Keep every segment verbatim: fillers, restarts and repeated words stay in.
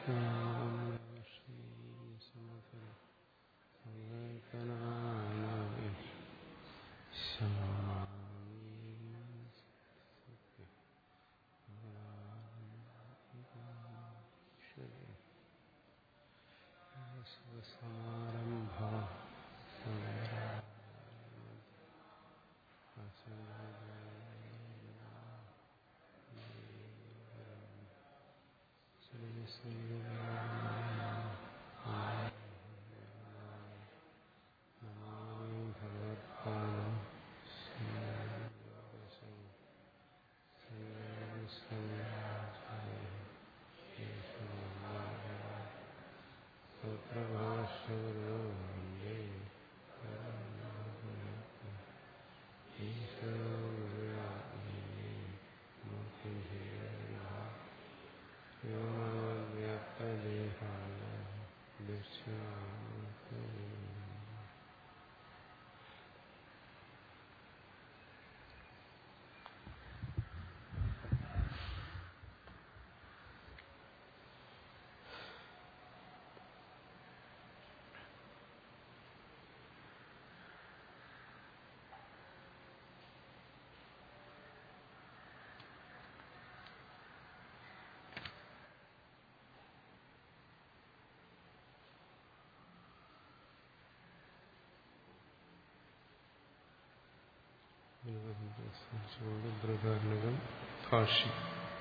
ബൃഹദാരണ്യകം ഭാഷ്യം.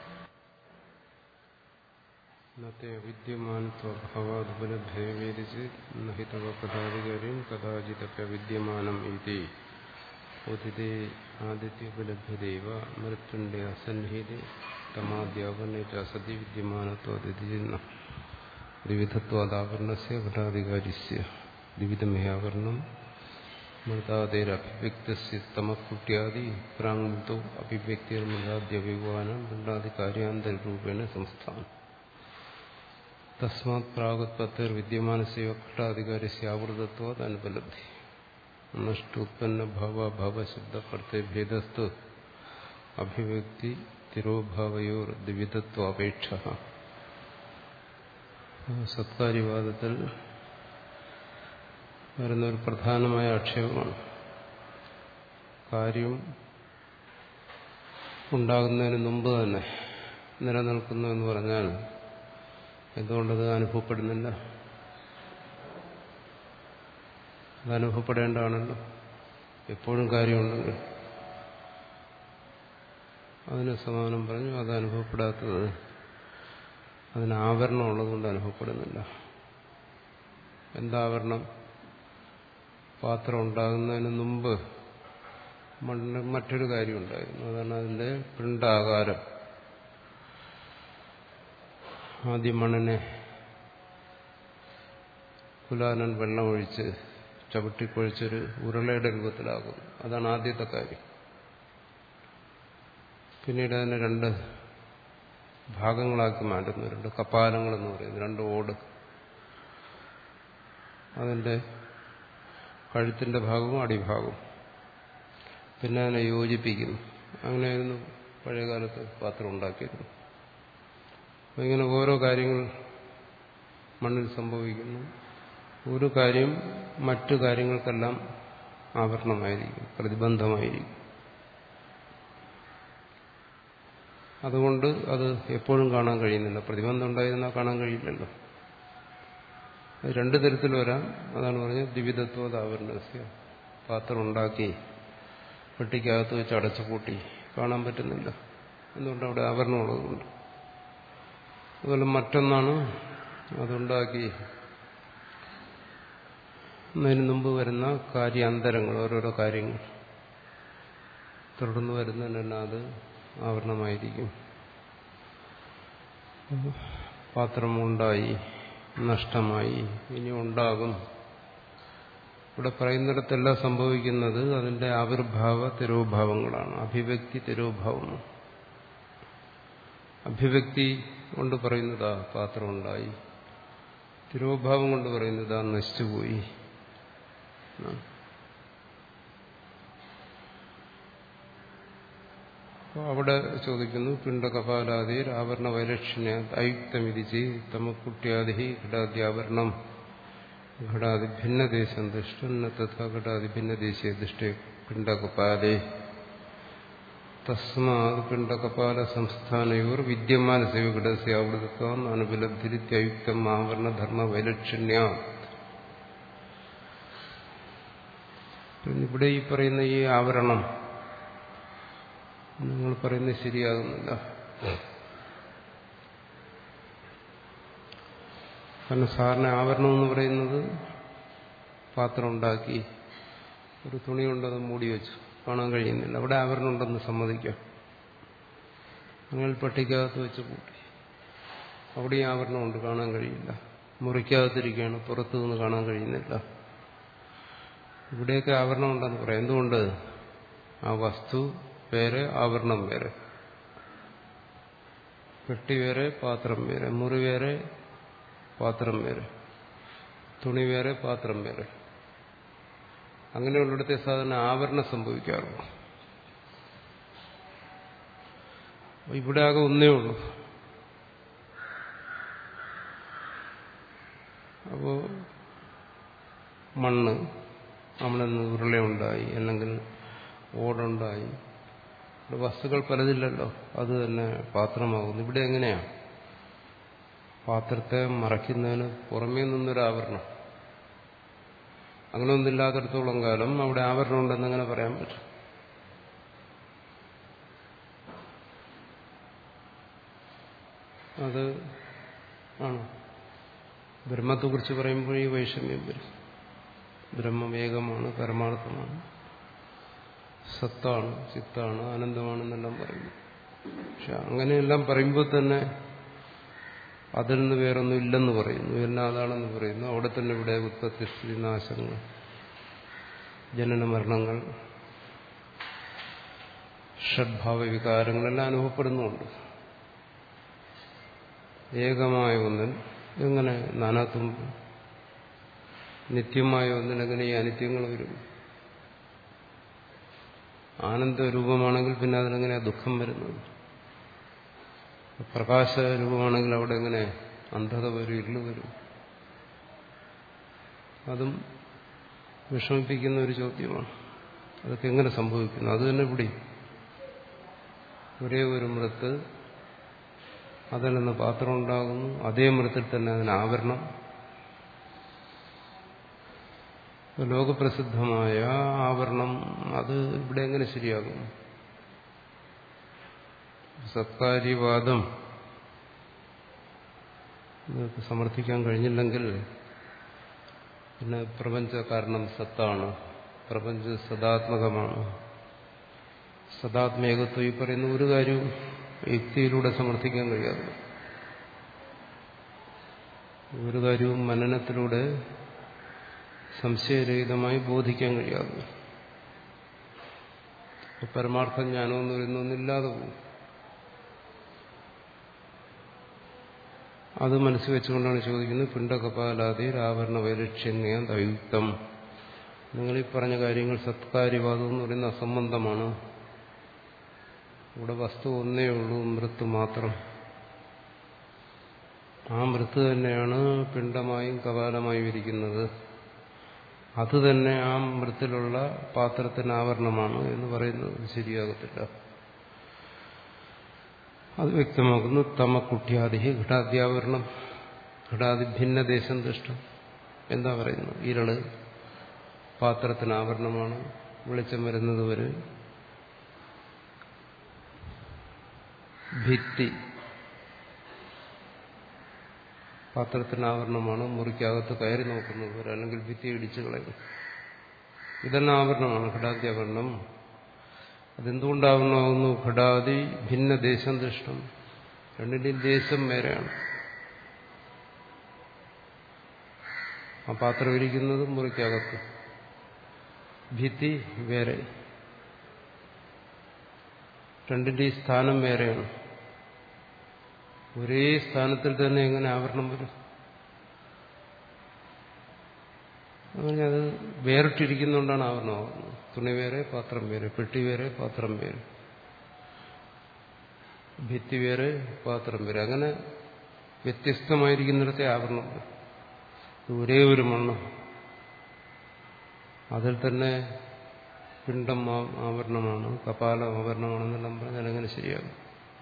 ഇന്നത്തെ അവിദ്യമാനത്വഭാവാദുപലഭേവേദിച്ച് നഹിതവ പദാധികാര്യം കഥാചിതപ്യവിദ്യമാനം ഇതി ഉദിതേ ആദിത്യോപലഭ്യതേവ മൃത്യുണ്ടെ അസന്നിഹിതേ തമാദ്യാപർണേ ച സതി വിദ്യമാനത്വാദിതിചിന്ന ദ്വിവിധത്വാദാപർണസ്യ ഘടാധികാരിസ്യ ദ്വിവിധമയാവരണം മൃതാദേരഭിവ്യക്തസ്യ തമക്കുട്യാദി പ്രാങ്മുക്തോ അഭിവ്യക്തിർമൃതാദ്യഭിവാനം ഘടാധികാര്യാന്തരൂപേണ സംസ്ഥാനം. തസ്മാത് പ്രാഗുത്പത്തിർ വിദ്യമാനസ്യ ഘടാധികാരസ്യ ആവൃതത്വാത് അനുപലബ്ധി നഷ്ടോത്പന്ന ഭാവ ഭാവശബ്ദപ്രത്യഭേദസ്തു അഭിവ്യക്തി തിരോഭാവയോർ ദ്വിവിധത്വാപേക്ഷ. സത്കാര്യവാദത്തിൽ വരുന്ന ഒരു പ്രധാനമായ ആക്ഷേപമാണ്. കാര്യം ഉണ്ടാകുന്നതിന് മുമ്പ് തന്നെ നിലനിൽക്കുന്നു എന്ന് പറഞ്ഞാൽ എന്തുകൊണ്ടത് അനുഭവപ്പെടുന്നില്ല? അത് അനുഭവപ്പെടേണ്ടതാണല്ലോ. എപ്പോഴും കാര്യമുണ്ടെങ്കിൽ അതിന് സമാനം പറഞ്ഞു. അത് അനുഭവപ്പെടാത്തത് അതിന് ആവരണം ഉള്ളതുകൊണ്ട് അനുഭവപ്പെടുന്നില്ല. എന്താവരണം? പാത്രം ഉണ്ടാകുന്നതിന് മുമ്പ് മണ്ണ് മറ്റൊരു കാര്യം ഉണ്ടായിരുന്നു. അതാണ് അതിന്റെ പിണ്ടാകാരം. ആദ്യം മണ്ണിനെ കുലാനൻ വെള്ളമൊഴിച്ച് ചവിട്ടിക്കൊഴിച്ചൊരു ഉരുളയുടെ രൂപത്തിലാകും. അതാണ് ആദ്യത്തെ കാര്യം. പിന്നീട് അതിനെ രണ്ട് ഭാഗങ്ങളാക്കി മാറ്റുന്നു. രണ്ട് കപാലങ്ങളെന്ന് പറയുന്നു. രണ്ട് ഓട്. അതിന്റെ കഴുത്തിന്റെ ഭാഗവും അടിഭാഗവും. പിന്നെ അതിനെ യോജിപ്പിക്കുന്നു. അങ്ങനെയായിരുന്നു പഴയകാലത്ത് പാത്രം ഉണ്ടാക്കിയിരുന്നു. അപ്പം ഇങ്ങനെ ഓരോ കാര്യങ്ങൾ മണ്ണിൽ സംഭവിക്കുന്നു. ഒരു കാര്യം മറ്റു കാര്യങ്ങൾക്കെല്ലാം ആവരണമായിരിക്കും, പ്രതിബന്ധമായിരിക്കും. അതുകൊണ്ട് അത് എപ്പോഴും കാണാൻ കഴിയുന്നില്ല. പ്രതിബന്ധം ഉണ്ടായിരുന്നാൽ കാണാൻ കഴിയില്ലല്ലോ. അത് രണ്ടു തരത്തിൽ വരാം. അതാണ് പറഞ്ഞത് ദ്വിവിധത്വദാവരണസ്യ. പാത്രം ഉണ്ടാക്കി പെട്ടിക്കകത്ത് വെച്ച് അടച്ചുപൂട്ടി കാണാൻ പറ്റുന്നില്ല. എന്തുകൊണ്ട്? അവിടെ ആവരണമുള്ളതുകൊണ്ട്. അതുപോലെ മറ്റൊന്നാണ് അതുണ്ടാക്കി അതിന് മുമ്പ് വരുന്ന കാര്യാന്തരങ്ങൾ, ഓരോരോ കാര്യങ്ങൾ തുടർന്ന് വരുന്നതിനെല്ലാം അത് ആവരണമായിരിക്കും. പാത്രം ഉണ്ടായി, നഷ്ടമായി, ഇനി ഉണ്ടാകും. ഇവിടെ പറയുന്നിടത്തെല്ലാം സംഭവിക്കുന്നത് അതിന്റെ ആവിർഭാവ തിരോഭാവങ്ങളാണ്. അഭിവ്യക്തി തിരോഭാവം. അഭിവ്യക്തി കൊണ്ട് പറയുന്നതാ പാത്രം ഉണ്ടായി, തിരോഭാവം കൊണ്ട് പറയുന്നതാ നശിച്ചുപോയി. അപ്പോൾ അവിടെ ചോദിക്കുന്നു പിണ്ടകപാലാദി ആവരണ വൈലക്ഷ്ണ്യ അയുക്തമിതി ചെയ് തമക്കുട്ട്യാദി ഘടാദ്യാവരണം ഘടാദി ഭിന്നദേശം ദുഷ്ട തഥാ ഘടാദി ഭിന്നദേശീയ ദുഷ്ട പിണ്ടകപാലേ തസ്മാത് പിണ്ടകപാല സംസ്ഥാനയോർ വിദ്യമാനസൈവ ഘടസ്യ ആവൃതത്വം അനുപലബ്ധിരിത്യയുക്തം ആവരണധർമ്മ വൈലക്ഷ്ണ്യ. ഇവിടെ ഈ പറയുന്ന ഈ ആവരണം നിങ്ങൾ പറയുന്നത് ശരിയാകുന്നില്ല. കാരണം സാറിന് ആവരണം എന്ന് പറയുന്നത് പാത്രം ഉണ്ടാക്കി ഒരു തുണി കൊണ്ടത് മൂടി വെച്ചു, കാണാൻ കഴിയുന്നില്ല. അവിടെ ആവരണം ഉണ്ടെന്ന് സമ്മതിക്കാം. നിങ്ങൾ പട്ടിക്കകത്ത് വെച്ച് കൂട്ടി, അവിടെയും ആവരണമുണ്ട്, കാണാൻ കഴിയില്ല. മുറിക്കകത്തിരിക്കുകയാണ്, പുറത്തു നിന്ന് കാണാൻ കഴിയുന്നില്ല. ഇവിടെയൊക്കെ ആവരണം ഉണ്ടെന്ന് പറയാം. എന്തുകൊണ്ട്? ആ വസ്തു വേറെ, ആവരണം വേറെ. പെട്ടി വേറെ, പാത്രം വേറെ. മുറി വേറെ, പാത്രം വേറെ. തുണി വേറെ, പാത്രം വേറെ. അങ്ങനെയുള്ളിടത്തെ സാധാരണ ആവരണം സംഭവിക്കാറുള്ളൂ. ഇവിടെ ആകെ ഒന്നേ ഉള്ളൂ. അപ്പോ മണ്ണ്, അവിടെ നിന്ന് ഉരുളയുണ്ടായി, അല്ലെങ്കിൽ ഓടുണ്ടായി. വസ്തുക്കൾ പലതില്ലല്ലോ, അത് തന്നെ പാത്രമാകുന്നു. ഇവിടെ എങ്ങനെയാ? പാത്രത്തെ മറയ്ക്കുന്നതിന് പുറമേ നിന്നൊരാവരണം. അങ്ങനെ ഒന്നില്ലാത്തടത്തോളം കാലം അവിടെ ആവരണം ഉണ്ടെന്നെങ്ങനെ പറയാൻ പറ്റും? അത് ആണ് ബ്രഹ്മത്തെക്കുറിച്ച് പറയുമ്പോൾ ഈ വൈഷമ്യം വരും. ബ്രഹ്മം ഏകമാണ്, പരമാർത്ഥമാണ്, സത്താണ്, ചിത്താണ്, ആനന്ദമാണെന്നെല്ലാം പറയുന്നു. പക്ഷെ അങ്ങനെയെല്ലാം പറയുമ്പോൾ തന്നെ അതിൽ നിന്ന് വേറൊന്നും ഇല്ലെന്ന് പറയുന്നു, എല്ലാം അതാണെന്ന് പറയുന്നു. അവിടെ തന്നെ ഇവിടെ ഉത്പത്തി, സ്ഥിതി, നാശങ്ങൾ, ജനന മരണങ്ങൾ, ഷഡ്ഭാവ വികാരങ്ങളെല്ലാം അനുഭവപ്പെടുന്നുണ്ട്. ഏകമായ ഒന്നിൽ എങ്ങനെ നാനാത്വം, നിത്യമായ ഒന്നിനെങ്ങനെ ഈ അനിത്യങ്ങൾ വരും? ആനന്ദരൂപമാണെങ്കിൽ പിന്നെ അതിനെങ്ങനെ ദുഃഖം വരുന്നത്? പ്രകാശരൂപമാണെങ്കിൽ അവിടെ എങ്ങനെ അന്ധത വരും, ഇരുള് വരും? അതും വിഷമിപ്പിക്കുന്ന ഒരു ചോദ്യമാണ്. അതൊക്കെ എങ്ങനെ സംഭവിക്കുന്നു? അത് തന്നെ ഇവിടെ ഒരേ ഒരു മൃത്ത്, അതിൽ നിന്ന് പാത്രം ഉണ്ടാകുന്നു, അതേ മൃത്തിൽ തന്നെ അതിന് ആവരണം. ലോകപ്രസിദ്ധമായ ആവരണം അത് ഇവിടെ എങ്ങനെ ശരിയാകും? സത്കാര്യവാദം നിങ്ങൾക്ക് സമർത്ഥിക്കാൻ കഴിഞ്ഞില്ലെങ്കിൽ പിന്നെ പ്രപഞ്ച കാരണം സത്താണ്, പ്രപഞ്ച സദാത്മകമാണ്, സദാത്മേകത്വം ഈ പറയുന്ന ഒരു കാര്യവും യുക്തിയിലൂടെ സമർത്ഥിക്കാൻ കഴിയാതെ, ഒരു കാര്യവും മനനത്തിലൂടെ സംശയരഹിതമായി ബോധിക്കാൻ കഴിയാതെ, പരമാർത്ഥ ജ്ഞാനം എന്ന് പറയുന്നൊന്നില്ലാതെ പോകും. അത് മനസ്സിൽ വെച്ചുകൊണ്ടാണ് ചോദിക്കുന്നത് പിണ്ടകപാലാദി ആവരണ വൈലക്ഷ്യന്യ ദയുക്തം. നിങ്ങൾ ഈ പറഞ്ഞ കാര്യങ്ങൾ സത്കാര്യവാദം എന്ന് പറയുന്ന അസംബന്ധമാണ്. ഇവിടെ വസ്തു ഒന്നേ ഉള്ളൂ, മൃത്ത് മാത്രം. ആ മൃത്ത് തന്നെയാണ് പിണ്ടമായും കപാലമായും ഇരിക്കുന്നത്. അത് തന്നെ ആ മൃത്തിലുള്ള പാത്രത്തിന് ആവരണമാണ് എന്ന് പറയുന്നത് ശരിയാകത്തില്ല. അത് വ്യക്തമാക്കുന്നു തമക്കുട്ട്യാദി ഘടാദ്യാവരണം ഘടാദി ഭിന്നദേശം ദൃഷ്ടം. എന്താ പറയുന്നത്? ഇരുള് പാത്രത്തിന് ആവരണമാണ്, വെളിച്ചം വരുന്നത് വരെ. ഭിത്തി പാത്രത്തിന് ആവരണമാണ്, മുറിക്കകത്ത് കയറി നോക്കുന്നത് വരെ, അല്ലെങ്കിൽ ഭിത്തി ഇടിച്ചു കളയും. ഇതെല്ലാം ആവരണമാണ്, ഘടാദ്യാവരണം. അതെന്തുകൊണ്ടാവരണമാകുന്നു? ഘടാദി ഭിന്ന ദേശം ദൃഷ്ടം. രണ്ടിന്റെയും ദേശം വേറെയാണ്. ആ പാത്രം ഇരിക്കുന്നത് മുറിക്കകത്ത്, ഭിത്തി വേറെ, രണ്ടിന്റെയും സ്ഥാനം വേറെയാണ്. ഒരേ സ്ഥാനത്തിൽ തന്നെ എങ്ങനെ ആവരണം വരും? അങ്ങനെ അത് വേറിട്ടിരിക്കുന്നതുകൊണ്ടാണ് ആവരണമാകുന്നത്. തുണി വേറെ, പാത്രം വേറെ, പെട്ടി വേറെ, പാത്രം വേറെ. ഭിത്തി വേറെ പാത്രം വേറെ, അങ്ങനെ വ്യത്യസ്തമായിരിക്കുന്നിടത്തെ ആവരണം. ഒരേ ഒരു മണ്ണ്, അതിൽ തന്നെ പിണ്ഡം ആവരണമാണ്, കപാലം ആവരണമാണെന്നെല്ലാം പറഞ്ഞാൽ എങ്ങനെ ശരിയാകും?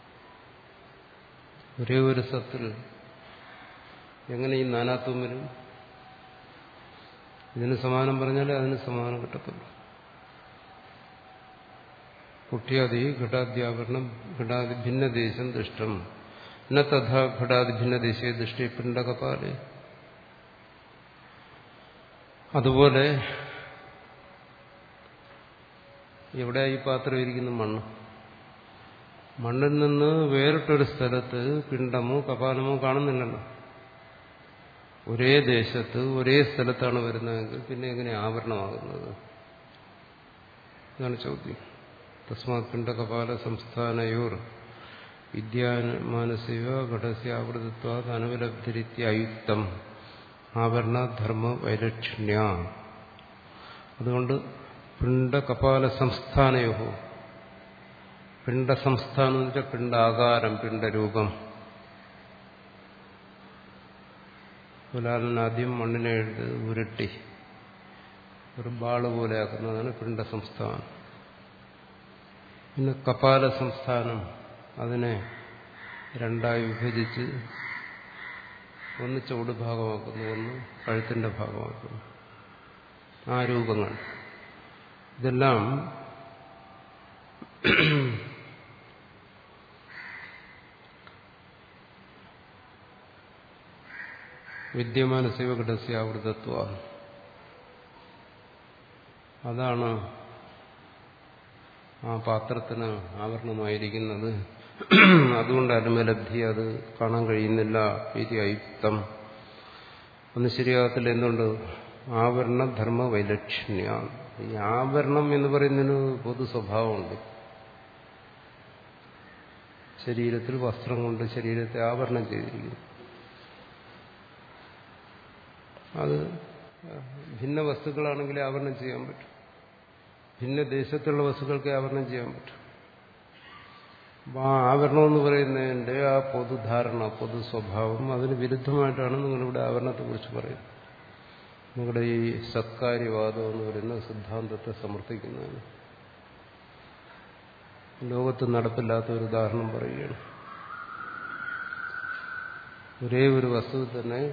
ഒരേ ഒരു സത്തിൽ എങ്ങനെ ഈ നാനാത്വം വരും? ഇതിന് സമാനം പറഞ്ഞാലേ അതിന് സമാനം കിട്ടത്തുള്ളൂ. കുട്ടിയാദി ഘടാദ്യാവരണം ഘടാദി ഭിന്നദേശം ദുഷ്ടം ന തഥാ ഘടാദി ഭിന്നദേശേ ദൃഷ്ടി പിണ്ഡകപാലേ. അതുപോലെ എവിടെ ഈ പാത്രം ഇരിക്കുന്ന മണ്ണ്, മണ്ണിൽ നിന്ന് വേറിട്ടൊരു സ്ഥലത്ത് പിണ്ഡമോ കപാലമോ കാണുന്നില്ലല്ലോ. ഒരേ ദേശത്ത് ഒരേ സ്ഥലത്താണ് വരുന്നതെങ്കിൽ പിന്നെ എങ്ങനെ ആവരണമാകുന്നത്? ഇതാണ് ചോദ്യം. തസ്മാത് പിണ്ഡകപാല സംസ്ഥാനയോർ വിദ്യാമാനസൈവ ഘടസ്യ ആവൃതത്വാത് അനുപലബ്ധിരിത്യായുക്തം ആവരണധർമ്മ വൈലക്ഷ്ണ്യ. അതുകൊണ്ട് പിണ്ഡകപാല സംസ്ഥാനയോ, പിണ്ഡസംസ്ഥാനം എന്ന് വെച്ചാൽ പിണ്ഡാകാരം, പിണ്ഡരൂപം. പുലാലൻ ആദ്യം മണ്ണിനെ എടുത്ത് ഉരുട്ടി ഒരു ബാള് പോലെ ആക്കുന്നതാണ് പിണ്ഡസംസ്ഥാനം. പിന്നെ കപാല സംസ്ഥാനം, അതിനെ രണ്ടായി വിഭജിച്ച് ഒന്ന് ചുവട് ഭാഗമാക്കുന്നു, ഒന്ന് കഴുത്തിന്റെ ഭാഗമാക്കുന്നു. ആ രൂപങ്ങൾ ഇതെല്ലാം വിദ്യമാന ശൈവഘടസ്യ ആവൃതത്വ, അതാണ് ആ പാത്രത്തിന് ആവരണമായിരിക്കുന്നത്. അതുകൊണ്ട് അനുമലബ്ധി, അത് കാണാൻ കഴിയുന്നില്ല. ഇത് അയുക്തം, ഒന്ന് ശരിയാകത്തില്ല. എന്തുകൊണ്ട്? ആവരണധർമ്മ വൈലക്ഷ്ണ്യ. ഈ ആവരണം എന്ന് പറയുന്നതിന് പൊതു സ്വഭാവമുണ്ട്. ശരീരത്തിൽ വസ്ത്രം കൊണ്ട് ശരീരത്തെ ആവരണം ചെയ്തിരിക്കുന്നു. അത് ഭിന്ന വസ്തുക്കളാണെങ്കിലേ ആവരണം ചെയ്യാൻ പറ്റും. ഭിന്ന ദേശത്തുള്ള വസ്തുക്കൾക്ക് ആവരണം ചെയ്യാൻ പറ്റും. അപ്പം ആ ആവരണം എന്ന് പറയുന്നതിൻ്റെ ആ പൊതുധാരണ, പൊതു സ്വഭാവം, അതിന് വിരുദ്ധമായിട്ടാണ് നിങ്ങളിവിടെ ആവരണത്തെക്കുറിച്ച് പറയുന്നത്. നിങ്ങളുടെ ഈ സത്കാര്യവാദം എന്ന് പറയുന്ന സിദ്ധാന്തത്തെ സമർത്ഥിക്കുന്നതിന് ലോകത്ത് നടപ്പില്ലാത്ത ഒരു ഉദാഹരണം പറയുകയാണ്. ഒരേ ഒരു വസ്തു തന്നെ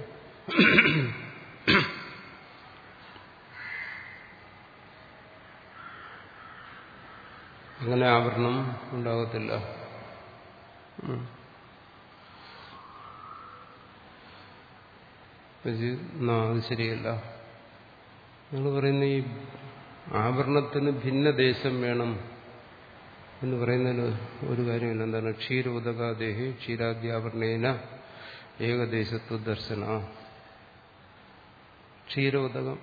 അങ്ങനെ ആവരണം ഉണ്ടാകത്തില്ല. അത് ശരിയല്ല. നിങ്ങൾ പറയുന്ന ഈ ആവരണത്തിന് ഭിന്നദേശം വേണം എന്ന് പറയുന്നതിന് ഒരു കാര്യമില്ല. എന്താണ്? ക്ഷീരോദകാദേഹി ക്ഷീരാദ്യാവരണേന ഏകദേശത്വ ദർശന. ക്ഷീരോദകം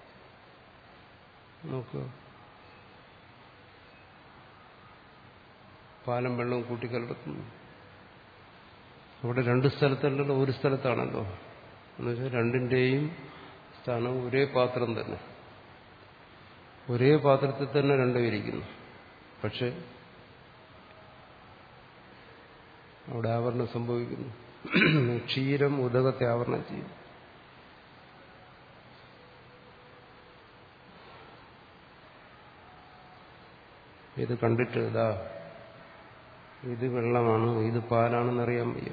നോക്കുക, പാലും വെള്ളവും കൂട്ടിക്കലർത്തുന്നു. അവിടെ രണ്ട് സ്ഥലത്തല്ലല്ലോ, ഒരു സ്ഥലത്താണല്ലോ. എന്നുവെച്ചാൽ രണ്ടിന്റെയും സ്ഥാനം ഒരേ പാത്രം തന്നെ, ഒരേ പാത്രത്തിൽ തന്നെ രണ്ടും ഇരിക്കുന്നു. പക്ഷെ അവിടെ ആവരണം സംഭവിക്കുന്നു. ക്ഷീരം ഉദകത്തെ ആവരണം ചെയ്യും. ഇത് കണ്ടിട്ട് ഇതാ ഇത് വെള്ളമാണ്, ഇത് പാലാണെന്നറിയാൻ വയ്യ.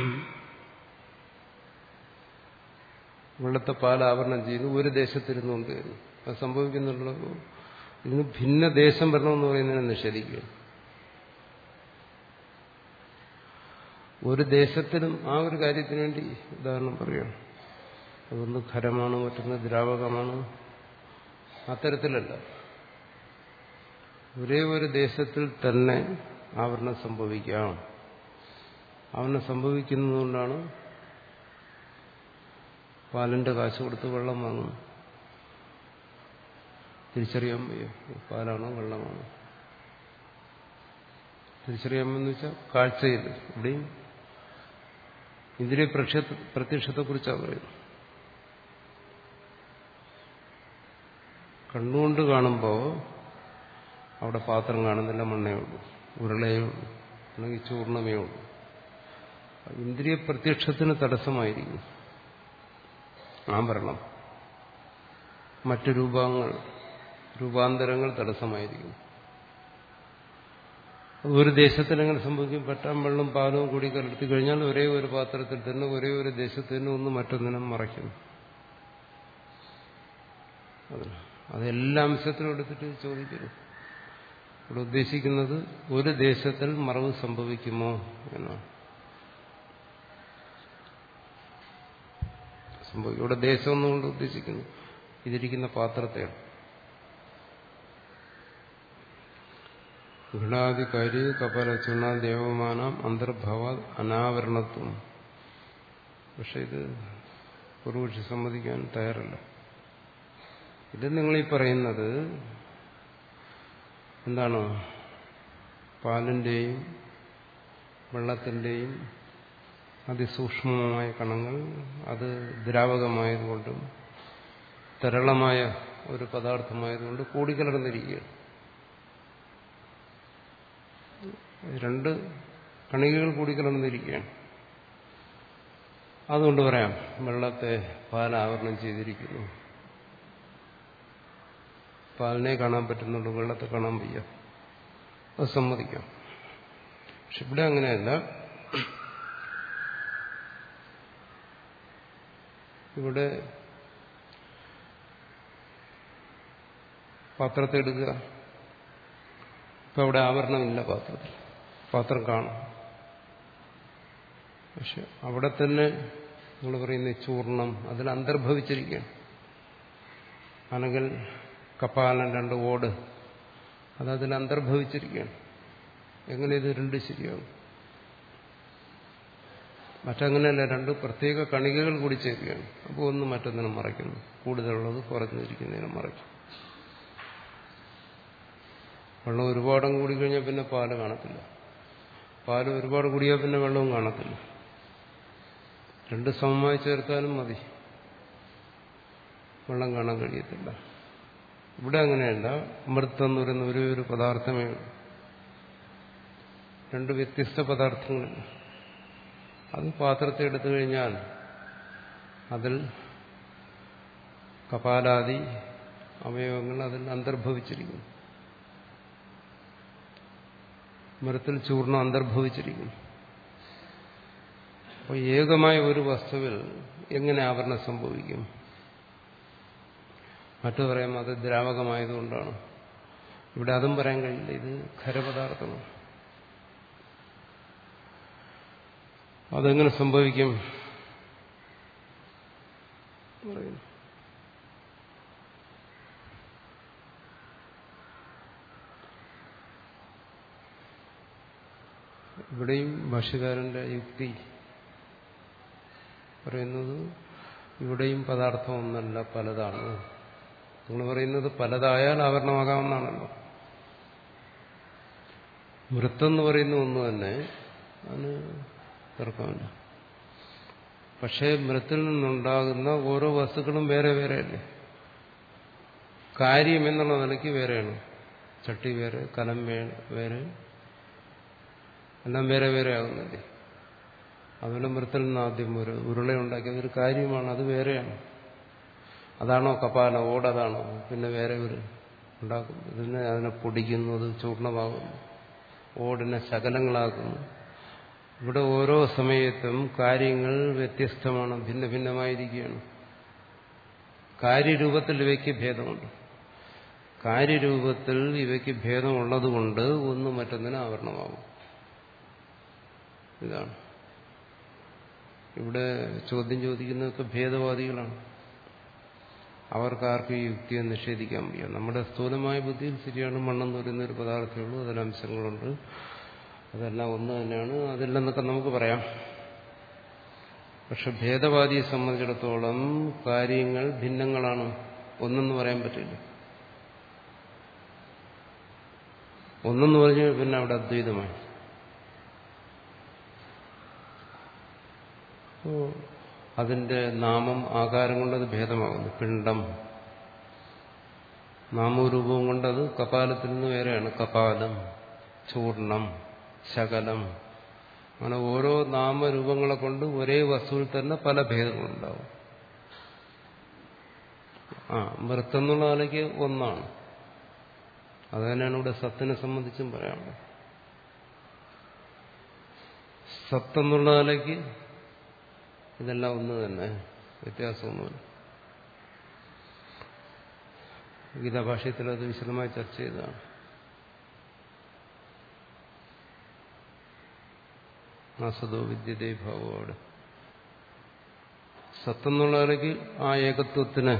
വെള്ളത്തെ പാൽ ആവരണം ചെയ്യുന്നു, ഒരു ദേശത്തിരുന്നുകൊണ്ട് വരുന്നു. അത് സംഭവിക്കുന്നുള്ളൂ. ഇതിന് ഭിന്ന ദേശം വരണമെന്ന് പറയുന്നതിനെ നിഷേധിക്കുക. ഒരു ദേശത്തിനും ആ ഒരു കാര്യത്തിന് വേണ്ടി ഉദാഹരണം പറയുകയാണ്. അതൊന്ന് ഖരമാണ്, മറ്റൊന്ന് ദ്രാവകമാണ്, അത്തരത്തിലല്ല. ഒരേ ഒരു ദേശത്തിൽ തന്നെ ആവരണം സംഭവിക്കാം. ആവരണം സംഭവിക്കുന്നതുകൊണ്ടാണ് പാലിന്റെ കാശ് കൊടുത്ത് വെള്ളം വാങ്ങുന്നു. തിരിച്ചറിയാൻ വയ്യ പാലാണോ വെള്ളമാണോ. തിരിച്ചറിയാമെന്ന് വെച്ചാൽ കാഴ്ചയിൽ ഇവിടെയും ഇന്ദ്രിയ പ്രത്യക്ഷത്തെക്കുറിച്ചാണ് പറയുന്നത്. കണ്ണുകൊണ്ട് കാണുമ്പോൾ അവിടെ പാത്രം കാണുന്നില്ല, മണ്ണേ ഉള്ളൂ, ഉരുളയേ ഉള്ളൂ. അല്ലെങ്കിൽ ചൂർണമേ ഉള്ളൂ. ഇന്ദ്രിയ പ്രത്യക്ഷത്തിന് തടസ്സമായിരിക്കും ആഭരണം. മറ്റു രൂപങ്ങൾ രൂപാന്തരങ്ങൾ തടസ്സമായിരിക്കും. ഒരു ദേശത്തിൽ എങ്ങനെ സംഭവിക്കും? പട്ടാൻ വെള്ളം പാലവും കൂടി കലർത്തി കഴിഞ്ഞാൽ ഒരേ ഒരു പാത്രത്തിൽ തന്നെ ഒരേ ഒരു ദേശത്ത് തന്നെ ഒന്ന് മറ്റൊന്നിനും മറയ്ക്കുന്നു. അതെല്ലാ അംശത്തിലും എടുത്തിട്ട് ചോദിക്കുന്നു. ഇവിടെ ഉദ്ദേശിക്കുന്നത് ഒരു ദേശത്തിൽ മറവ് സംഭവിക്കുമോ എന്നാണ്. സംഭവിക്കും. ഇവിടെ ദേശം എന്നുകൊണ്ട് ഉദ്ദേശിക്കുന്നു ഇതിരിക്കുന്ന പാത്രത്തെയാണ്. ഘടാധികാരി കപല ചുണ ദേവമാനം അന്തർഭവ അനാവരണത്വം. പക്ഷെ ഇത് പൂർവക്ഷി സമ്മതിക്കാൻ തയ്യാറല്ല. ഇത് നിങ്ങളീ പറയുന്നത് എന്താണ്? പാലിന്റെയും വെള്ളത്തിന്റെയും അതിസൂക്ഷ്മമായ കണങ്ങൾ അത് ദ്രാവകമായതുകൊണ്ടും തരളമായ ഒരു പദാർത്ഥമായതുകൊണ്ട് കൂടിക്കലർന്നിരിക്കുകയാണ്. രണ്ട് കണികകൾ കൂടിക്കലർന്നിരിക്കുകയാണ്. അതുകൊണ്ട് പറയാം വെള്ളത്തെ പാലാവരണം ചെയ്തിരിക്കുന്നു. പാലിനെ കാണാൻ പറ്റുന്നുണ്ട്, വെള്ളത്തെ കാണാൻ വയ്യ. അത് സമ്മതിക്കാം. പക്ഷെ ഇവിടെ അങ്ങനെയല്ല. ഇവിടെ പാത്രത്തെ എടുക്കുക. ഇപ്പൊ അവിടെ ആവരണമില്ല പാത്രത്തിൽ. പാത്രം കാണും. പക്ഷെ അവിടെ തന്നെ നിങ്ങൾ പറയുന്ന ചൂർണം അതിൽ അന്തർഭവിച്ചിരിക്കുകയാണ്. അല്ലെങ്കിൽ കപാലൻ രണ്ട് ഓട് അതതിൽ അന്തർഭവിച്ചിരിക്കുകയാണ്. എങ്ങനെ ഇത് രണ്ട് ശരിയാകും? മറ്റങ്ങനെയല്ല, രണ്ട് പ്രത്യേക കണികകൾ കൂടി ചേരുകയാണ്. അപ്പോൾ ഒന്ന് മറ്റൊന്നിനും മറയ്ക്കുന്നു. കൂടുതലുള്ളത് കുറഞ്ഞിരിക്കുന്നതിനും മറയ്ക്കും. വെള്ളം ഒരുപാടും കൂടി കഴിഞ്ഞാൽ പിന്നെ പാല് കാണത്തില്ല. പാല് ഒരുപാട് കൂടിയാൽ പിന്നെ വെള്ളവും കാണത്തില്ല. രണ്ട് സമമായി ചേർത്താലും മതി, വെള്ളം കാണാൻ കഴിയത്തില്ല. ഇവിടെ അങ്ങനെയല്ല. അമൃതെന്ന് പറയുന്ന ഒരേ ഒരു പദാർത്ഥമേ ഉള്ളൂ. രണ്ട് വ്യത്യസ്ത പദാർത്ഥങ്ങളില്ല. അത് പാത്രത്തെ എടുത്തു കഴിഞ്ഞാൽ അതിൽ കപാലാദി അവയവങ്ങൾ അതിൽ അന്തർഭവിച്ചിരിക്കുന്നു. മരത്തിൽ ചൂർണം അന്തർഭവിച്ചിരിക്കുന്നു. അപ്പോൾ ഏകമായ ഒരു വസ്തുവിൽ എങ്ങനെ ആവരണം സംഭവിക്കും? മറ്റു പറയാം അത് ദ്രാവകമായതുകൊണ്ടാണ്. ഇവിടെ അതും പറയാൻ കഴിയില്ല. ഇത് ഖരപദാർത്ഥമാണ്. അതെങ്ങനെ സംഭവിക്കും പറയുന്നു. ഇവിടെയും ഭാഷ്യകാരന്റെ യുക്തി പറയുന്നത് ഇവിടെയും പദാർത്ഥം ഒന്നല്ല, പലതാണ്. നിങ്ങൾ പറയുന്നത് പലതായാൽ ആവരണമാകാമെന്നാണല്ലോ. മൃത്തെന്ന് പറയുന്ന ഒന്ന് തന്നെ, അതിന് തർക്കമില്ല. പക്ഷേ മൃത്തിൽ നിന്നുണ്ടാകുന്ന ഓരോ വസ്തുക്കളും വേറെ വേറെയല്ലേ. കാര്യം എന്നുള്ള നിലയ്ക്ക് വേറെയാണ്. ചട്ടി വേറെ, കലം വേറെ, എല്ലാം വേറെ വേറെ ആകുന്നില്ലേ. അതുപോലെ മൃത്തിൽ നിന്ന് ആദ്യം ഒരു ഉരുളയുണ്ടാക്കി, അതൊരു കാര്യമാണ്, അത് വേറെയാണ്. അതാണോ കപാല ഓടതാണോ? പിന്നെ വേറെ ഒരു ഉണ്ടാക്കുന്നു. ഇതിനെ അതിനെ പൊടിക്കുന്നു, അത് ചൂർണമാകുന്നു, ഓടിനെ ശകലങ്ങളാക്കുന്നു. ഇവിടെ ഓരോ സമയത്തും കാര്യങ്ങൾ വ്യത്യസ്തമാണ്, ഭിന്ന ഭിന്നമായിരിക്കുകയാണ്. കാര്യരൂപത്തിൽ ഇവയ്ക്ക് ഭേദമുണ്ട്. കാര്യരൂപത്തിൽ ഇവയ്ക്ക് ഭേദമുള്ളതുകൊണ്ട് ഒന്ന് മറ്റൊന്നിന് ആവരണമാകും. ഇതാണ് ഇവിടെ ചോദ്യം ചോദിക്കുന്നതൊക്കെ ഭേദവാദികളാണ്. അവർക്കാർക്കും ഈ യുക്തിയെ നിഷേധിക്കാൻ വയ്യ. നമ്മുടെ സ്ഥൂലമായ ബുദ്ധിയിൽ ശരിയാണ്, മണ്ണെന്ന് പറയുന്ന ഒരു പദാർത്ഥമേ ഉള്ളൂ, അതിൽ അംശങ്ങളുണ്ട്, അതെല്ലാം ഒന്ന് തന്നെയാണ്, അതില്ലെന്നൊക്കെ നമുക്ക് പറയാം. പക്ഷെ ഭേദവാദിയെ സംബന്ധിച്ചിടത്തോളം കാര്യങ്ങൾ ഭിന്നങ്ങളാണ്, ഒന്നെന്ന് പറയാൻ പറ്റില്ല. ഒന്നെന്ന് പറഞ്ഞു പിന്നെ അവിടെ അദ്വൈതമായി. അതിന്റെ നാമം ആകാരം കൊണ്ടത് ഭേദമാകുന്നു. പിണ്ഡം നാമരൂപവും കൊണ്ടത് കപാലത്തിൽ നിന്ന് വേറെയാണ്. കപാലം, ചൂർണം, ശകലം. അങ്ങനെ ഓരോ നാമരൂപങ്ങളെ കൊണ്ട് ഒരേ വസ്തുവിൽ തന്നെ പല ഭേദങ്ങളുണ്ടാവും. ആ മൃത്തെന്നുള്ള നിലയ്ക്ക് ഒന്നാണ്. അത് തന്നെയാണ് ഇവിടെ സത്തിനെ സംബന്ധിച്ചും പറയാനുള്ളത്. സത്തെന്നുള്ള നിലയ്ക്ക് ഇതെല്ലാം ഒന്ന് തന്നെ, വ്യത്യാസമൊന്നുമില്ല. ഗീതാഭാഷ്യത്തിൽ അത് വിശദമായി ചർച്ച ചെയ്തതാണ്. നാസതോ വിദ്യതേ ഭാവോ. അവിടെ സത്തെന്നുള്ള നിലയ്ക്ക് ആ ഏകത്വത്തിന്,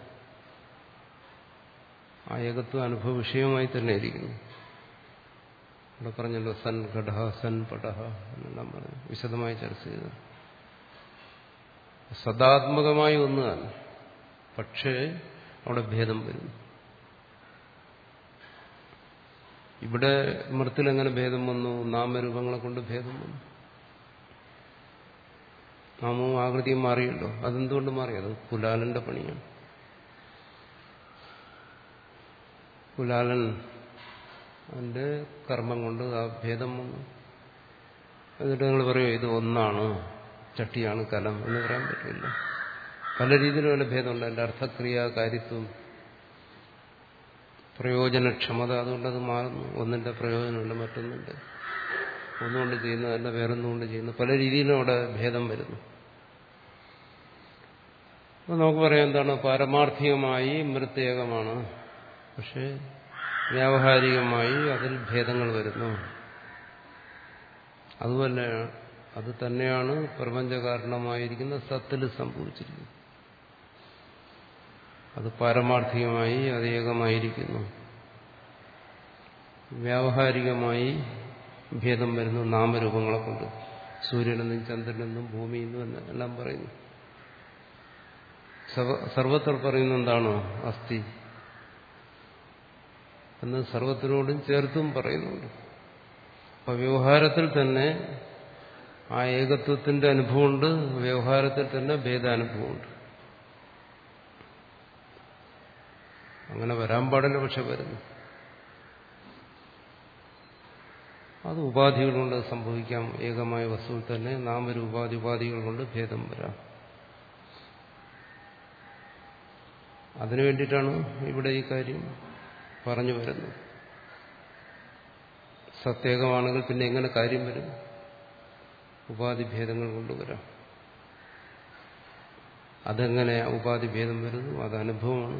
ആ ഏകത്വം അനുഭവ വിഷയമായി തന്നെ ഇരിക്കുന്നു. ഇവിടെ പറഞ്ഞല്ലോ സൻ ഘട സൻ പടഹ എന്നെല്ലാം പറഞ്ഞു, വിശദമായി ചർച്ച ചെയ്തു. സദാത്മകമായി ഒന്ന് തന്നെ, പക്ഷേ അവിടെ ഭേദം വരുന്നു. ഇവിടെ മൃത്തിൽ ഭേദം വന്നു? നാമരൂപങ്ങളെ കൊണ്ട് ഭേദം വന്നു. നാമവും ആകൃതിയും മാറിയല്ലോ. അതെന്തുകൊണ്ട് മാറി? അത് കുലാലന്റെ പണിയാണ്. കുലാലൻ അതിന്റെ കർമ്മം കൊണ്ട് ആ ഭേദം വന്നു. എന്നിട്ട് നിങ്ങൾ പറയും ഇത് ഒന്നാണ്, ചട്ടിയാണ് കലം എന്ന് പറയാൻ പറ്റില്ല. പല രീതിയിലും അതിന്റെ ഭേദമുണ്ട്. അതിന്റെ അർത്ഥക്രിയ, കാര്യത്വം, പ്രയോജനക്ഷമത, അതുകൊണ്ടത് മാറുന്നു. ഒന്നിന്റെ പ്രയോജനമുണ്ട്, മറ്റൊന്നിന്റെ. ഒന്നുകൊണ്ട് ചെയ്യുന്നതല്ല വേറൊന്നുകൊണ്ട് ചെയ്യുന്നു. പല രീതിയിലും അവിടെ ഭേദം വരുന്നു. അപ്പോൾ നമുക്ക് പറയാം എന്താണ്? പാരമാർത്ഥികമായി മൃത്യേകമാണ്, പക്ഷെ വ്യാവഹാരികമായി അതിൽ ഭേദങ്ങൾ വരുന്നു. അതുപോലെ അത് തന്നെയാണ് പ്രപഞ്ചകാരണമായിരിക്കുന്ന സത്തിൽ സംഭവിച്ചിരിക്കുന്നത്. അത് പാരമാർത്ഥികമായി അത് ഏകമായിരിക്കുന്നു. വ്യാവഹാരികമായി ഭേദം വരുന്നു നാമരൂപങ്ങളെ കൊണ്ട്. സൂര്യനെന്നും ചന്ദ്രനെന്നും ഭൂമിയെന്നും എല്ലാം പറയുന്നു. സർവത്ര പറയുന്ന എന്താണ്? അസ്ഥി എന്ന് സർവത്തിനോടും ചേർത്തും പറയുന്നുണ്ട്. അപ്പൊ വ്യവഹാരത്തിൽ തന്നെ ആ ഏകത്വത്തിന്റെ അനുഭവമുണ്ട്, വ്യവഹാരത്തിൽ തന്നെ ഭേദാനുഭവമുണ്ട്. അങ്ങനെ വരാൻ പാടില്ല, പക്ഷെ വരുന്നു. അത് ഉപാധികൾ കൊണ്ട് സംഭവിക്കാം. ഏകമായ വസ്തുവിൽ തന്നെ നാമരൂപാധി ഉപാധികൾ കൊണ്ട് ഭേദം വരാം. അതിനു വേണ്ടിയിട്ടാണ് ഇവിടെ ഈ കാര്യം പറഞ്ഞു വരുന്നത്. സത്യേകമാണെങ്കിൽ പിന്നെ എങ്ങനെ കാര്യം വരും? ഉപാധിഭേദങ്ങൾ കൊണ്ടുവരാം. അതെങ്ങനെ ഉപാധിഭേദം വരുന്നു? അത് അനുഭവമാണ്.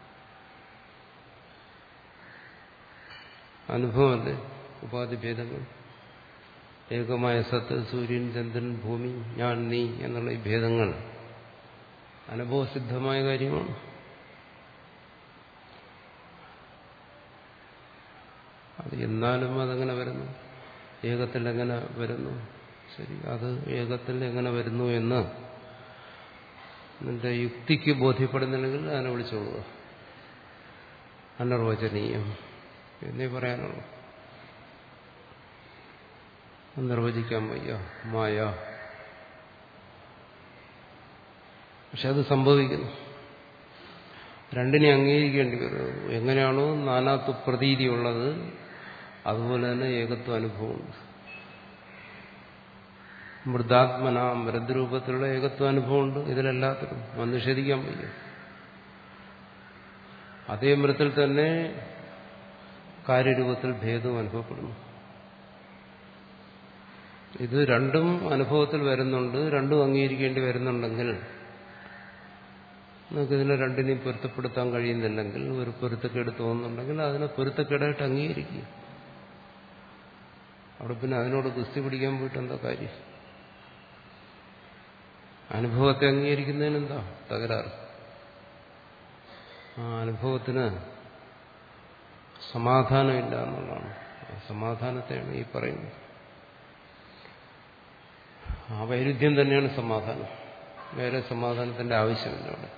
അനുഭവമല്ലേ ഉപാധിഭേദങ്ങൾ. ഏകമായ സത്ത്, സൂര്യൻ, ചന്ദ്രൻ, ഭൂമി, ഞാൻ, നീ എന്നുള്ള ഈ ഭേദങ്ങൾ അനുഭവസിദ്ധമായ കാര്യമാണ്. അത് എന്നാലും അതെങ്ങനെ വരുന്നു? ഏകത്തിൽ എങ്ങനെ വരുന്നു? ശരി, അത് ഏകത്തിൽ എങ്ങനെ വരുന്നു എന്ന് നിന്റെ യുക്തിക്ക് ബോധ്യപ്പെടുന്നില്ലെങ്കിൽ അതിനെ വിളിച്ചോളുക. അനിർവചനീയം എന്നേ പറയാനുള്ളൂ. നിർവചിക്കാൻ വയ്യ, മായ. പക്ഷെ അത് സംഭവിക്കുന്നു. രണ്ടിനെ അംഗീകരിക്കേണ്ടി വരുന്നു. എങ്ങനെയാണോ നാനാത്വ പ്രതീതിയുള്ളത് അതുപോലെ തന്നെ ഏകത്വ അനുഭവമുണ്ട്. മൃദാത്മന മൃദ്രൂപത്തിലുള്ള ഏകത്വ അനുഭവമുണ്ട് ഇതിലെല്ലാത്തിനും. അത് നിഷേധിക്കാൻ വയ്യ. അതേ മൃത്തിൽ തന്നെ കാര്യരൂപത്തിൽ ഭേദവും അനുഭവപ്പെടുന്നു. ഇത് രണ്ടും അനുഭവത്തിൽ വരുന്നുണ്ട്, രണ്ടും അംഗീകരിക്കേണ്ടി വരുന്നുണ്ടെങ്കിൽ നമുക്ക് ഇതിനെ രണ്ടിനെയും പൊരുത്തപ്പെടുത്താൻ കഴിയുന്നില്ലെങ്കിൽ, ഒരു പൊരുത്തക്കേട് തോന്നുന്നുണ്ടെങ്കിൽ അതിനെ പൊരുത്തക്കേടായിട്ട് അംഗീകരിക്കുക. അവിടെ പിന്നെ അതിനോട് ഗുസ്തി പിടിക്കാൻ പോയിട്ട് എന്താ കാര്യം? അനുഭവത്തെ അംഗീകരിക്കുന്നതിനെന്താ തകരാറ്? ആ അനുഭവത്തിന് സമാധാനമില്ല എന്നുള്ളതാണ്. സമാധാനത്തെയാണ് ഈ പറയുന്നത്. ആ വൈരുദ്ധ്യം തന്നെയാണ് സമാധാനം. വേറെ സമാധാനത്തിന്റെ ആവശ്യമില്ല അവിടെ.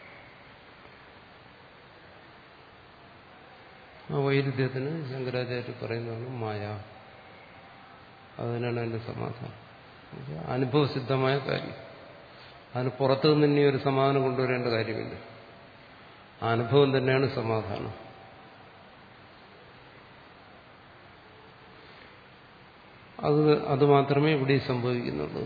ആ വൈരുദ്ധ്യത്തിന് ശങ്കരാചാര്യ പറയുന്നതാണ് മായ. അതിനാണ് അതിന്റെ സമാധാനം. അനുഭവസിദ്ധമായ കാര്യം. അതിന് പുറത്തു നിന്ന് ഇനി ഒരു സമാധാനം കൊണ്ടുവരേണ്ട കാര്യമില്ല. ആ അനുഭവം തന്നെയാണ് സമാധാനം. അത് അത് മാത്രമേ ഇവിടെ സംഭവിക്കുന്നുള്ളൂ.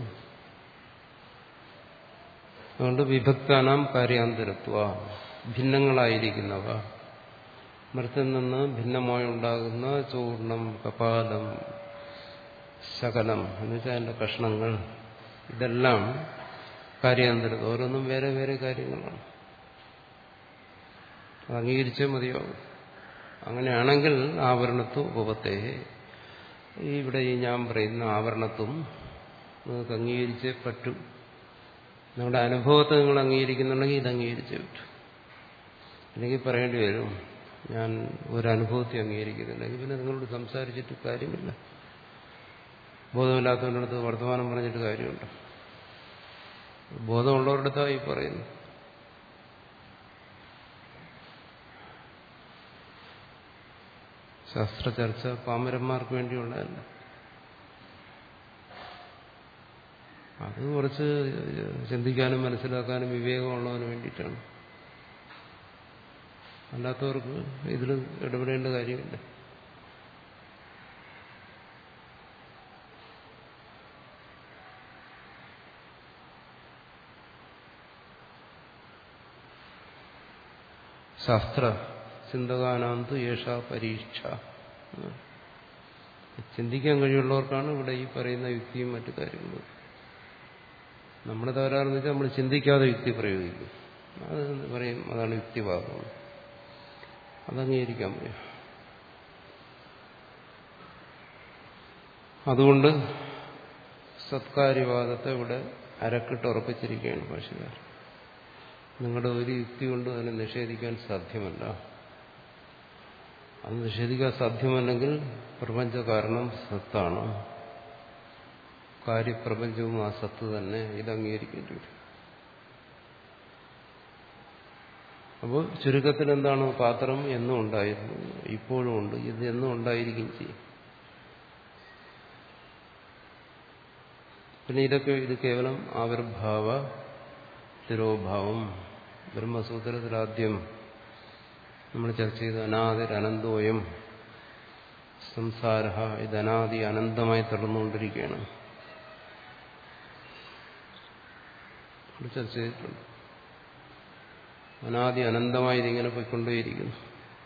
അതുകൊണ്ട് വിഭക്താനാം കാര്യാന്തരത്വ, ഭിന്നങ്ങളായിരിക്കുന്നവ, മൃത്തിൽ നിന്ന് ഭിന്നമായി ഉണ്ടാകുന്ന ചൂർണം, കപാലം, ശകലം എന്ന് വെച്ചാൽ അതിന്റെ കഷ്ണങ്ങൾ, ഇതെല്ലാം കാര്യാന്തരം, ഓരോന്നും വേറെ വേറെ കാര്യങ്ങളാണ്. അത് അംഗീകരിച്ചേ മതിയാവും. അങ്ങനെയാണെങ്കിൽ ആവരണത്വം ഉപപത്തേ, ഇവിടെ ഈ ഞാൻ പറയുന്ന ആവരണത്വം നിങ്ങൾക്ക് അംഗീകരിച്ചേ പറ്റൂ. നിങ്ങളുടെ അനുഭവത്തെ നിങ്ങൾ അംഗീകരിക്കുന്നുണ്ടെങ്കിൽ ഇത് അംഗീകരിച്ചേ പറ്റൂ. അല്ലെങ്കിൽ പറയേണ്ടി വരും ഞാൻ ഒരനുഭവത്തെ അംഗീകരിക്കുന്നുണ്ടെങ്കിൽ പിന്നെ നിങ്ങളോട് സംസാരിച്ചിട്ട് കാര്യമില്ല. ബോധമില്ലാത്തവരുടെ അടുത്ത് വർത്തമാനം പറഞ്ഞിട്ട് കാര്യമുണ്ട്. ബോധമുള്ളവരുടെ അടുത്താണ് ഈ പറയുന്നു. ശാസ്ത്ര ചർച്ച പാമരന്മാർക്ക് വേണ്ടിയുള്ളതല്ല. അത് കുറച്ച് ചിന്തിക്കാനും മനസ്സിലാക്കാനും വിവേകമുള്ളവന് വേണ്ടിയിട്ടാണ്. അല്ലാത്തവർക്ക് ഇതിൽ ഇടപെടേണ്ട കാര്യമില്ല. ശാസ്ത്ര ചിന്തകാനാന്ത് യേഷാ പരീക്ഷ. ചിന്തിക്കാൻ കഴിയുള്ളവർക്കാണ് ഇവിടെ ഈ പറയുന്ന യുക്തിയും മറ്റു കാര്യങ്ങളും. നമ്മുടെ തകരാറെന്ന് വെച്ചാൽ നമ്മൾ ചിന്തിക്കാതെ യുക്തി പ്രയോഗിക്കും. അത് പറയും അതാണ് യുക്തിവാദം. അതംഗീകരിക്കാൻ പറയും. അതുകൊണ്ട് സത്കാര്യവാദത്തെ ഇവിടെ അരക്കിട്ട് ഉറപ്പിച്ചിരിക്കുകയാണ് ഭാഷകാരൻ. നിങ്ങളുടെ ഒരു യുക്തി കൊണ്ട് അതിനെ നിഷേധിക്കാൻ സാധ്യമല്ല. അത് നിഷേധിക്കാൻ സാധ്യമല്ലെങ്കിൽ പ്രപഞ്ച കാരണം സത്താണ്, കാര്യപ്രപഞ്ചവും ആ സത്ത് തന്നെ, ഇത് അംഗീകരിക്കേണ്ടി വരും. അപ്പോൾ ചുരുക്കത്തിൽ എന്താണ്, പാത്രം എന്നും ഉണ്ടായിരുന്നു, ഇപ്പോഴും ഉണ്ട്, ഇത് എന്നും ഉണ്ടായിരിക്കുകയും ചെയ്യും. പിന്നെ ഇതൊക്കെ ഇത് കേവലം ആവിർഭാവ തിരോഭാവം. ബ്രഹ്മസൂത്രത്തിൽ ആദ്യം നമ്മൾ ചർച്ച ചെയ്ത അനാദിർ അനന്തോയം സംസാര, ഇത് അനാദി അനന്തമായി തുടർന്നുകൊണ്ടിരിക്കുകയാണ് ചർച്ച ചെയ്തിട്ടുണ്ട്. അനാദി അനന്തമായി ഇതിങ്ങനെ പോയിക്കൊണ്ടേയിരിക്കുന്നു.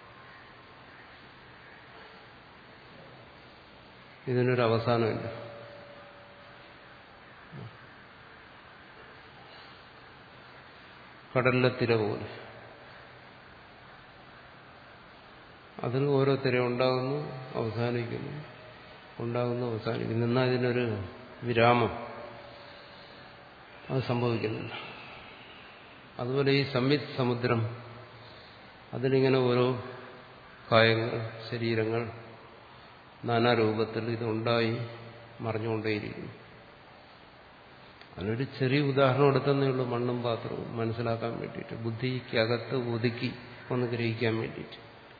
ഇതിനൊരു അവസാനമില്ല. കടലിലെ തിര പോലെ അതിൽ ഓരോ തിര ഉണ്ടാകുന്നു, അവസാനിക്കുന്നു, ഉണ്ടാകുന്നു, അവസാനിക്കുന്നു. എന്നാൽ ഇതിനൊരു വിരാമം അത് സംഭവിക്കുന്നില്ല. അതുപോലെ ഈ സംവിത് സമുദ്രം, അതിലിങ്ങനെ ഓരോ കായങ്ങൾ, ശരീരങ്ങൾ, നാനാരൂപത്തിൽ ഇതുണ്ടായി മറിഞ്ഞുകൊണ്ടേയിരിക്കുന്നു. അതിനൊരു ചെറിയ ഉദാഹരണം എടുത്തന്നേ ഉള്ളൂ, മണ്ണും പാത്രവും മനസ്സിലാക്കാൻ വേണ്ടിയിട്ട്, ബുദ്ധിക്കകത്ത് ഒതുക്കി ഒന്ന് ഗ്രഹിക്കാൻ വേണ്ടിയിട്ട്.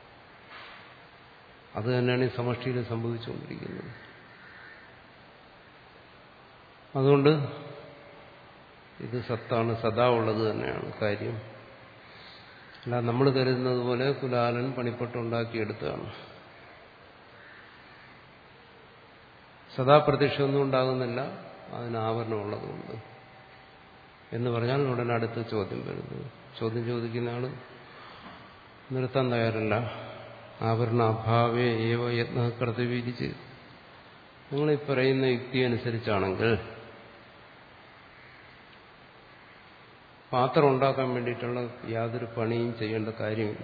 അത് തന്നെയാണ് ഈ സമഷ്ടിയിൽ സംഭവിച്ചുകൊണ്ടിരിക്കുന്നത്. അതുകൊണ്ട് ഇത് സത്താണ്, സദാ ഉള്ളത് തന്നെയാണ് കാര്യം. അല്ല നമ്മൾ കരുതുന്നത് പോലെ കുലാലൻ പണിപ്പെട്ടുണ്ടാക്കിയെടുത്തതാണ്. സദാ പ്രത്യക്ഷമൊന്നും ഉണ്ടാകുന്നില്ല, അതിന് ആവരണമുള്ളതുകൊണ്ട് എന്ന് പറഞ്ഞാൽ ഉടനെ അടുത്ത ചോദ്യം വരുന്നു. ചോദ്യം ചോദിക്കുന്ന ആള് നിർത്താൻ തയ്യാറല്ല. ആവരണ അഭാവേ ഏവ യത്ന കർത്തവ്യരിച്ച് നിങ്ങളീ പറയുന്ന യുക്തി അനുസരിച്ചാണെങ്കിൽ പാത്രം ഉണ്ടാക്കാൻ വേണ്ടിയിട്ടുള്ള യാതൊരു പണിയും ചെയ്യേണ്ട കാര്യമില്ല.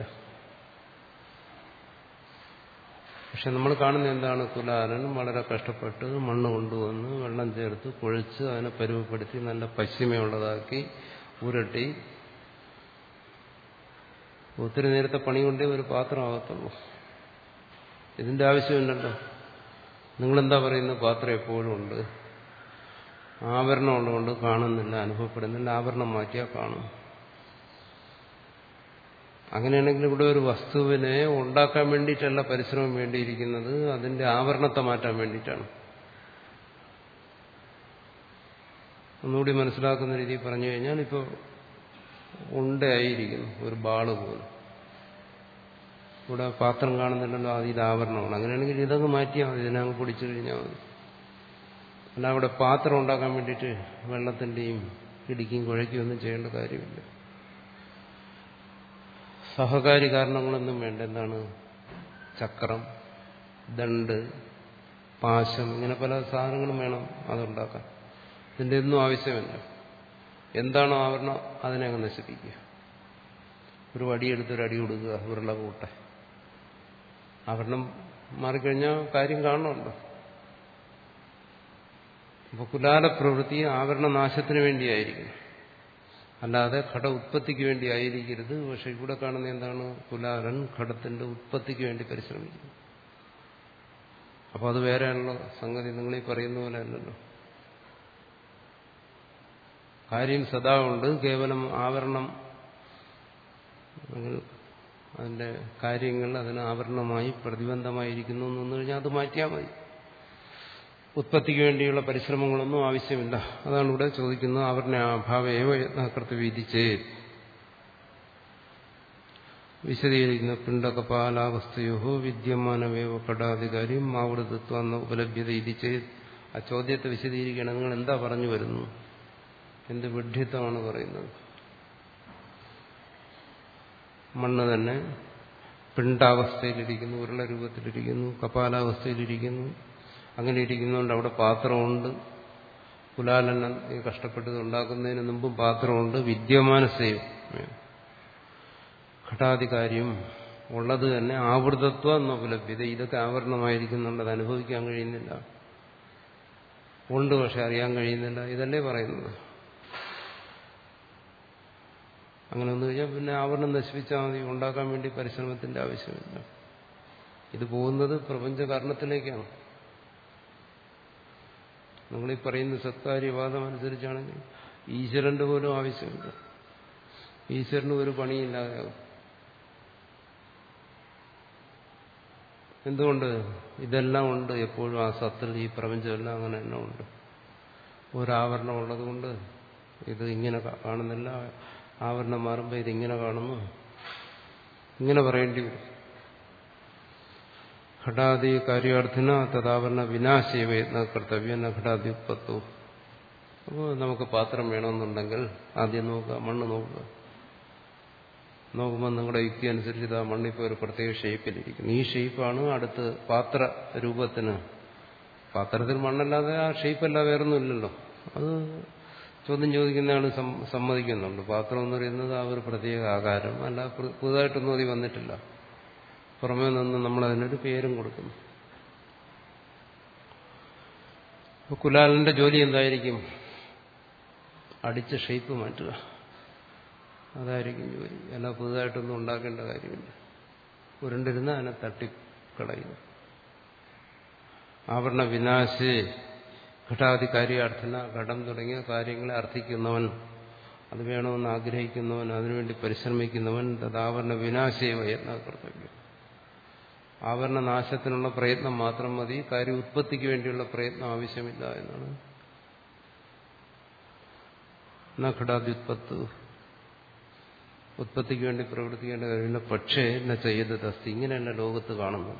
പക്ഷെ നമ്മൾ കാണുന്ന എന്താണ്, കുലാലൻ വളരെ കഷ്ടപ്പെട്ട് മണ്ണ് കൊണ്ടുവന്ന് വെള്ളം ചേർത്ത് കുഴച്ച് അതിനെ പരുവപ്പെടുത്തി നല്ല പശ്ചിമയുള്ളതാക്കി ഉരുട്ടി ഒത്തിരി നേരത്തെ പണി കൊണ്ടേ ഒരു പാത്രമാകത്തുള്ളൂ. ഇതിന്റെ ആവശ്യമില്ലല്ലോ. നിങ്ങളെന്താ പറയുന്നത്, പാത്രം എപ്പോഴും ഉണ്ട്, ആവരണം ഉള്ളതുകൊണ്ട് കാണുന്നില്ല, അനുഭവപ്പെടുന്നില്ല, ആവരണം മാറ്റിയാൽ കാണും. അങ്ങനെയാണെങ്കിൽ ഇവിടെ ഒരു വസ്തുവിനെ ഉണ്ടാക്കാൻ വേണ്ടിയിട്ടല്ല പരിശ്രമം വേണ്ടിയിരിക്കുന്നത്, അതിന്റെ ആവരണത്തെ മാറ്റാൻ വേണ്ടിയിട്ടാണ്. ഒന്നുകൂടി മനസ്സിലാക്കുന്ന രീതിയിൽ പറഞ്ഞു കഴിഞ്ഞാൽ, ഇപ്പോൾ ഉണ്ടയായിരിക്കുന്നു ഒരു ബാള് പോലെ, ഇവിടെ പാത്രം കാണുന്നില്ലല്ലോ, അത് ഇത് ആവരണമാണ്. അങ്ങനെയാണെങ്കിൽ ഇതങ്ങ് മാറ്റിയാൽ മതി, ഇതിനങ്ങ് പൊടിച്ചു കഴിഞ്ഞാൽ മതി. അല്ല അവിടെ പാത്രം ഉണ്ടാക്കാൻ വേണ്ടിയിട്ട് വെള്ളത്തിൻ്റെയും ഇടിക്കും കുഴയ്ക്കും ഒന്നും ചെയ്യേണ്ട കാര്യമില്ല. സഹകാരി കാരണങ്ങളൊന്നും വേണ്ട. എന്താണ്? ചക്രം, ദണ്ട്, പാശം, ഇങ്ങനെ പല സാധനങ്ങളും വേണം അതുണ്ടാക്കാൻ. ഇതിൻ്റെ ഒന്നും ആവശ്യമില്ല. എന്താണോ ആവരണം അതിനെ അങ്ങ് നശിപ്പിക്കുക. ഒരു വടിയെടുത്തൊരു അടി കൊടുക്കുക, ഉരുള കൂട്ട. ആവരണം മാറിക്കഴിഞ്ഞാൽ കാര്യം കാണണമല്ലോ. അപ്പോൾ കുലാല പ്രവൃത്തി ആവരണനാശത്തിന് വേണ്ടിയായിരിക്കും, അല്ലാതെ ഘട ഉത്പത്തിക്ക് വേണ്ടി ആയിരിക്കരുത്. പക്ഷെ ഇവിടെ കാണുന്ന എന്താണ്? കുലാലൻ ഘടത്തിന്റെ ഉത്പത്തിക്ക് വേണ്ടി പരിശ്രമിക്കുന്നു. അപ്പോൾ അത് വേറെയാണല്ലോ സംഗതി. നിങ്ങളീ പറയുന്ന പോലെ അല്ലല്ലോ. കാര്യം സദാ ഉണ്ട്, കേവലം ആവരണം അതിന്റെ കാര്യങ്ങൾ അതിന് ആവരണമായി പ്രതിബന്ധമായിരിക്കുന്നു എന്ന് വന്നു കഴിഞ്ഞാൽ അത് മാറ്റിയാൽ മതി. ഉത്പത്തിക്ക് വേണ്ടിയുള്ള പരിശ്രമങ്ങളൊന്നും ആവശ്യമില്ല. അതാണ് ഇവിടെ ചോദിക്കുന്നത്. ആവരണ അഭാവേവ യത്നകൃത്യവിധിച്ചേ വിശദീകരിക്കുന്ന പിണ്ടകപാലാവസ്ഥയോ വിദ്യമാനവേവ കടാധികാരിയും ആവൃതത്വ എന്ന ഉപലഭ്യത ഇരിച്ചേ. ആ ചോദ്യത്തെ വിശദീകരിക്കണം. നിങ്ങൾ എന്താ പറഞ്ഞു വരുന്നു? എന്ത് വിഡ്ഢിത്തമാണ് പറയുന്നത്? മണ്ണ് തന്നെ പിണ്ടാവസ്ഥയിലിരിക്കുന്നു, ഉരുള രൂപത്തിലിരിക്കുന്നു, കപാലാവസ്ഥയിലിരിക്കുന്നു. അങ്ങനെ ഇരിക്കുന്നതുകൊണ്ട് അവിടെ പാത്രമുണ്ട്. കുലാലൻ കഷ്ടപ്പെട്ടത് ഉണ്ടാക്കുന്നതിന് മുമ്പും പാത്രമുണ്ട്. വിദ്യമാനസേവം ഘടാധികാര്യം ഉള്ളത് തന്നെ ആവൃതത്വം എന്ന ഉപലഭ്യത. ഇതൊക്കെ ആവരണമായിരിക്കുന്നുണ്ട്, അത് അനുഭവിക്കാൻ കഴിയുന്നില്ല. ഉണ്ട്, പക്ഷെ അറിയാൻ കഴിയുന്നില്ല. ഇതല്ലേ പറയുന്നത്. അങ്ങനെ വന്നു കഴിഞ്ഞാൽ പിന്നെ ആവരണം നശിപ്പിച്ചാൽ മതി. ഉണ്ടാക്കാൻ വേണ്ടി പരിശ്രമത്തിന്റെ ആവശ്യമില്ല. ഇത് പോകുന്നത് പ്രപഞ്ച കാരണത്തിലേക്കാണ്. നിങ്ങളീ പറയുന്ന സത്കാര്യവാദം അനുസരിച്ചാണെങ്കിൽ ഈശ്വരന്റെ പോലും ആവശ്യമില്ല. ഈശ്വരന് ഒരു പണിയില്ലാതെയാകും. എന്തുകൊണ്ട്? ഇതെല്ലാം ഉണ്ട് എപ്പോഴും. ആ സത്തിൽ ഈ പ്രപഞ്ചമെല്ലാം അങ്ങനെ തന്നെ ഉണ്ട്. ഒരാവരണം ഉള്ളതുകൊണ്ട് ഇത് ഇങ്ങനെ കാണുന്നില്ല. ആവരണം മാറുമ്പോൾ ഇതിങ്ങനെ കാണുന്നു. ഇങ്ങനെ പറയേണ്ടി വരും. ഘടാദി കാര്യാർത്ഥന തഥാവരണ വിനാശയവേദന കർത്തവ്യ ഘടാദി ഉത്പത്തോ. അപ്പോൾ നമുക്ക് പാത്രം വേണമെന്നുണ്ടെങ്കിൽ ആദ്യം നോക്കുക, മണ്ണ് നോക്കുക. നോക്കുമ്പോൾ നിങ്ങളുടെ യുക്തി അനുസരിച്ച് ആ മണ്ണിപ്പോൾ ഒരു പ്രത്യേക ഷേപ്പിലിരിക്കുന്നു. ഈ ഷേപ്പാണ് അടുത്ത് പാത്ര രൂപത്തിന്. പാത്രത്തിൽ മണ്ണല്ലാതെ ആ ഷേപ്പല്ല വേറൊന്നും ഇല്ലല്ലോ. അത് ചോദ്യം ചോദിക്കുന്ന ആൾ സമ്മതിക്കുന്നുണ്ട്. പാത്രം എന്ന് പറയുന്നത് ആ ഒരു പ്രത്യേക ആകാരം അല്ല, പുതുതായിട്ടൊന്നും അതി വന്നിട്ടില്ല. പുറമേ നിന്ന് നമ്മളതിനൊരു പേരും കൊടുക്കുന്നു. അപ്പോൾ കുലാലന്റെ ജോലി എന്തായിരിക്കും? അടിച്ച ഷേപ്പ് മാറ്റുക. അതായിരിക്കും ജോലി. അല്ല പുതുതായിട്ടൊന്നും ഉണ്ടാക്കേണ്ട കാര്യമില്ല. ഉരുണ്ടിരുന്ന അതിനെ തട്ടിക്കളയുക. ആവരണ വിനാശേ ഘടാദി കാര്യാർത്ഥന, ഘടം തുടങ്ങിയ കാര്യങ്ങളെ അർത്ഥിക്കുന്നവൻ, അത് വേണമെന്ന് ആഗ്രഹിക്കുന്നവൻ, അതിനുവേണ്ടി പരിശ്രമിക്കുന്നവൻ തഥാവരണ വിനാശേവ യത്ന കർത്തവ്യം. ആവരണ നാശത്തിനുള്ള പ്രയത്നം മാത്രം മതി, കാര്യ ഉത്പത്തിക്ക് വേണ്ടിയുള്ള പ്രയത്നം ആവശ്യമില്ല എന്നാണ്. ന ഘടാദ്യുത്പത്ത്, ഉത്പത്തിക്ക് വേണ്ടി പ്രവർത്തിക്കേണ്ട കാര്യമില്ല. പക്ഷേ എന്നെ ചെയ്തതസ്തി, ഇങ്ങനെയല്ല ലോകത്ത് കാണുന്നത്.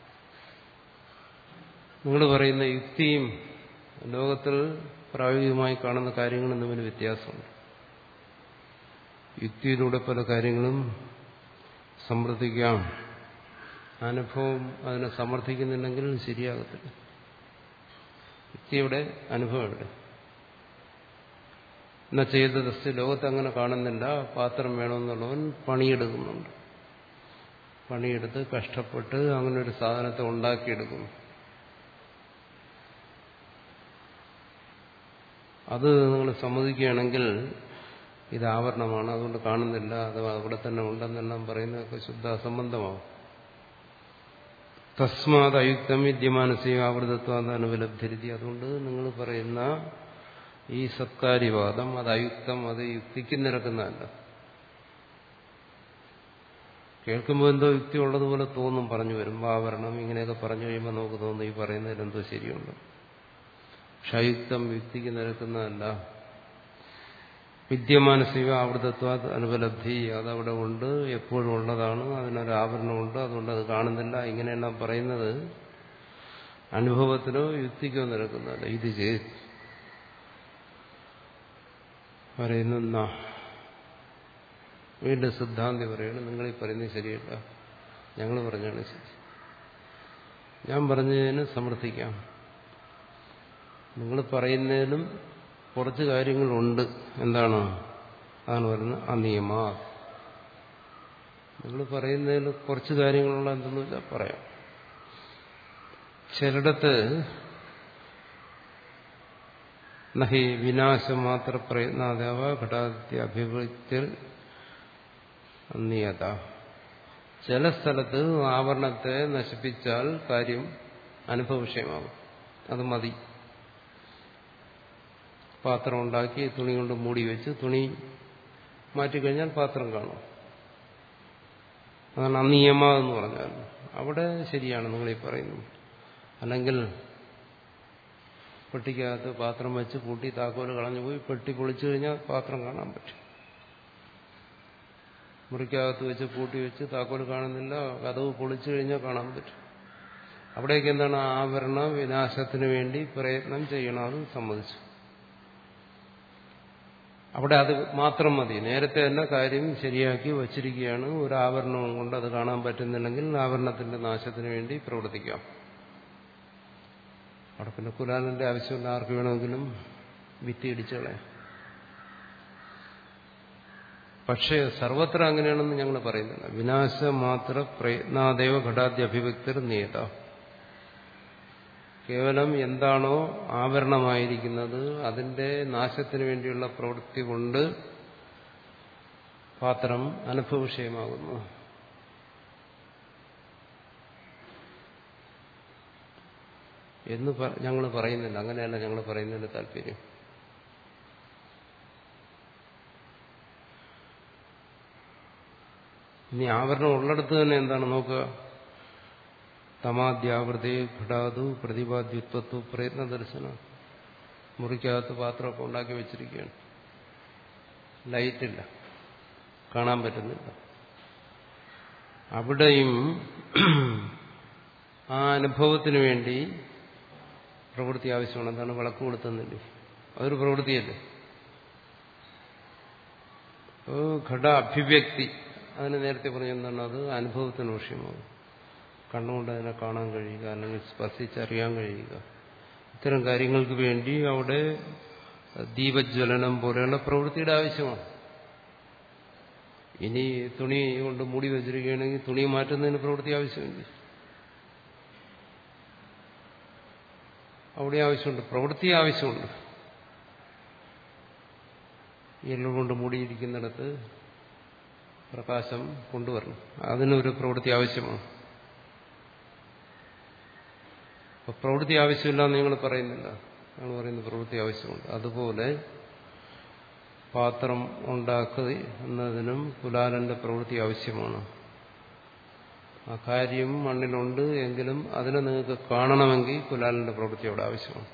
നിങ്ങൾ പറയുന്ന യുക്തിയും ലോകത്തിൽ പ്രായോഗികമായി കാണുന്ന കാര്യങ്ങളും തമ്മിൽ വ്യത്യാസമുണ്ട്. യുക്തിയിലൂടെ പല കാര്യങ്ങളും സമർത്ഥിക്കാം. അനുഭവം അതിനെ സമർത്ഥിക്കുന്നില്ലെങ്കിൽ ശരിയാകത്തില്ല. യുക്തിയുടെ അനുഭവം എവിടെ? എന്നാ ചെയ്തതസ്തി, ലോകത്ത് അങ്ങനെ കാണുന്നില്ല. പാത്രം വേണമെന്നുള്ളവൻ പണിയെടുക്കുന്നുണ്ട്. പണിയെടുത്ത് കഷ്ടപ്പെട്ട് അങ്ങനെ ഒരു സാധനത്തെ ഉണ്ടാക്കിയെടുക്കുന്നു. അത് നിങ്ങൾ സമ്മതിക്കുകയാണെങ്കിൽ ഇത് ആവരണമാണ്, അതുകൊണ്ട് കാണുന്നില്ല, അത് അവിടെ തന്നെ ഉണ്ടെന്നെല്ലാം പറയുന്നതൊക്കെ ശുദ്ധ അസംബന്ധമാവും. തസ്മാത് അയുക്തം വിദ്യമാനസിക ആവൃതത്വം അനുപലബ്ധി. അതുകൊണ്ട് നിങ്ങൾ പറയുന്ന ഈ സത്കാര്യവാദം അത് അയുക്തം, അത് യുക്തിക്ക് നിരക്കുന്നതല്ല. കേൾക്കുമ്പോൾ എന്തോ യുക്തി ഉള്ളതുപോലെ തോന്നും. പറഞ്ഞു വരുമ്പോൾ ആവരണം ഇങ്ങനെയൊക്കെ പറഞ്ഞു കഴിയുമ്പോൾ നമുക്ക് തോന്നും ഈ പറയുന്നതിൽ എന്തോ ശരിയുണ്ട്. പക്ഷെ അയുക്തം യുക്തിക്ക് നിരക്കുന്നതല്ല. വിദ്യമാനസിക ആവൃതത്വ അനുപലബ്ധി, അതവിടെ ഉണ്ട്, എപ്പോഴും ഉള്ളതാണ്, അതിനൊരു ആവരണമുണ്ട്, അതുകൊണ്ട് അത് കാണുന്നില്ല. ഇങ്ങനെയെല്ലാം പറയുന്നത് അനുഭവത്തിനോ യുക്തിക്കോ നിരക്കുന്നതല്ല. ഇത് ചെയ്ത് പറയുന്ന വീണ്ടും സിദ്ധാന്തി പറയണം, നിങ്ങൾ ഈ പറയുന്നത് ശരിയല്ല, ഞങ്ങൾ പറഞ്ഞാണ് ശരി. ഞാൻ പറഞ്ഞതിന് സമർത്ഥിക്കാം. നിങ്ങൾ പറയുന്നതിലും കുറച്ച് കാര്യങ്ങളുണ്ട്. എന്താണ്? അതാണ് പറയുന്നത് അനിയമ. നിങ്ങൾ പറയുന്നതിൽ കുറച്ച് കാര്യങ്ങളുള്ള എന്തെന്ന് വെച്ചാൽ പറയാം. ചിലയിടത്ത് നഹി വിനാശമാത്ര പ്രയത്നാദേവ ഘടാദ്യ അഭിവൃത്തി നിയത. ചില സ്ഥലത്ത് ആവരണത്തെ നശിപ്പിച്ചാൽ കാര്യം അനുഭവ വിഷയമാകും. അത് മതി. പാത്രം ഉണ്ടാക്കി തുണി കൊണ്ട് മൂടി വെച്ച് തുണി മാറ്റിക്കഴിഞ്ഞാൽ പാത്രം കാണും. അതാണ് അനിയമ എന്ന് പറഞ്ഞാൽ. അവിടെ ശരിയാണ് നിങ്ങളീ പറയുന്നത്. അല്ലെങ്കിൽ പെട്ടിക്കകത്ത് പാത്രം വെച്ച് കൂട്ടി താക്കോല് കളഞ്ഞുപോയി പെട്ടി പൊളിച്ചു കഴിഞ്ഞാൽ പാത്രം കാണാൻ പറ്റും. മുറിക്കകത്ത് വെച്ച് പൂട്ടി വെച്ച് താക്കോല് കാണുന്നില്ല, കതവ് പൊളിച്ചു കഴിഞ്ഞാൽ കാണാൻ പറ്റും. അവിടേക്ക് എന്താണ്? ആവരണ വിനാശത്തിന് വേണ്ടി പ്രയത്നം ചെയ്യണം. അത് സമ്മതിച്ചു. അവിടെ അത് മാത്രം മതി. നേരത്തെ തന്നെ കാര്യം ശരിയാക്കി വച്ചിരിക്കുകയാണ്. ഒരു ആവരണവും കൊണ്ട് അത് കാണാൻ പറ്റുന്നില്ലെങ്കിൽ ആവരണത്തിന്റെ നാശത്തിന് വേണ്ടി പ്രവർത്തിക്കാം. അവിടെ പിന്നെ കുലാലിന്റെ ആവശ്യമില്ല. ആർക്ക് വേണമെങ്കിലും ഭിത്തി ഇടിച്ചു കളയാം. പക്ഷേ സർവത്ര അങ്ങനെയാണെന്ന് ഞങ്ങൾ പറയുന്നില്ല. വിനാശമാത്ര പ്രയത്നാദേവ ഘടാദ്യ അഭിവ്യക്തർ നിയത. കേവലം എന്താണോ ആവരണമായിരിക്കുന്നത് അതിന്റെ നാശത്തിന് വേണ്ടിയുള്ള പ്രവൃത്തി കൊണ്ട് പാത്രം അനുഭവ വിഷയമാകുന്നു. എന്ന് ഞങ്ങൾ പറയുന്നില്ല. അങ്ങനെയല്ല ഞങ്ങൾ പറയുന്നതിന്റെ താല്പര്യം. ഇനി ആവരണം ഉള്ളിടത്ത് തന്നെ എന്താണ് നോക്കുക. തമാദ്യാവൃതേ ഘടാതു പ്രതിപാദ്യത്വത്വ പ്രയത്ന ദർശനം. മുറിക്കകത്ത് പാത്രമൊക്കെ ഉണ്ടാക്കി വെച്ചിരിക്കുകയാണ്. ലൈറ്റില്ല, കാണാൻ പറ്റുന്നില്ല. അവിടെയും ആ അനുഭവത്തിന് വേണ്ടി പ്രവൃത്തി ആവശ്യമാണ്. എന്താണ്? വിളക്ക് കൊടുത്തുന്നില്ലേ? അതൊരു പ്രവൃത്തിയല്ലേ? ഘട അഭിവ്യക്തി, അതിന് നേരത്തെ പറഞ്ഞെന്താണ്? അത് അനുഭവത്തിന് വിഷയമാകും. കണ്ണുകൊണ്ട് അതിനെ കാണാൻ കഴിയുക, അല്ലെങ്കിൽ സ്പർശിച്ചറിയാൻ കഴിയുക, ഇത്തരം കാര്യങ്ങൾക്ക് വേണ്ടി അവിടെ ദീപജ്വലനം പോലെയുള്ള പ്രവൃത്തിയുടെ ആവശ്യമാണ്. ഇനി തുണി കൊണ്ട് മൂടി വെച്ചിരിക്കുകയാണെങ്കിൽ തുണി മാറ്റുന്നതിന് പ്രവൃത്തി ആവശ്യമില്ല. അവിടെ ആവശ്യമുണ്ട്, പ്രവൃത്തി ആവശ്യമുണ്ട്. എല്ലുകൊണ്ട് മൂടിയിരിക്കുന്നിടത്ത് പ്രകാശം കൊണ്ടുവരണം. അതിനൊരു പ്രവൃത്തി ആവശ്യമാണ്. അപ്പൊ പ്രവൃത്തി ആവശ്യമില്ല എന്ന് നിങ്ങൾ പറയുന്നില്ല. നിങ്ങൾ പറയുന്ന പ്രവൃത്തി ആവശ്യമുണ്ട്. അതുപോലെ പാത്രം ഉണ്ടാക്കുന്നതിനും കുലാലന്റെ പ്രവൃത്തി ആവശ്യമാണ്. ആ കാര്യം മണ്ണിലുണ്ട് എങ്കിലും അതിനെ നിങ്ങൾക്ക് കാണണമെങ്കിൽ കുലാലന്റെ പ്രവൃത്തി അവിടെ ആവശ്യമാണ്.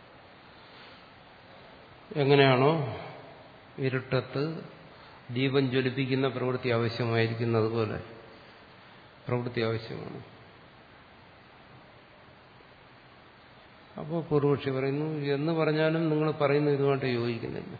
എങ്ങനെയാണോ ഇരുട്ടത്ത് ദീപം ജ്വലിപ്പിക്കുന്ന പ്രവൃത്തി ആവശ്യമായിരിക്കുന്നത് പോലെ പ്രവൃത്തി ആവശ്യമാണ്. അപ്പോൾ പൂർവക്ഷി പറയുന്നു, എന്ന് പറഞ്ഞാലും നിങ്ങൾ പറയുന്ന ഇതുമായിട്ട് യോജിക്കുന്നില്ല.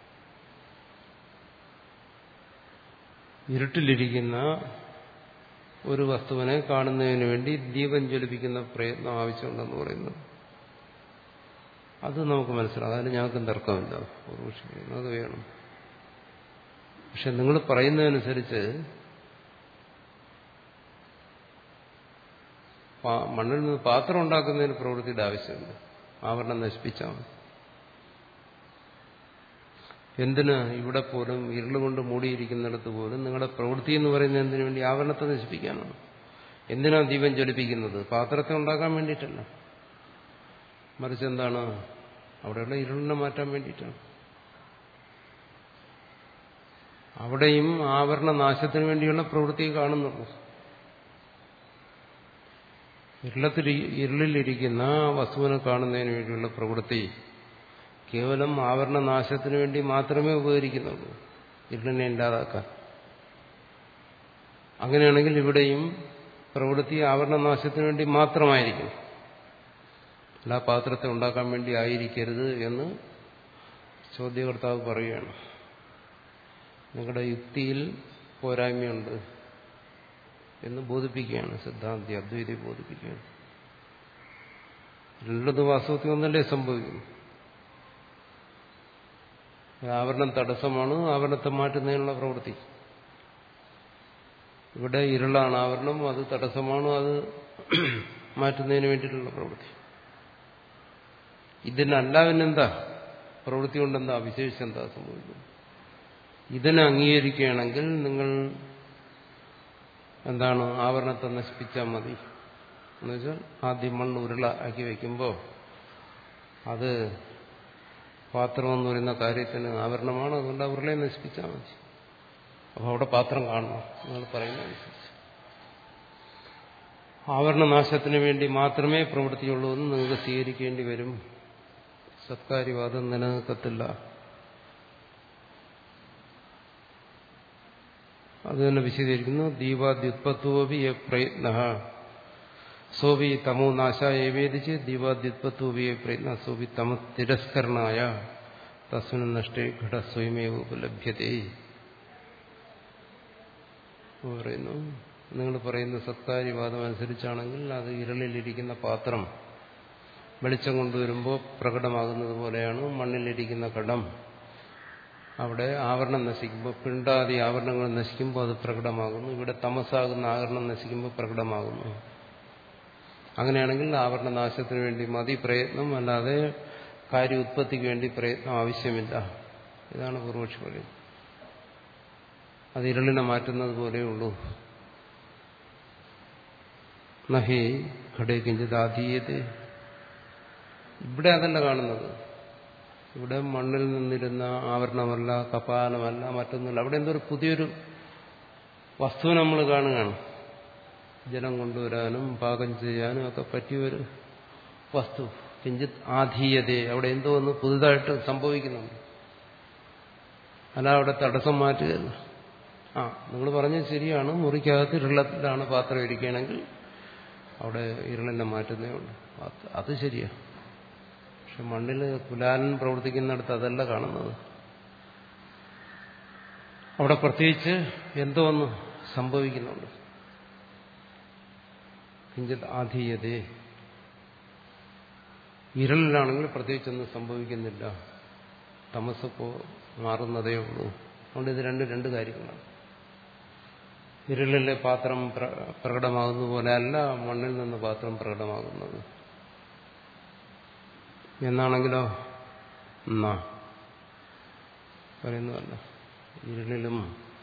ഇരുട്ടിലിരിക്കുന്ന ഒരു വസ്തുവിനെ കാണുന്നതിന് വേണ്ടി ദീപം ജ്വലിപ്പിക്കുന്ന പ്രയത്നം ആവശ്യമുണ്ടെന്ന് പറയുന്നു. അത് നമുക്ക് മനസ്സിലാവും. അതിന് ഞങ്ങൾക്കും തർക്കമില്ല. പൂർവക്ഷി പറയുന്നു അത് വേണം. പക്ഷെ നിങ്ങൾ പറയുന്നതനുസരിച്ച് മണ്ണിൽ നിന്ന് പാത്രം ഉണ്ടാക്കുന്നതിന് പ്രവൃത്തിയുടെ ആവശ്യമുണ്ട്. ആവരണം നശിപ്പിച്ചാൽ മതി. എന്തിന്? ഇവിടെ പോലും ഇരുളുകൊണ്ട് മൂടിയിരിക്കുന്നിടത്ത് പോലും നിങ്ങളുടെ പ്രവൃത്തി എന്ന് പറയുന്നത് എന്തിനു വേണ്ടി? ആവരണത്തെ നശിപ്പിക്കാനാണ്. എന്തിനാണ് ദീപം ജ്വലിപ്പിക്കുന്നത്? പാത്രത്തെ ഉണ്ടാക്കാൻ വേണ്ടിയിട്ടല്ല. മറിച്ച് എന്താണ്? അവിടെയുള്ള ഇരുളിനെ മാറ്റാൻ വേണ്ടിയിട്ടാണ്. അവിടെയും ആവരണ നാശത്തിന് വേണ്ടിയുള്ള പ്രവൃത്തി കാണുന്നുള്ളൂ. ഇരുളത്തിൽ ഇരുളിലിരിക്കുന്ന വസ്തുവിനെ കാണുന്നതിന് വേണ്ടിയുള്ള പ്രവൃത്തി കേവലം ആവരണ നാശത്തിന് വേണ്ടി മാത്രമേ ഉപകരിക്കുന്നുള്ളൂ, ഇരുളിനെ ഇല്ലാതാക്കാൻ. അങ്ങനെയാണെങ്കിൽ ഇവിടെയും പ്രവൃത്തി ആവരണ നാശത്തിന് വേണ്ടി മാത്രമായിരിക്കും. അല്ല ആ പാത്രത്തെ ഉണ്ടാക്കാൻ വേണ്ടി ആയിരിക്കരുത് എന്ന് ചോദ്യകർത്താവ് പറയുകയാണ്. നിങ്ങളുടെ യുക്തിയിൽ പോരായ്മയുണ്ട് എന്ന് ബോധിപ്പിക്കുകയാണ് സിദ്ധാന്തി, അദ്വൈതി ബോധിപ്പിക്കുകയാണ്. രണ്ടത് വാസ്തവത്തിൽ ഒന്നല്ലേ സംഭവിക്കുന്നു. ആവരണം തടസ്സമാണ്, ആവരണത്തെ മാറ്റുന്നതിനുള്ള പ്രവൃത്തി. ഇവിടെ ഇരുളാണ് ആവരണം, അത് തടസ്സമാണ്, അത് മാറ്റുന്നതിന് വേണ്ടിയിട്ടുള്ള പ്രവൃത്തി. ഇതിനല്ല പിന്നെന്താ പ്രവൃത്തി കൊണ്ടെന്താ വിശേഷിച്ച് എന്താ സംഭവിക്കുന്നത്? ഇതിനെ അംഗീകരിക്കുകയാണെങ്കിൽ നിങ്ങൾ എന്താണ് ആവരണത്തെ നശിപ്പിച്ചാൽ മതി. എന്നുവെച്ചാൽ ആദ്യം മണ്ണ് ഉരുള ആക്കി വയ്ക്കുമ്പോൾ അത് പാത്രമെന്ന് പറയുന്ന കാര്യത്തിന് ആവരണമാണ്, അതുകൊണ്ട് ആ ഉരുളയെ നശിപ്പിച്ചാൽ മതി. അപ്പോൾ അവിടെ പാത്രം കാണണം നിങ്ങൾ പറയുന്നതനുസരിച്ച്. ആവരണനാശത്തിന് വേണ്ടി മാത്രമേ പ്രവൃത്തിയുള്ളൂ എന്ന് നിങ്ങൾക്ക് സ്വീകരിക്കേണ്ടി വരും. സത്കാര്യവാദം നിലനിൽക്കത്തില്ല. അത് തന്നെ വിശദീകരിക്കുന്നു. ദീപാദ്യുത്പത്തോപി യ പ്രയത്ന സോവി തമോ നാശായ വേദിച്ച് ദീപാദ്യുത്പത്തോപി യ പ്രയത്ന സോവി തമ തിരസ്കരണായ തസ്മിൻ നഷ്ടേ ഘട സ്വയമേവ ഉപലഭ്യതേ പറയുന്നു. നിങ്ങൾ പറയുന്ന സത്കാര്യവാദം അനുസരിച്ചാണെങ്കിൽ അത് ഇരുളിലിരിക്കുന്ന പാത്രം വെളിച്ചം കൊണ്ടുവരുമ്പോൾ പ്രകടമാകുന്നത് പോലെയാണ് മണ്ണിലിരിക്കുന്ന കടം. അവിടെ ആവരണം നശിക്കുമ്പോൾ, പിണ്ടാദി ആവരണങ്ങൾ നശിക്കുമ്പോൾ അത് പ്രകടമാകുന്നു. ഇവിടെ തമസാകുന്ന ആവരണം നശിക്കുമ്പോൾ പ്രകടമാകുന്നു. അങ്ങനെയാണെങ്കിൽ ആവരണനാശത്തിന് വേണ്ടി മതി പ്രയത്നം, അല്ലാതെ കാര്യ ഉത്പത്തിക്ക് വേണ്ടി പ്രയത്നം ആവശ്യമില്ല. ഇതാണ് പൂർവക്ഷി പറയുന്നത്. അത് ഇരുളിനെ മാറ്റുന്നത് പോലെയുള്ളൂ. നഹി ഘടേ കിഞ്ചിത് ആധീയതേ. ഇവിടെ അതല്ല കാണുന്നത്. ഇവിടെ മണ്ണിൽ നിന്നിരുന്ന ആവരണമല്ല, കപാലമല്ല, മറ്റൊന്നുമില്ല. അവിടെ എന്തോ ഒരു പുതിയൊരു വസ്തു നമ്മൾ കാണുകയാണ്. ജലം കൊണ്ടുവരാനും പാകം ചെയ്യാനും ഒക്കെ പറ്റിയൊരു വസ്തു. കിഞ്ചിത് ആധീയതേ. അവിടെ എന്തോ ഒന്ന് പുതുതായിട്ട് സംഭവിക്കുന്നുണ്ട്. അല്ല അവിടെ തടസ്സം മാറ്റുകയല്ല. ആ നിങ്ങൾ പറഞ്ഞത് ശരിയാണ്. മുറിക്കകത്ത് ഇരുളത്തിലാണ് പാത്രം ഇരിക്കുകയാണെങ്കിൽ അവിടെ ഇരുളിനെ മാറ്റുന്നേ ഉള്ളൂ. അത് ശരിയാണ്. പക്ഷെ മണ്ണിൽ കുലാലൻ പ്രവർത്തിക്കുന്നിടത്ത് അതല്ല കാണുന്നത്. അവിടെ പ്രത്യേകിച്ച് എന്തോ ഒന്ന് സംഭവിക്കുന്നുണ്ട്. കിഞ്ചിത് ആധീയതേ. ഇരുളിലാണെങ്കിൽ പ്രത്യേകിച്ചൊന്നും സംഭവിക്കുന്നില്ല. തമസപ്പോ മാറുന്നതേ ഉള്ളൂ. അതുകൊണ്ട് ഇത് രണ്ട് രണ്ട് കാര്യങ്ങളാണ്. ഇരുളിലെ പാത്രം പ്രകടമാകുന്ന പോലെ അല്ല മണ്ണിൽ നിന്ന് പാത്രം പ്രകടമാകുന്നത്. എന്നാണെങ്കിലോ എന്നാ പറയുന്നതല്ല. ഇരുളിലും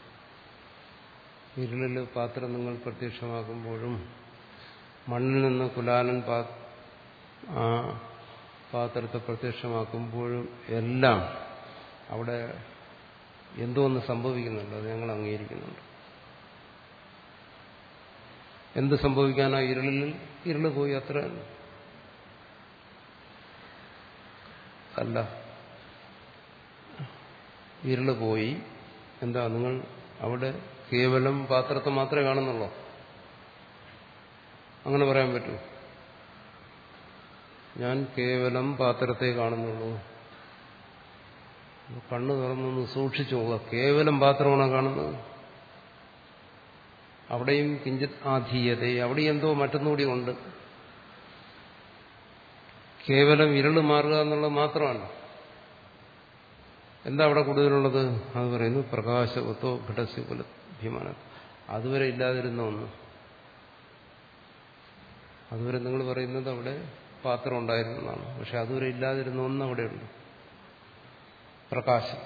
ഇരുളിൽ പാത്രം നിങ്ങൾ പ്രത്യക്ഷമാക്കുമ്പോഴും മണ്ണിൽ നിന്ന് കുലാലൻ ആ പാത്രത്തെ പ്രത്യക്ഷമാക്കുമ്പോഴും എല്ലാം അവിടെ എന്തോ ഒന്ന് സംഭവിക്കുന്നുണ്ട്. അത് ഞങ്ങൾ അംഗീകരിക്കുന്നുണ്ട്. എന്ത് സംഭവിക്കാനാ? ഇരുളിൽ ഇരുള് പോയി, അത്ര അല്ല. ഇരുള് പോയി. എന്താ നിങ്ങൾ അവിടെ കേവലം പാത്രത്തെ മാത്രമേ കാണുന്നുള്ളൂ? അങ്ങനെ പറയാൻ പറ്റൂ? ഞാൻ കേവലം പാത്രത്തെ കാണുന്നുള്ളൂ. കണ്ണ് തുറന്നൊന്ന് സൂക്ഷിച്ചു നോക്കുക. കേവലം പാത്രമാണ് കാണുന്നത്. അവിടെയും കിഞ്ചിത് ആധീയത. അവിടെ എന്തോ മറ്റൊന്നുകൂടി ഉണ്ട്. കേവലം ഇരുള് മാറുക എന്നുള്ളത് മാത്രമല്ല. എന്താ അവിടെ കൂടുതലുള്ളത്? അത് പറയുന്നു പ്രകാശവത്തോ ഘടസ്യ പുലഭ്യമാനം. അതുവരെ ഇല്ലാതിരുന്ന ഒന്ന്. അതുവരെ നിങ്ങൾ പറയുന്നത് അവിടെ പാത്രം ഉണ്ടായിരുന്നതാണ്. പക്ഷെ അതുവരെ ഇല്ലാതിരുന്ന ഒന്ന് അവിടെയുണ്ട്. പ്രകാശം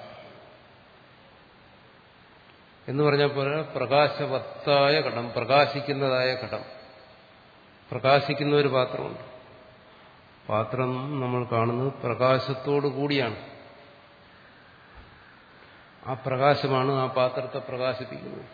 എന്ന് പറഞ്ഞാൽ പോലെ പ്രകാശവത്തായ ഘടം, പ്രകാശിക്കുന്നതായ ഘടം, പ്രകാശിക്കുന്ന ഒരു പാത്രമുണ്ട്. പാത്രം നമ്മൾ കാണുന്നത് പ്രകാശത്തോടു കൂടിയാണ്. ആ പ്രകാശമാണ് ആ പാത്രത്തെ പ്രകാശിപ്പിക്കുന്നത്.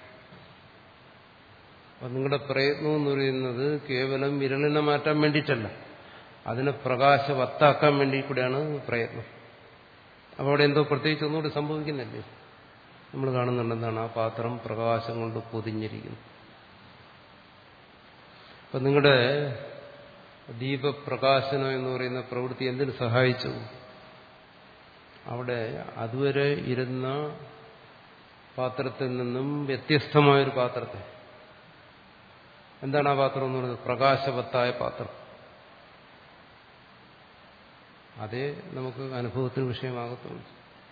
അപ്പം നിങ്ങളുടെ പ്രയത്നം എന്ന് പറയുന്നത് കേവലം വിരലിനെ മാറ്റാൻ വേണ്ടിയിട്ടല്ല, അതിനെ പ്രകാശവത്താക്കാൻ വേണ്ടി കൂടെയാണ് പ്രയത്നം. അപ്പോൾ അവിടെ എന്തോ പ്രത്യേകിച്ച് ഒന്നുകൂടി സംഭവിക്കുന്നില്ലേ? നമ്മൾ കാണുന്നുണ്ട് എന്താണ്? ആ പാത്രം പ്രകാശം കൊണ്ട് പൊതിഞ്ഞിരിക്കുന്നു. അപ്പം നിങ്ങളുടെ ദീപപ്രകാശനം എന്ന് പറയുന്ന പ്രവൃത്തി എന്തിനു സഹായിച്ചു? അവിടെ അതുവരെ ഇരുന്ന പാത്രത്തിൽ നിന്നും വ്യത്യസ്തമായൊരു പാത്രത്തെ, എന്താണ് ആ പാത്രം എന്ന് പറയുന്നത്? പ്രകാശവത്തായ പാത്രം. അതേ നമുക്ക് അനുഭവത്തിന് വിഷയമാകത്തുള്ളൂ.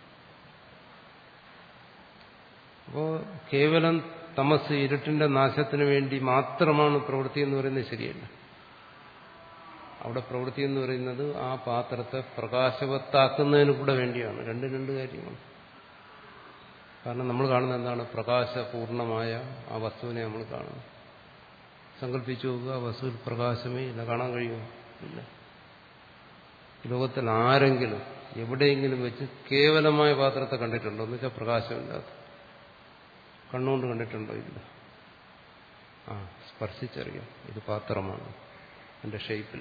അപ്പോ കേവലം തമസ് ഇരുട്ടിന്റെ നാശത്തിന് വേണ്ടി മാത്രമാണ് പ്രവൃത്തി എന്ന് പറയുന്നത് ശരിയല്ല. അവിടെ പ്രവൃത്തി എന്ന് പറയുന്നത് ആ പാത്രത്തെ പ്രകാശവത്താക്കുന്നതിന് കൂടെ വേണ്ടിയാണ്. രണ്ടും രണ്ട് കാര്യമാണ്. കാരണം നമ്മൾ കാണുന്നത് എന്താണ്? പ്രകാശപൂർണമായ ആ വസ്തുവിനെ നമ്മൾ കാണുന്നു. സങ്കല്പിച്ചു നോക്കുക, ആ വസ്തുവിൽ പ്രകാശമേ ഇല്ല. കാണാൻ കഴിയുമോ? ഇല്ല. ലോകത്തിൽ ആരെങ്കിലും എവിടെയെങ്കിലും വെച്ച് കേവലമായ പാത്രത്തെ കണ്ടിട്ടുണ്ടോ? എന്ന് വെച്ചാൽ പ്രകാശമില്ലാത്ത, കണ്ണുകൊണ്ട് കണ്ടിട്ടുണ്ടോ? ഇല്ല. ആ സ്പർശിച്ചറിയാം, ഇത് പാത്രമാണ്, എന്റെ ഷേപ്പിൽ.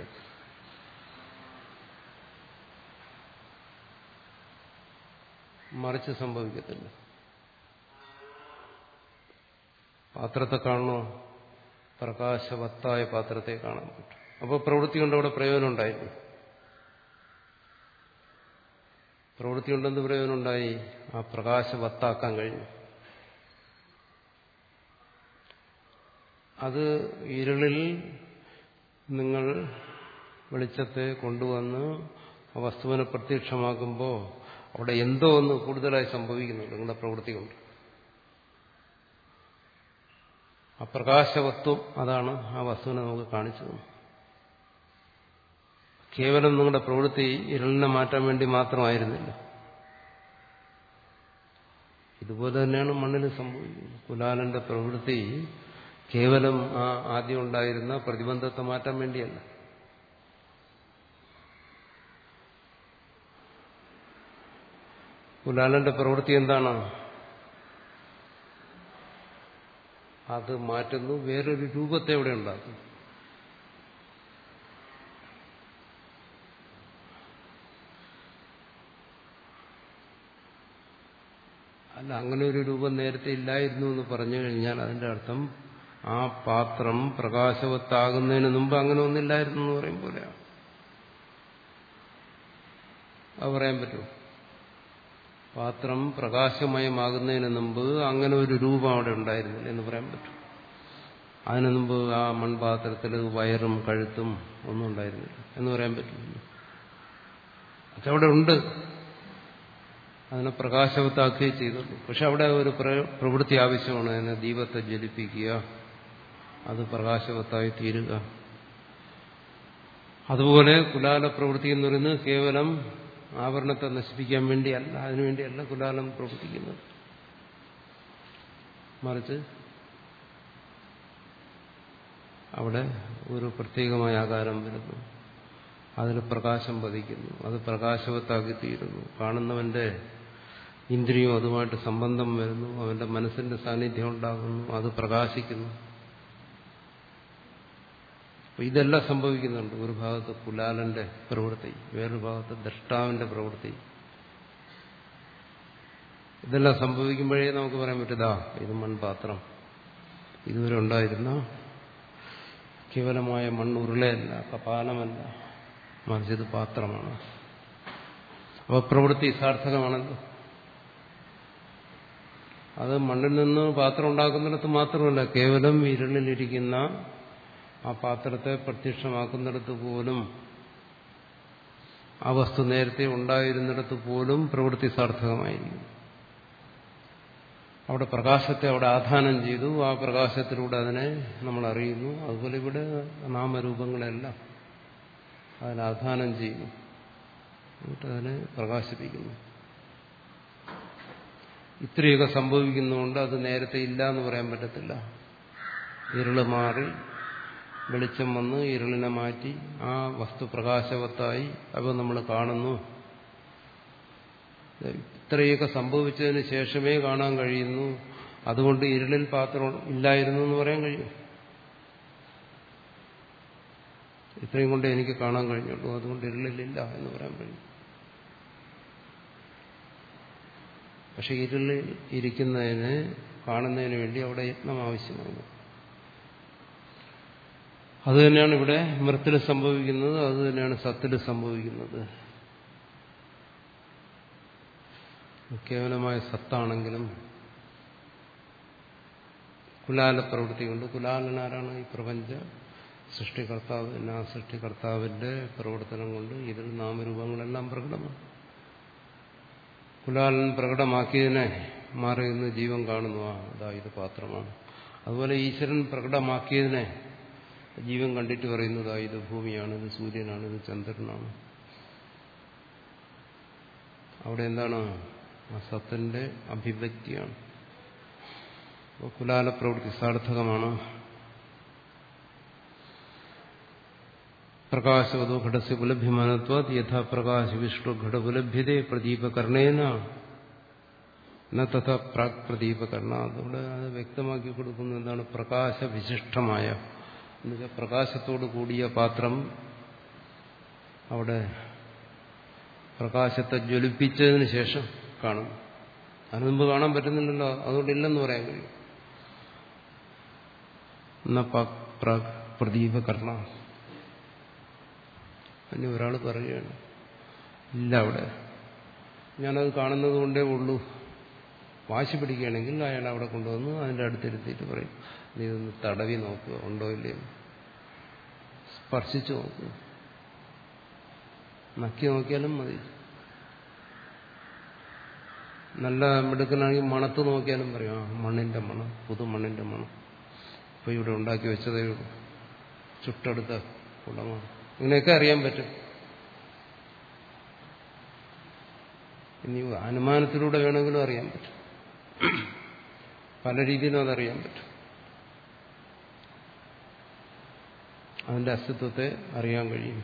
മറിച്ച് സംഭവിക്കത്തില്ല. പാത്രത്തെ കാണണോ? പ്രകാശവത്തായ പാത്രത്തെ കാണാൻ പറ്റും. അപ്പോൾ പ്രവൃത്തി കൊണ്ട് അവിടെ പ്രയോജനം ഉണ്ടായിരുന്നു. പ്രവൃത്തി കൊണ്ടെന്ത് പ്രയോജനം ഉണ്ടായി? ആ പ്രകാശവത്താക്കാൻ കഴിഞ്ഞു. അത് ഇരുളിൽ നിങ്ങൾ വെളിച്ചത്തെ കൊണ്ടുവന്ന് ആ വസ്തുവിനെ പ്രത്യക്ഷമാക്കുമ്പോൾ അവിടെ എന്തോ ഒന്ന് കൂടുതലായി സംഭവിക്കുന്നുണ്ട് നിങ്ങളുടെ പ്രവൃത്തി കൊണ്ട്. ആ പ്രകാശവത്വം അതാണ് ആ വസ്തുവിനെ നമുക്ക് കാണിച്ചത്. കേവലം നിങ്ങളുടെ പ്രവൃത്തി ഇരുളിനെ മാറ്റാൻ വേണ്ടി മാത്രമായിരുന്നില്ല. ഇതുപോലെ തന്നെയാണ് മണ്ണിൽ സംഭവിക്കുന്നത്. കുലാലന്റെ പ്രവൃത്തി കേവലം ആ ആദ്യം ഉണ്ടായിരുന്ന പ്രതിബന്ധത്തെ മാറ്റാൻ വേണ്ടിയല്ല. കുലാലന്റെ പ്രവൃത്തി എന്താണ്? അത് മാറ്റുന്നു, വേറൊരു രൂപത്തെ ഇവിടെ ഉണ്ടാക്കുന്നു. അല്ല, അങ്ങനെ ഒരു രൂപം നേരത്തെ ഇല്ലായിരുന്നു എന്ന് പറഞ്ഞു കഴിഞ്ഞാൽ അതിന്റെ അർത്ഥം ആ പാത്രം പ്രകാശവത്താകുന്നതിന് മുമ്പ് അങ്ങനെ ഒന്നില്ലായിരുന്നു എന്ന് പറയും പോലെയാണ്. അത് പറയാൻ പറ്റുമോ? പാത്രം പ്രകാശമയമാകുന്നതിന് മുമ്പ് അങ്ങനെ ഒരു രൂപം അവിടെ ഉണ്ടായിരുന്നില്ല എന്ന് പറയാൻ പറ്റും. അതിനു മുമ്പ് ആ മൺപാത്രത്തിൽ വയറും കഴുത്തും ഒന്നും ഉണ്ടായിരുന്നില്ല എന്ന് പറയാൻ പറ്റില്ല. അതവിടെ ഉണ്ട്, അതിനെ പ്രകാശവത്താക്കുകയേ ചെയ്തുള്ളൂ. പക്ഷെ അവിടെ ഒരു പ്രവൃത്തി ആവശ്യമാണ്. അതിനെ ദീപത്തെ ജ്വലിപ്പിക്കുക, അത് പ്രകാശവത്തായി തീരുക. അതുപോലെ കുലാല പ്രവൃത്തി എന്ന് പറയുന്നത് കേവലം ആവരണത്തെ നശിപ്പിക്കാൻ വേണ്ടിയല്ല, അതിനുവേണ്ടിയല്ല കുലാലം പ്രവർത്തിക്കുന്നത്. മറിച്ച് അവിടെ ഒരു പ്രത്യേകമായ ആകാരം വരുന്നു, അതിൽ പ്രകാശം പതിക്കുന്നു, അത് പ്രകാശവത്താക്കി തീരുന്നു. കാണുന്നവന്റെ ഇന്ദ്രിയം അതുമായിട്ട് സംബന്ധം വരുന്നു, അവന്റെ മനസ്സിന്റെ സാന്നിധ്യം ഉണ്ടാകുന്നു, അത് പ്രകാശിക്കുന്നു. ഇതെല്ലാം സംഭവിക്കുന്നുണ്ട്. ഒരു ഭാഗത്ത് കുലാലന്റെ പ്രവൃത്തി, വേറൊരു ഭാഗത്ത് ദ്രഷ്ടാവിന്റെ പ്രവൃത്തി. ഇതെല്ലാം സംഭവിക്കുമ്പോഴേ നമുക്ക് പറയാൻ പറ്റില്ല ഇത് മൺപാത്രം, ഇതുവരെ ഉണ്ടായിരുന്ന കേവലമായ മണ്ണുരുളയല്ല, കപാലമല്ല, മറിച്ച് ഇത് പാത്രമാണ്. അപ്പോൾ പ്രവൃത്തി സാർത്ഥകമാണല്ലോ. അത് മണ്ണിൽ നിന്ന് പാത്രം ഉണ്ടാക്കുന്നിടത്ത് മാത്രമല്ല, കേവലം ഇരുളിലിരിക്കുന്ന ആ പാത്രത്തെ പ്രത്യക്ഷമാക്കുന്നിടത്ത് പോലും, ആ വസ്തു നേരത്തെ ഉണ്ടായിരുന്നിടത്ത് പോലും പ്രവൃത്തി സാർത്ഥകമായിരിക്കും. അവിടെ പ്രകാശത്തെ അവിടെ ആധാനം ചെയ്തു, ആ പ്രകാശത്തിലൂടെ അതിനെ നമ്മൾ അറിയുന്നു. അതുപോലെ ഇവിടെ നാമരൂപങ്ങളെല്ലാം അതിനെ ആധാനം ചെയ്യുന്നു, എന്നിട്ട് അതിനെ പ്രകാശിപ്പിക്കുന്നു. ഇത്രയൊക്കെ സംഭവിക്കുന്നതുകൊണ്ട് അത് നേരത്തെ ഇല്ല എന്ന് പറയാൻ പറ്റത്തില്ല. ഇരുള് മാറി വെളിച്ചം വന്ന് ഇരുളിനെ മാറ്റി ആ വസ്തു പ്രകാശവത്തായി അപ്പോൾ നമ്മൾ കാണുന്നു. ഇത്രയൊക്കെ സംഭവിച്ചതിന് ശേഷമേ കാണാൻ കഴിയുന്നു. അതുകൊണ്ട് ഇരുളിൽ പാത്രം ഇല്ലായിരുന്നു എന്ന് പറയാൻ കഴിയും. ഇത്രയും കൊണ്ട് എനിക്ക് കാണാൻ കഴിഞ്ഞുള്ളൂ, അതുകൊണ്ട് ഇരുളിലില്ല എന്ന് പറയാൻ കഴിയും. പക്ഷെ ഇരുളിൽ ഇരിക്കുന്നതിന് കാണുന്നതിന് വേണ്ടി അവിടെ യത്നം ആവശ്യമാണ്. അത് തന്നെയാണ് ഇവിടെ മൃത്തിൽ സംഭവിക്കുന്നത്, അത് തന്നെയാണ് സത്തിൽ സംഭവിക്കുന്നത്. കേവലമായ സത്താണെങ്കിലും കുലാല പ്രവൃത്തി കൊണ്ട്, കുലാലനാരാണ്? ഈ പ്രപഞ്ച സൃഷ്ടികർത്താവ്. പിന്നെ ആ സൃഷ്ടികർത്താവിന്റെ പ്രവർത്തനം കൊണ്ട് ഇതിൽ നാമരൂപങ്ങളെല്ലാം പ്രകടമാണ്. കുലാലൻ പ്രകടമാക്കിയതിനെ മാറി നിന്ന് ജീവൻ കാണുന്നു, ആ അതാ ഇത് പാത്രമാണ്. അതുപോലെ ഈശ്വരൻ പ്രകടമാക്കിയതിനെ ജീവൻ കണ്ടിട്ട് പറയുന്നത് ആ ഇത് ഭൂമിയാണ്, ഇത് സൂര്യനാണ്, ഇത് ചന്ദ്രനാണ്. അവിടെ എന്താണ്? ആ സത്തിന്റെ അഭിവ്യക്തിയാണ്. കുലാല പ്രവൃത്തി സാർത്ഥകമാണ്. പ്രകാശവതോ ഘടസ്യ ഉപലഭ്യമാനത്വാത് യഥാ പ്രകാശ വിഷ്ണു ഘടോപലഭ്യതേ പ്രദീപകർണേന ന തഥാ പ്രാക് പ്രദീപകർണ. അതുകൊണ്ട് അത് വ്യക്തമാക്കി കൊടുക്കുന്നത് എന്താണ്? പ്രകാശവിശിഷ്ടമായ, എന്നുവെച്ചാൽ പ്രകാശത്തോടു കൂടിയ പാത്രം അവിടെ പ്രകാശത്തെ ജ്വലിപ്പിച്ചതിന് ശേഷം കാണും. അതിന് മുമ്പ് കാണാൻ പറ്റുന്നില്ലല്ലോ, അതുകൊണ്ട് ഇല്ലെന്ന് പറയാൻ കഴിയും. ന പ്രാക് പ്രദീപകർണ. പിന്നെ ഒരാൾ പറയുകയാണ്, ഇല്ല അവിടെ ഞാനത് കാണുന്നത് കൊണ്ടേ ഉള്ളൂ. വാശി പിടിക്കുകയാണെങ്കിൽ അയാൾ അവിടെ കൊണ്ടുവന്ന് അതിൻ്റെ അടുത്തിരുത്തിയിട്ട് പറയും, നീ ഇതൊന്ന് തടവി നോക്കുക, ഉണ്ടോ ഇല്ലയോ, സ്പർശിച്ചു നോക്കുക, നക്കി നോക്കിയാലും മതി. നല്ല മിടുക്കനാണെങ്കിൽ മണത്ത് നോക്കിയാലും പറയും, ആ മണ്ണിന്റെ മണം, പുതുമണ്ണിന്റെ മണം, ഇപ്പൊ ഇവിടെ ഉണ്ടാക്കി വെച്ചതേ ഉള്ളൂ, ചുട്ടെടുത്ത കുളമാണ്. ഇങ്ങനെയൊക്കെ അറിയാൻ പറ്റും. ഇനി അനുമാനത്തിലൂടെ വേണമെങ്കിലും അറിയാൻ പറ്റും. പല രീതിയിലും അതറിയാൻ പറ്റും. അതിന്റെ അസ്തിത്വത്തെ അറിയാൻ കഴിയും.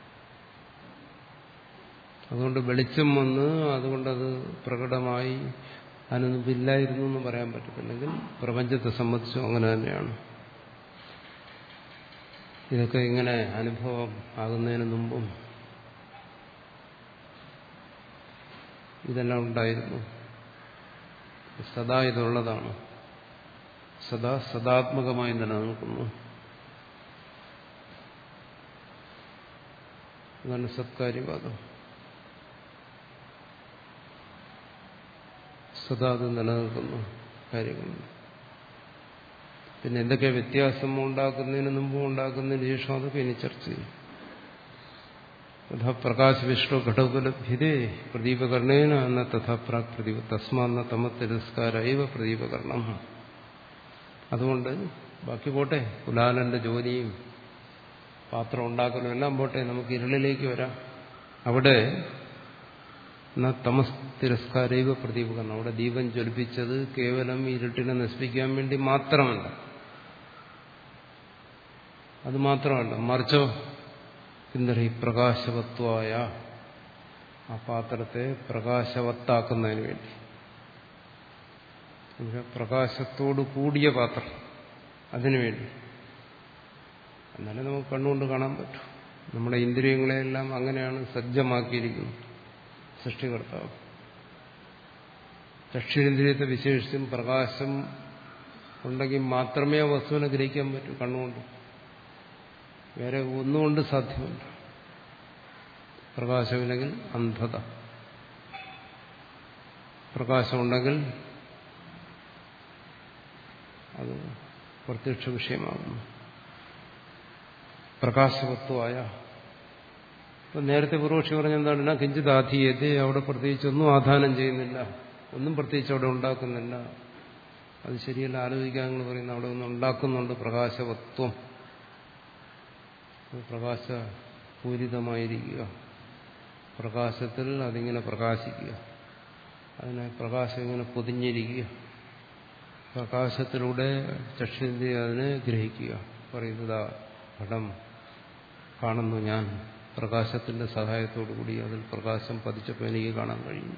അതുകൊണ്ട് വെളിച്ചം വന്ന് അതുകൊണ്ടത് പ്രകടമായി അതിനൊന്നുമില്ലായിരുന്നു എന്ന് പറയാൻ പറ്റത്തില്ലെങ്കിൽ പ്രപഞ്ചത്തെ സംബന്ധിച്ചും അങ്ങനെ തന്നെയാണ്. ഇതൊക്കെ ഇങ്ങനെ അനുഭവം ആകുന്നതിന് മുമ്പും ഇതെല്ലാം ഉണ്ടായിരുന്നു. സദാ ഇതുള്ളതാണ്, സദാ സദാത്മകമായി നിലനിൽക്കുന്നു. അതാണ് സത്കാര്യവാദം. സദാ അത് നിലനിൽക്കുന്നു കാര്യങ്ങൾ. പിന്നെ എന്തൊക്കെ വ്യത്യാസം ഉണ്ടാക്കുന്നതിന് മുമ്പും ഉണ്ടാക്കുന്നതിന് ശേഷം അതൊക്കെ ഇനി ചർച്ച ചെയ്യും. തഥാ പ്രകാശ വിഷ്ണു ഘടോപലഭ്യതേ പ്രദീപകർണേന എന്ന തഥാ പ്രാക് പ്രദീപ തസ്മാന്ന തമ തിരസ്കാരൈവ പ്രദീപകരണം. അതുകൊണ്ട് ബാക്കി പോട്ടെ, കുലാലന്റെ ജോലിയും പാത്രം ഉണ്ടാക്കലും എല്ലാം പോട്ടെ, നമുക്ക് ഇരുളിലേക്ക് വരാം. അവിടെ തമസ് തിരസ്കാരൈവ പ്രദീപകരണം, അവിടെ ദീപം ജ്വലിപ്പിച്ചത് കേവലം ഇരുട്ടിനെ നശിപ്പിക്കാൻ വേണ്ടി മാത്രമല്ല. അത് മാത്രമല്ല, മറിച്ചോ പിന്നീട് പ്രകാശവത്വായ, ആ പാത്രത്തെ പ്രകാശവത്താക്കുന്നതിന് വേണ്ടി. പ്രകാശത്തോട് കൂടിയ പാത്രം, അതിനുവേണ്ടി. എന്നാലേ നമുക്ക് കണ്ണുകൊണ്ട് കാണാൻ പറ്റും. നമ്മുടെ ഇന്ദ്രിയങ്ങളെയെല്ലാം അങ്ങനെയാണ് സജ്ജമാക്കിയിരിക്കുന്നത് സൃഷ്ടികർത്താവ്. ചക്ഷുരേന്ദ്രിയത്തെ വിശേഷിച്ചും പ്രകാശം ഉണ്ടെങ്കിൽ മാത്രമേ ആ വസ്തുവിനെ ഗ്രഹിക്കാൻ പറ്റൂ കണ്ണുകൊണ്ട്. വേറെ ഒന്നുകൊണ്ട് സാധ്യമല്ല. പ്രകാശമില്ലെങ്കിൽ അന്ധത, പ്രകാശമുണ്ടെങ്കിൽ അത് പ്രത്യക്ഷ വിഷയമാകുന്നു. പ്രകാശവത്വമായ, നേരത്തെ പൂർവക്ഷി പറഞ്ഞെന്താണ്? കിഞ്ചിത് ആധീയത്തെ, അവിടെ പ്രത്യേകിച്ചൊന്നും ആധാനം ചെയ്യുന്നില്ല, ഒന്നും പ്രത്യേകിച്ച് അവിടെ ഉണ്ടാക്കുന്നില്ല. അത് ശരിയല്ല. ആലോചിക്കാൻ നിങ്ങൾ പറയുന്നത് അവിടെ ഒന്നും ഉണ്ടാക്കുന്നുണ്ട്. പ്രകാശവത്വം, പ്രകാശപൂരിതമായിരിക്കുക, പ്രകാശത്തിൽ അതിങ്ങനെ പ്രകാശിക്കുക, അതിനെ പ്രകാശം ഇങ്ങനെ പൊതിഞ്ഞിരിക്കുക, പ്രകാശത്തിലൂടെ ചക്ഷുരേന്ദ്രിയ അതിനെ ഗ്രഹിക്കുക. പറയുന്നത് ഘടം കാണുന്നു ഞാൻ, പ്രകാശത്തിന്റെ സഹായത്തോടുകൂടി അതിൽ പ്രകാശം പതിച്ചപ്പോൾ എനിക്ക് കാണാൻ കഴിയുന്നു.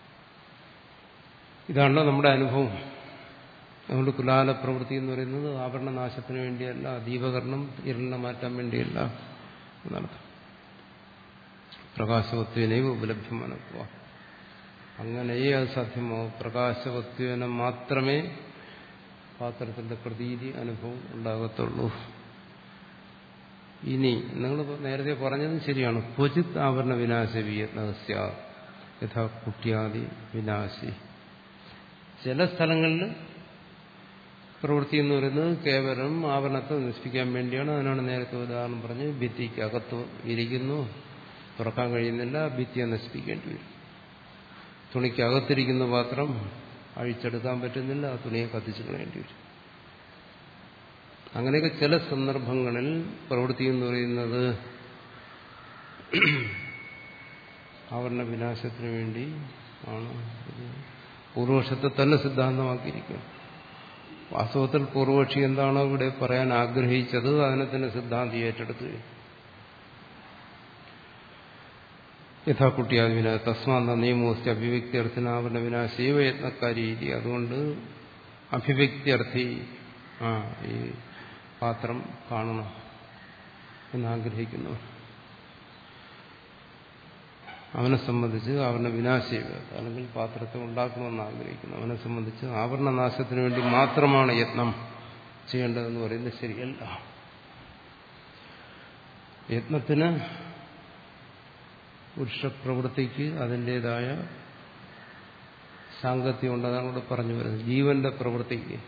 ഇതാണല്ലോ നമ്മുടെ അനുഭവം. അതുകൊണ്ട് കുലാല പ്രവൃത്തി എന്ന് പറയുന്നത് ആഭരണനാശത്തിന് വേണ്ടിയല്ല, ദീപകരണം ഇരുളിനെ മാറ്റാൻ വേണ്ടിയല്ല എന്നർത്ഥം. പ്രകാശവത്വനൈവ ഉപലഭ്യമാനത്വ, അങ്ങനെയേ അത് സാധ്യമാവും. പ്രകാശവത്വന മാത്രമേ പാത്രത്തിന്റെ പ്രതീതി അനുഭവം ഉണ്ടാകത്തുള്ളൂ. ഇനി നിങ്ങൾ നേരത്തെ പറഞ്ഞതും ശരിയാണ്. ക്വചിത് ആവരണ വിനാശ യഥാ കുട്യാദി വിനാശി. ചില സ്ഥലങ്ങളിൽ പ്രവൃത്തി എന്ന് പറയുന്നത് കേവലം ആവരണത്തെ നശിപ്പിക്കാൻ വേണ്ടിയാണ്. അതിനാണ് നേരത്തെ ഉദാഹരണം പറഞ്ഞ് ഭിത്തിക്ക് അകത്ത് ഇരിക്കുന്നു, തുറക്കാൻ കഴിയുന്നില്ല, ഭിത്തിയെ നശിപ്പിക്കേണ്ടി വരും. തുണിക്ക് അകത്തിരിക്കുന്ന പാത്രം അഴിച്ചെടുക്കാൻ പറ്റുന്നില്ല, ആ തുണിയെ കത്തിച്ചു കളയേണ്ടി വരും. അങ്ങനെയൊക്കെ ചില സന്ദർഭങ്ങളിൽ പ്രവൃത്തി എന്ന് പറയുന്നത് ആവരണ വിനാശത്തിന് വേണ്ടി ആണ്. പൂർവപക്ഷത്തെ തന്നെ സിദ്ധാന്തമാക്കിയിരിക്കുക. വാസ്തവത്തിൽ പൂർവപക്ഷി എന്താണോ ഇവിടെ പറയാൻ ആഗ്രഹിച്ചത് അതിനെ തന്നെ സിദ്ധാന്തി ഏറ്റെടുത്ത് യഥാകുട്ടിയാതി വിനാ തസ്മാന്ത നിയമോസ്തി അഭിവ്യക്തിയർത്ഥന ആവരണ വിനാശൈവ യത്നക്കാരി. അതുകൊണ്ട് അഭിവ്യക്തിയർത്ഥി ആ ഈ പാത്രം കാണണം എന്നാഗ്രഹിക്കുന്നു, അവനെ സംബന്ധിച്ച് ആവരണ വിനാശൈവ, അല്ലെങ്കിൽ പാത്രത്തെ ഉണ്ടാക്കണമെന്ന് ആഗ്രഹിക്കുന്നു, അവനെ സംബന്ധിച്ച് ആവരണ നാശത്തിന് വേണ്ടി മാത്രമാണ് യത്നം ചെയ്യേണ്ടതെന്ന് പറയുന്നത് ശരിയല്ല. യത്നത്തിന് പുരുഷപ്രവൃത്തിക്ക് അതിൻ്റെതായ സാങ്കത്യമുണ്ട്. അതാണ് ഇവിടെ പറഞ്ഞു വരുന്നത്. ജീവന്റെ പ്രവൃത്തിക്ക്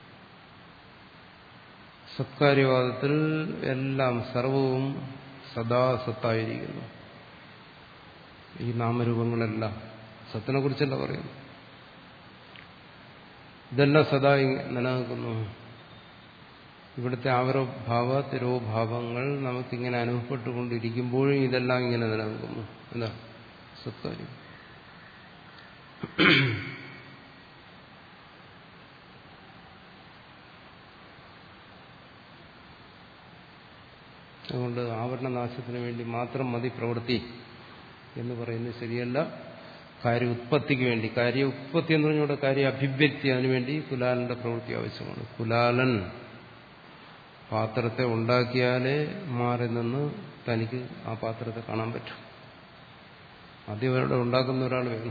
സത്കാര്യവാദത്തിൽ എല്ലാം സർവവും സദാ സത്തായിരിക്കുന്നു. ഈ നാമരൂപങ്ങളെല്ലാം സത്തിനെ കുറിച്ചല്ല പറയുന്നു. ഇതെല്ലാം സദാ നിലനിൽക്കുന്നു. ഇവിടുത്തെ ആവരഭാവ തിരോഭാവങ്ങൾ നമുക്കിങ്ങനെ അനുഭവപ്പെട്ടുകൊണ്ടിരിക്കുമ്പോഴും ഇതെല്ലാം ഇങ്ങനെ നിലനിൽക്കുന്നു. എന്താ സത്കാര്യം. അതുകൊണ്ട് ആവരണനാശത്തിന് വേണ്ടി മാത്രം മതി പ്രവൃത്തി എന്ന് പറയുന്നത് ശരിയല്ല. കാര്യ ഉത്പത്തിക്ക് വേണ്ടി, കാര്യ ഉത്പത്തി എന്ന് പറഞ്ഞുകൂടെ കാര്യ അഭിവ്യക്തി, അതിനുവേണ്ടി കുലാലന്റെ പ്രവൃത്തി ആവശ്യമാണ്. കുലാലൻ പാത്രത്തെ ഉണ്ടാക്കിയാലേ മാറി നിന്ന് തനിക്ക് ആ പാത്രത്തെ കാണാൻ പറ്റും. ആദ്യം അവരുടെ ഉണ്ടാക്കുന്ന ഒരാൾ വേണം.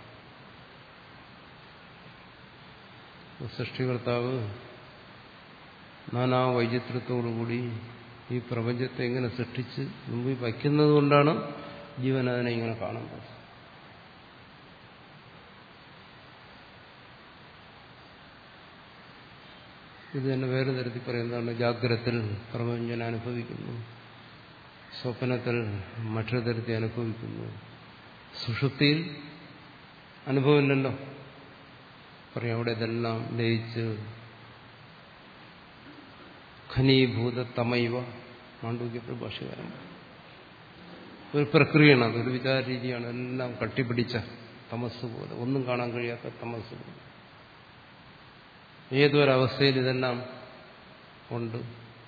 സൃഷ്ടികർത്താവ് നാനാ വൈചിത്രത്തോടുകൂടി ഈ പ്രപഞ്ചത്തെ ഇങ്ങനെ സൃഷ്ടിച്ച് മുമ്പിൽ വയ്ക്കുന്നത് കൊണ്ടാണ് ജീവൻ അതിനെ ഇങ്ങനെ കാണുന്നത്. ഇത് തന്നെ വേറെ തരത്തിൽ പറയുന്നതാണ്. ജാഗ്രതത്തിൽ പ്രപഞ്ചം അനുഭവിക്കുന്നു, സ്വപ്നത്തിൽ മറ്റൊരു തരത്തിൽ അനുഭവിക്കുന്നു, സുഷുപ്തിയിൽ അനുഭവമില്ലല്ലോ. പറയാം അവിടെ ഇതെല്ലാം ലയിച്ച് ഖനീഭൂത തമൈവ മാണ്ഡൂക്യ ഭാഷകാരൻ ഒരു പ്രക്രിയയാണ്, അതൊരു വിചാര രീതിയാണ്. എല്ലാം കട്ടിപ്പിടിച്ച തമസ് പോലെ, ഒന്നും കാണാൻ കഴിയാത്ത തമസ് പോലെ ഏതൊരവസ്ഥയിൽ ഇതെല്ലാം ഉണ്ട്.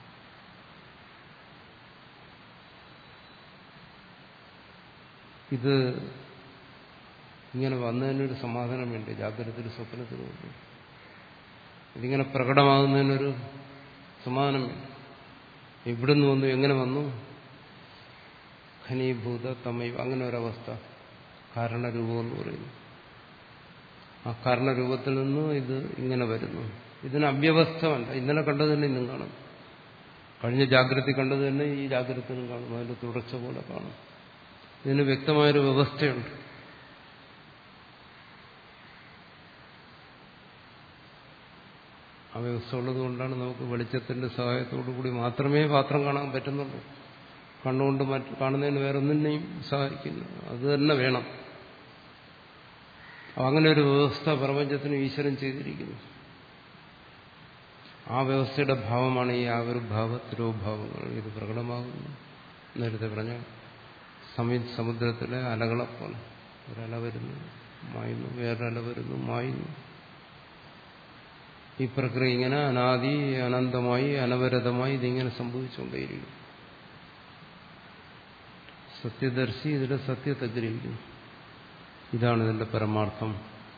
ഇത് ഇങ്ങനെ വന്നതിനൊരു സമാധാനം വേണ്ടി ജാഗ്രതത്തിൽ സ്വപ്നത്തിനും ഇതിങ്ങനെ പ്രകടമാകുന്നതിനൊരു സമാധാനം വേണ്ടി. ഇവിടുന്ന് വന്നു, എങ്ങനെ വന്നു? ഖനീഭൂത തമൈവ, അങ്ങനെ ഒരവസ്ഥ കാരണരൂപം എന്ന് പറയുന്നു. ആ കാരണരൂപത്തിൽ നിന്ന് ഇത് ഇങ്ങനെ വരുന്നു. ഇതിന് അവ്യവസ്ഥമല്ല. ഇന്നലെ കണ്ടത് തന്നെ ഇന്നും കാണും, കഴിഞ്ഞ ജാഗ്രത കണ്ടത് തന്നെ ഈ ജാഗ്രതയിലും കാണും, അതിന്റെ തുടർച്ച പോലെ കാണും. ഇതിന് വ്യക്തമായൊരു വ്യവസ്ഥയുണ്ട്. ആ വ്യവസ്ഥ ഉള്ളതുകൊണ്ടാണ് നമുക്ക് വെളിച്ചത്തിന്റെ സഹായത്തോടു കൂടി മാത്രമേ പാത്രം കാണാൻ പറ്റുന്നുള്ളൂ. കണ്ണുകൊണ്ട് മറ്റ് കാണുന്നതിന് വേറെ ഒന്നിനെയും സഹായിക്കില്ല. അത് തന്നെ വേണം. അങ്ങനെ ഒരു വ്യവസ്ഥ പ്രപഞ്ചത്തിന് ഈശ്വരൻ ചെയ്തിരിക്കുന്നു. ആ വ്യവസ്ഥയുടെ ഭാവമാണ് ഈ ആവിർഭാവ തിരോഭാവങ്ങൾ. ഇത് പ്രകടമാകുന്നു. നേരത്തെ പറഞ്ഞ സമീ സമുദ്രത്തിലെ അലകളെപ്പോലെ. ഒരല വരുന്നു, മായുന്നു, വേറൊരല വരുന്നു, മായുന്നു. ഈ പ്രക്രിയ ഇങ്ങനെ അനാദി അനന്തമായി അനവരതമായി ഇതിങ്ങനെ സംഭവിച്ചുകൊണ്ടേയിരിക്കും. സത്യദർശി ഇതിലെ സത്യത്തെ ഗ്രഹിക്കുന്നു. ഇതാണ് ഇതിന്റെ പരമാർത്ഥം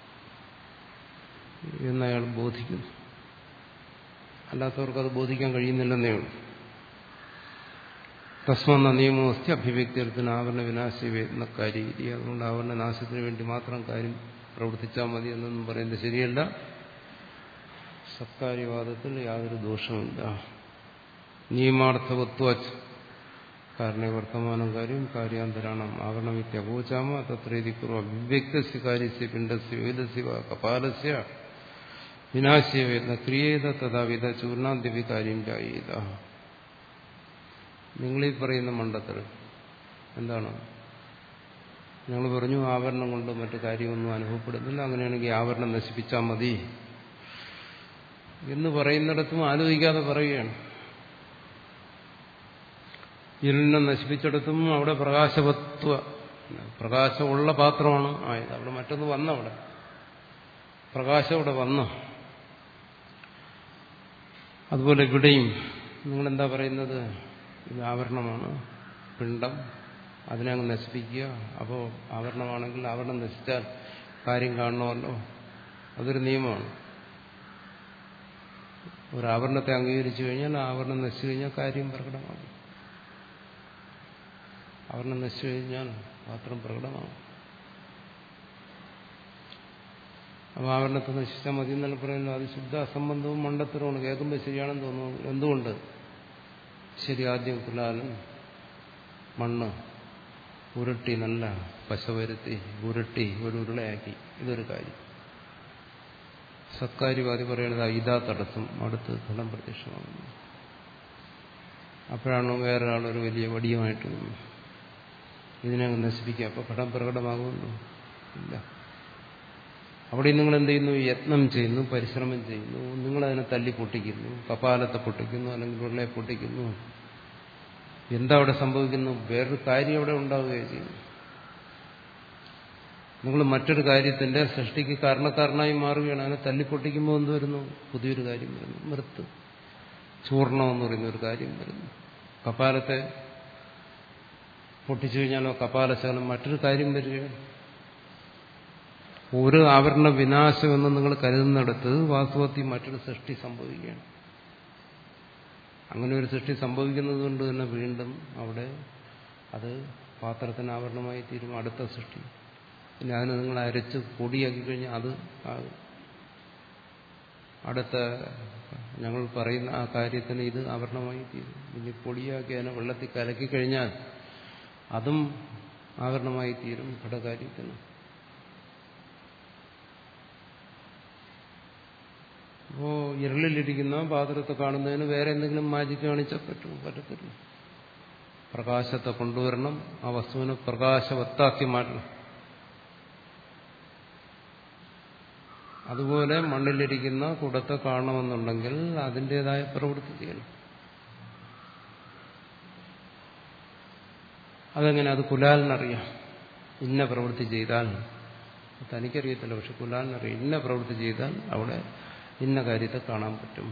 എന്നയാൾ ബോധിക്കുന്നു. അല്ലാത്തവർക്കത് ബോധിക്കാൻ കഴിയുന്നില്ലെന്നേ ഉള്ളൂ. തസ്മന്ന നിയമോസ്തി അഭിവ്യക്തിയർത്ഥന ആവരണ വിനാശവേദന കാര്യരീതി. അതുകൊണ്ട് ആവരണ നാശത്തിന് വേണ്ടി മാത്രം കാര്യം പ്രവർത്തിച്ചാൽ മതി എന്നൊന്നും പറയുന്നത് ശരിയല്ല. സത്കാര്യവാദത്തിൽ യാതൊരു ദോഷമില്ല. നിയമാർത്ഥവത്വ കാരണേ വർത്തമാനം കാര്യം കാര്യാന്തരാണം ആവരണമിത്യഗോചാമ തത്രേതി പൂർവ്വ അഭിവ്യക്തസ്യ കാര്യസ്യ പിണ്ഡസ്യ വേദസ്യ കപാലസ്യ വിനാശ്യ വേദ ക്രിയേത തഥാവിധ ചൂർണാദ്യപി കാര്യം ജായേത. നിങ്ങളീ പറയുന്ന മണ്ഡത്തിൽ എന്താണ്? ഞങ്ങൾ പറഞ്ഞു ആവരണം കൊണ്ട് മറ്റു കാര്യമൊന്നും അനുഭവപ്പെടുന്നില്ല, അങ്ങനെയാണെങ്കിൽ ആവരണം നശിപ്പിച്ചാൽ മതി എന്ന് പറയുന്നിടത്തും ആലോചിക്കാതെ പറയുകയാണ്. ഇരുളിനെ നശിപ്പിച്ചിടത്തും അവിടെ പ്രകാശവത്വ പ്രകാശമുള്ള പാത്രമാണ് ആയത്. അവിടെ മറ്റൊന്ന് വന്നവിടെ പ്രകാശം അവിടെ വന്നു. അതുപോലെ ഇവിടെയും നിങ്ങളെന്താ പറയുന്നത്? ഇത് ആവരണമാണ്, പിണ്ഡം, അതിനെ അങ്ങ് നശിപ്പിക്കുക. അപ്പോൾ ആവരണമാണെങ്കിൽ ആവരണം നശിച്ചാൽ കാര്യം കാണണമല്ലോ, അതൊരു നിയമമാണ്. ഒരു ആവരണത്തെ അംഗീകരിച്ചു കഴിഞ്ഞാൽ ആവരണം നശിച്ചു കഴിഞ്ഞാൽ കാര്യം പ്രകടമാകും. ആവരണം നശിച്ചു കഴിഞ്ഞാൽ പാത്രം പ്രകടമാകും. അപ്പോൾ ആവരണത്തെ നശിച്ചാൽ മതി എന്നല്ല പറയുന്നത്. അത് ശുദ്ധ അസംബന്ധവും മണ്ടത്തരവുമാണ്. കേൾക്കുമ്പോൾ ശരിയാണെന്ന് തോന്നുന്നു. എന്തുകൊണ്ട്? ശരി, ആദ്യം കുലാലൻ മണ്ണ് ഉരുട്ടി, നല്ല പശ വരുത്തി ഉരുട്ടി ഒരു ഉരുളയാക്കി. ഇതൊരു കാര്യം. സത്കാര്യവാദി പറയുന്നത് ഇതാ തടസ്സം, അടുത്ത് ഫലം പ്രത്യക്ഷമാകുന്നു. അപ്പോഴാണ് വേറൊരാളൊരു വലിയ വടിയുമായിട്ട് നിന്നു ഇതിനെ നശിപ്പിക്കുക. അപ്പോൾ ഫലം പ്രകടമാകുമല്ലോ? ഇല്ല. അവിടെ നിങ്ങൾ എന്ത് ചെയ്യുന്നു? യത്നം ചെയ്യുന്നു, പരിശ്രമം ചെയ്യുന്നു. നിങ്ങളതിനെ തല്ലി പൊട്ടിക്കുന്നു, കപാലത്തെ പൊട്ടിക്കുന്നു, അല്ലെങ്കിൽ ഉരുളയെ പൊട്ടിക്കുന്നു. എന്താ അവിടെ സംഭവിക്കുന്നു? വേറൊരു കാര്യം അവിടെ ഉണ്ടാവുകയും ചെയ്യുന്നു. നിങ്ങൾ മറ്റൊരു കാര്യത്തിന്റെ സൃഷ്ടിക്ക് കാരണക്കാരനായി മാറുകയാണ്. അതിനെ തല്ലിപ്പൊട്ടിക്കുമ്പോൾ എന്ത് വരുന്നു? പുതിയൊരു കാര്യം വരുന്നു. മൃത്ത്, ചൂർണം എന്ന് പറയുന്ന ഒരു കാര്യം വരുന്നു. കപാലത്തെ പൊട്ടിച്ചു കഴിഞ്ഞാലോ കപാലശകലം മറ്റൊരു കാര്യം വരികയാണ്. ഒരു ആവരണ വിനാശമെന്ന് നിങ്ങൾ കരുതുന്നിടത്ത് വാസ്തവത്തിൽ മറ്റൊരു സൃഷ്ടി സംഭവിക്കുകയാണ്. അങ്ങനെ ഒരു സൃഷ്ടി സംഭവിക്കുന്നത് കൊണ്ട് തന്നെ വീണ്ടും അവിടെ അത് പാത്രത്തിന് ആവരണമായി തീരും അടുത്ത സൃഷ്ടി. പിന്നെ അതിനെ നിങ്ങൾ അരച്ച് പൊടിയാക്കി കഴിഞ്ഞാൽ അത് അടുത്ത ഞങ്ങൾ പറയുന്ന ആ കാര്യത്തിന് ഇത് ആവരണമായി തീരും. ഇനി പൊടിയാക്കി അതിനെ വെള്ളത്തിൽ കലക്കി കഴിഞ്ഞാൽ അതും ആവരണമായി തീരും ഘടകാര്യത്തിന്. അപ്പോ ഇരുളിലിരിക്കുന്ന പാത്രത്തെ കാണുന്നതിന് വേറെ എന്തെങ്കിലും മാജിക്ക് കാണിച്ചാൽ പറ്റും? പറ്റത്തില്ല. പ്രകാശത്തെ കൊണ്ടുവരണം, ആ വസ്തുവിനെ പ്രകാശവത്താക്കി മാറ്റണം. അതുപോലെ മണ്ണിലിരിക്കുന്ന കുടത്തെ കാണണമെന്നുണ്ടെങ്കിൽ അതിൻ്റെതായ പ്രവൃത്തി ചെയ്യണം. അതെങ്ങനെ? അത് കുലാലിനറിയാം. ഇന്ന പ്രവൃത്തി ചെയ്താൽ, തനിക്കറിയത്തില്ല, പക്ഷെ കുലാലിനറിയാം. ഇന്ന പ്രവൃത്തി ചെയ്താൽ അവിടെ ഇന്ന കാര്യത്തെ കാണാൻ പറ്റും.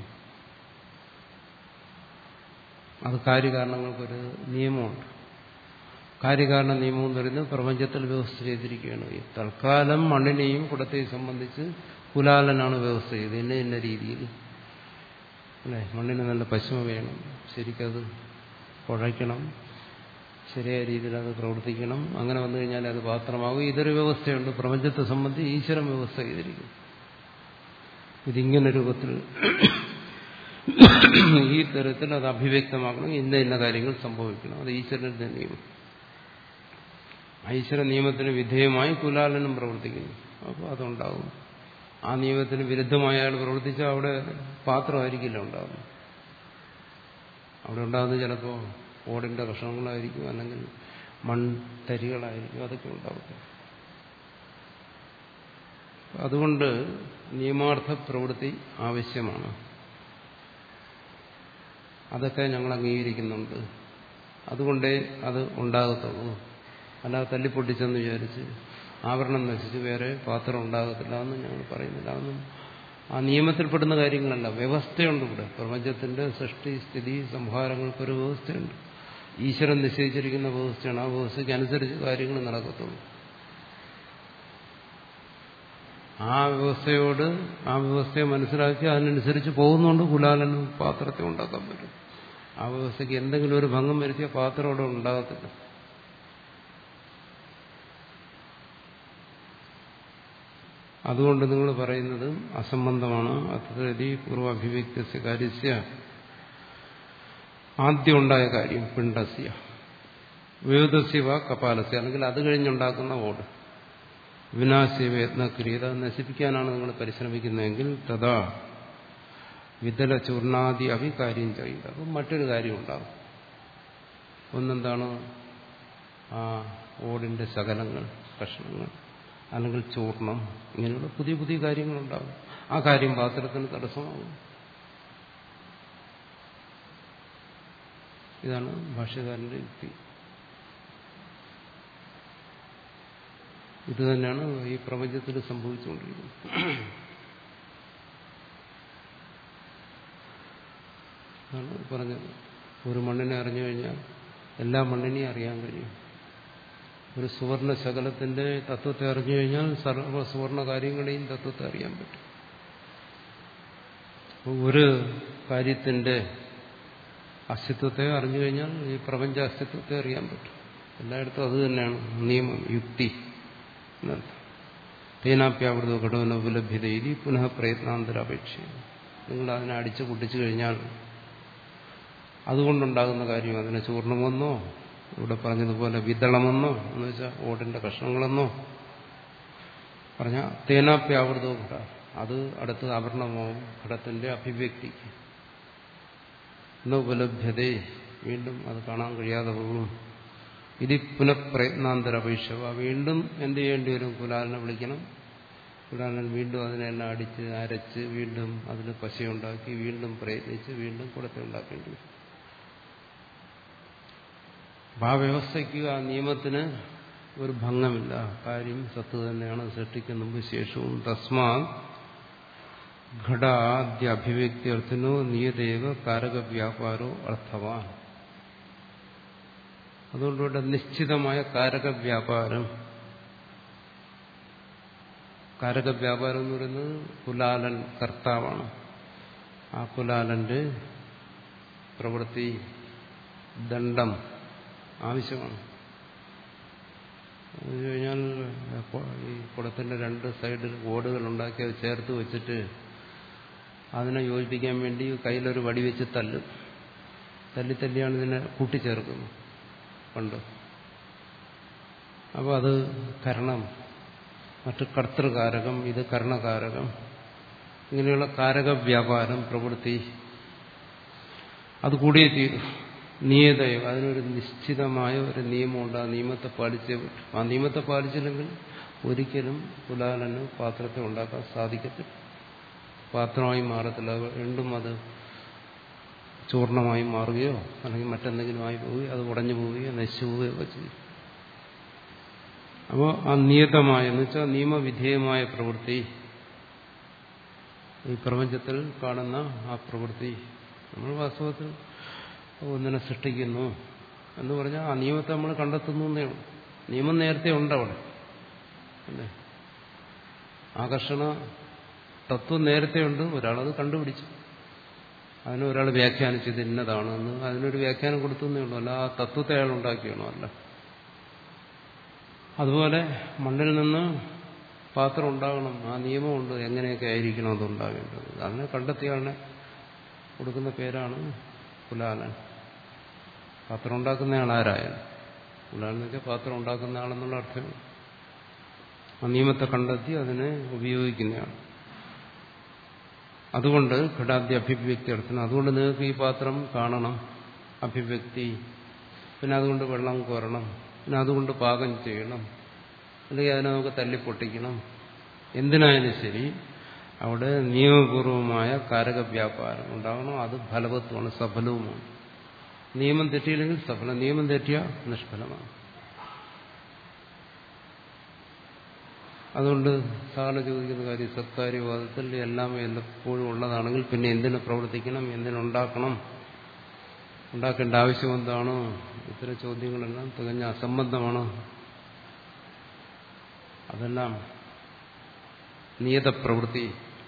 അത് കാര്യകാരണങ്ങൾക്കൊരു നിയമമുണ്ട്. കാര്യകാരണ നിയമം എന്ന് പറയുന്നത് പ്രപഞ്ചത്തിൽ വ്യവസ്ഥ ചെയ്തിരിക്കുകയാണ്. ഈ തൽക്കാലം മണ്ണിനെയും കുടത്തെയും സംബന്ധിച്ച് കുലാലനാണ് വ്യവസ്ഥ ചെയ്തത്. ഇന്ന ഇന്ന രീതിയിൽ അല്ലെ, മണ്ണിന് നല്ല പശുമ വേണം, ശരിക്കത് കുഴയ്ക്കണം, ശരിയായ രീതിയിൽ അത് പ്രവർത്തിക്കണം. അങ്ങനെ വന്നു കഴിഞ്ഞാൽ അത് പാത്രമാകും. ഇതൊരു വ്യവസ്ഥയുണ്ട്. പ്രപഞ്ചത്തെ സംബന്ധിച്ച് ഈശ്വരൻ വ്യവസ്ഥ ചെയ്തിരിക്കുന്നു. ഇതിങ്ങനെ രൂപത്തിൽ ഈ തരത്തിൽ അത് അഭിവ്യക്തമാക്കണം. ഇന്ന ഇന്ന കാര്യങ്ങൾ സംഭവിക്കണം. അത് ഈശ്വരന്റെ നിയമം. ഈശ്വര നിയമത്തിന് വിധേയമായി കുലാലനും പ്രവർത്തിക്കുന്നു. അപ്പോൾ അതുണ്ടാകും. ആ നിയമത്തിന് വിരുദ്ധമായ അയാൾ പ്രവർത്തിച്ചാൽ അവിടെ പാത്രമായിരിക്കില്ല ഉണ്ടാകുന്നത്. അവിടെ ഉണ്ടാകുന്നത് ചിലപ്പോൾ ഓടിന്റെ കഷ്ണങ്ങളായിരിക്കും, അല്ലെങ്കിൽ മൺതരികളായിരിക്കും. അതൊക്കെ ഉണ്ടാവും. അതുകൊണ്ട് നിയമാർത്ഥ പ്രവൃത്തി ആവശ്യമാണ്. അതൊക്കെ ഞങ്ങൾ അംഗീകരിക്കുന്നുണ്ട്. അതുകൊണ്ടേ അത് ഉണ്ടാകത്തുള്ളൂ. അല്ലാതെ തല്ലിപ്പൊട്ടിച്ചെന്ന് വിചാരിച്ച് ആവരണം നശിച്ച് വേറെ പാത്രം ഉണ്ടാകത്തില്ല എന്ന് ഞങ്ങൾ പറയുന്നില്ല. അതൊന്നും ആ നിയമത്തിൽപ്പെടുന്ന കാര്യങ്ങളല്ല. വ്യവസ്ഥയുണ്ട് ഇവിടെ. പ്രപഞ്ചത്തിന്റെ സൃഷ്ടി, സ്ഥിതി, സംഹാരങ്ങൾക്കൊരു വ്യവസ്ഥയുണ്ട്. ഈശ്വരൻ നിശ്ചയിച്ചിരിക്കുന്ന വ്യവസ്ഥയാണ്. ആ വ്യവസ്ഥയ്ക്ക് അനുസരിച്ച് കാര്യങ്ങൾ നടക്കത്തുള്ളൂ. ആ വ്യവസ്ഥയോട് ആ വ്യവസ്ഥയെ മനസ്സിലാക്കി അതിനനുസരിച്ച് പോകുന്നുകൊണ്ട് കുലാലന് പാത്രത്തെ ഉണ്ടാക്കാൻ പറ്റും. ആ വ്യവസ്ഥയ്ക്ക് എന്തെങ്കിലും ഒരു ഭംഗം വരുത്തിയ പാത്രം അവിടെ ഉണ്ടാകത്തില്ല. അതുകൊണ്ട് നിങ്ങൾ പറയുന്നത് അസംബന്ധമാണ്. അത്രയധി പൂർവാഭിവ്യക്തസ്യ കാര്യസ്യ ആദ്യം ഉണ്ടായ കാര്യം പിണ്ഡസ്യ വേദസ്യവ കപാലസ്യ, അല്ലെങ്കിൽ അത് കഴിഞ്ഞുണ്ടാക്കുന്ന ഓട്. വിനാശിവ യത്നക്രിയത, നശിപ്പിക്കാനാണ് നിങ്ങൾ പരിശ്രമിക്കുന്നതെങ്കിൽ തഥാ വിതല ചൂർണാദി അഭികാര്യം ചെയ്യില്ല. അപ്പം മറ്റൊരു കാര്യം ഉണ്ടാകും. ഒന്നെന്താണ്, ആ ഓടിന്റെ ശകലങ്ങൾ, കഷ്ണങ്ങൾ, അല്ലെങ്കിൽ ചൂർണം, ഇങ്ങനെയുള്ള പുതിയ പുതിയ കാര്യങ്ങളുണ്ടാകും. ആ കാര്യം പാത്രത്തിന് തടസ്സമാകും. ഇതാണ് ഭാഷ്യകാരന്റെ യുക്തി. ഇത് തന്നെയാണ് ഈ പ്രപഞ്ചത്തിൽ സംഭവിച്ചുകൊണ്ടിരിക്കുന്നത്. ആണ് പറഞ്ഞത്. ഒരു മണ്ണിനെ അറിഞ്ഞു കഴിഞ്ഞാൽ എല്ലാ മണ്ണിനെയും അറിയാൻ കഴിയും. ഒരു സുവർണ ശകലത്തിന്റെ തത്വത്തെ അറിഞ്ഞു കഴിഞ്ഞാൽ സർവ്വ സുവർണ കാര്യങ്ങളെയും തത്വത്തെ അറിയാൻ പറ്റും. ഒരു കാര്യത്തിന്റെ അസ്തിത്വത്തെ അറിഞ്ഞു കഴിഞ്ഞാൽ ഈ പ്രപഞ്ച അസ്തിത്വത്തെ അറിയാൻ പറ്റും. എല്ലായിടത്തും അത് തന്നെയാണ് നിയമം, യുക്തി എന്നർത്ഥം. തേനാപ്യാവൃതോ ഘടോന ഉപലഭ്യത ഇതി പുനഃ പ്രയത്നാന്തരാപേക്ഷ. നിങ്ങൾ അതിനെ അടിച്ചു പൊട്ടിച്ചു കഴിഞ്ഞാൽ അതുകൊണ്ടുണ്ടാകുന്ന കാര്യം, അതിനെ ചൂർണമെന്നോ ഇവിടെ പറഞ്ഞതുപോലെ വിതളമെന്നോ എന്ന് വെച്ചാൽ ഓടിന്റെ കഷ്ണങ്ങളെന്നോ പറഞ്ഞാൽ തേനാപ്യാവൃതോ ഘട, അത് അടുത്ത് ആവരണമാവും ഘടത്തിന്റെ അഭിവ്യക്തിക്ക്. എന്ന ഉപലഭ്യത, വീണ്ടും അത് കാണാൻ കഴിയാതെ പോകും. ഇത് പുനഃപ്രയത്നാന്തരപേക്ഷ, വീണ്ടും എന്ത് ചെയ്യേണ്ടി വരും? കുലാലനെ വിളിക്കണം. കുലാലൻ വീണ്ടും അതിനെല്ലാം അടിച്ച് അരച്ച് വീണ്ടും അതിന് പശയുണ്ടാക്കി വീണ്ടും പ്രയത്നിച്ച് വീണ്ടും കുടത്തെ ഉണ്ടാക്കേണ്ടി വരും. ആ വ്യവസ്ഥയ്ക്ക്, ആ നിയമത്തിന് ഒരു ഭംഗമില്ല. കാര്യം സത്ത് തന്നെയാണ്, സൃഷ്ടിക്ക് മുമ്പ് ശേഷവും. തസ്മാ ഘടാദ്യ അഭിവ്യക്തി അർത്ഥനോ നിയതേവ കാരകവ്യാപാരോ അർത്ഥവാൻ. അതുകൊണ്ടിവിടെ നിശ്ചിതമായ കാരകവ്യാപാരം. കാരകവ്യാപാരം എന്ന് പറയുന്നത് കുലാലൻ കർത്താവാണ്. ആ കുലാലന്റെ പ്രവൃത്തി, ദണ്ഡം ആവശ്യമാണ്. അത് കഴിഞ്ഞാൽ ഈ കുടത്തിന്റെ രണ്ട് സൈഡിൽ ഓടുകൾ ഉണ്ടാക്കി അത് ചേർത്ത് വെച്ചിട്ട് അതിനെ യോജിപ്പിക്കാൻ വേണ്ടി കയ്യിലൊരു വടി വെച്ച് തല്ലും. തല്ലി തല്ലിയാണ് ഇതിനെ കൂട്ടിച്ചേർക്കുന്നത് പണ്ട്. അപ്പോൾ അത് കരണം, മറ്റ് കർത്തൃകാരകം, ഇത് കർണകാരകം. ഇങ്ങനെയുള്ള കാരക വ്യാപാരം, പ്രവൃത്തി അത് കൂടിയേ തീരും. നിയതയോ, അതിനൊരു നിശ്ചിതമായ ഒരു നിയമമുണ്ട്. ആ നിയമത്തെ പാലിച്ചേ പറ്റും. ആ നിയമത്തെ പാലിച്ചില്ലെങ്കിൽ ഒരിക്കലും കുലാലന് പാത്രത്തെ ഉണ്ടാക്കാൻ സാധിക്കത്തില്ല. പാത്രമായി മാറത്തില്ല. വീണ്ടും അത് ചൂർണമായി മാറുകയോ അല്ലെങ്കിൽ മറ്റെന്തെങ്കിലും ആയി പോവുകയോ അത് ഉടഞ്ഞു പോവുകയോ നശിച്ചു പോവുകയോ ഒക്കെ ചെയ്യും. അപ്പോൾ ആ നിയതമായ എന്ന് വെച്ചാൽ നിയമവിധേയമായ പ്രവൃത്തി, ഈ പ്രപഞ്ചത്തിൽ കാണുന്ന ആ പ്രവൃത്തി, നമ്മൾ വാസ്തവത്തിൽ ഒന്നിനെ സൃഷ്ടിക്കുന്നു എന്ന് പറഞ്ഞാൽ ആ നിയമത്തെ നമ്മൾ കണ്ടെത്തുന്നു എന്നേ ഉള്ളൂ. നിയമം നേരത്തെ ഉണ്ടവിടെ അല്ലേ? ആകർഷണ തത്വം നേരത്തെ ഉണ്ട്. ഒരാളത് കണ്ടുപിടിച്ചു, അതിന് ഒരാൾ വ്യാഖ്യാനിച്ചത് ഇന്നതാണെന്ന് അതിനൊരു വ്യാഖ്യാനം കൊടുത്തേ ഉള്ളൂ. അല്ല ആ തത്വത്തെ അയാൾ ഉണ്ടാക്കിയാണോ? അല്ല. അതുപോലെ മണ്ണിൽ നിന്ന് പാത്രം ഉണ്ടാകണം, ആ നിയമമുണ്ട്, എങ്ങനെയൊക്കെ ആയിരിക്കണം അത് ഉണ്ടാകേണ്ടത്. അതിനെ കണ്ടെത്തിയാളെ കൊടുക്കുന്ന പേരാണ് കുലാലൻ. പാത്രം ഉണ്ടാക്കുന്നയാൾ ആരായാലും കുലാലൻ എന്ന് വെച്ചാൽ പാത്രം ഉണ്ടാക്കുന്ന ആളെന്നുള്ള അർത്ഥം. ആ നിയമത്തെ കണ്ടെത്തി അതിനെ ഉപയോഗിക്കുന്നയാൾ. അതുകൊണ്ട് ഘടാദ്യ അഭിവ്യക്തി അർത്ഥം. അതുകൊണ്ട് നിങ്ങൾക്ക് ഈ പാത്രം കാണണം, അഭിവ്യക്തി. പിന്നെ അതുകൊണ്ട് വെള്ളം കോരണം, പിന്നെ അതുകൊണ്ട് പാകം ചെയ്യണം, അല്ലെങ്കിൽ അതിനെ നമുക്ക് തല്ലിപ്പൊട്ടിക്കണം. എന്തിനായാലും ശരി അവിടെ നിയമപൂർവമായ കാരകവ്യാപാരം ഉണ്ടാകണം. അത് ഫലവത്വമാണ്, സഫലവുമാണ്. നിയമം തെറ്റിയില്ലെങ്കിൽ സഫലം, നിയമം തെറ്റിയ നിഷ്ഫലമാണ്. അതുകൊണ്ട് സാധാരണ ചോദിക്കുന്ന കാര്യം, സത്കാര്യവാദത്തിൽ എല്ലാം എപ്പോഴും ഉള്ളതാണെങ്കിൽ പിന്നെ എന്തിനു പ്രവർത്തിക്കണം, എന്തിനുണ്ടാക്കണം, ഉണ്ടാക്കേണ്ട ആവശ്യം എന്താണ്? ഇത്തരം ചോദ്യങ്ങളെല്ലാം തികഞ്ഞ അസംബന്ധമാണ്. അതെല്ലാം നിയതപ്രവൃത്തി,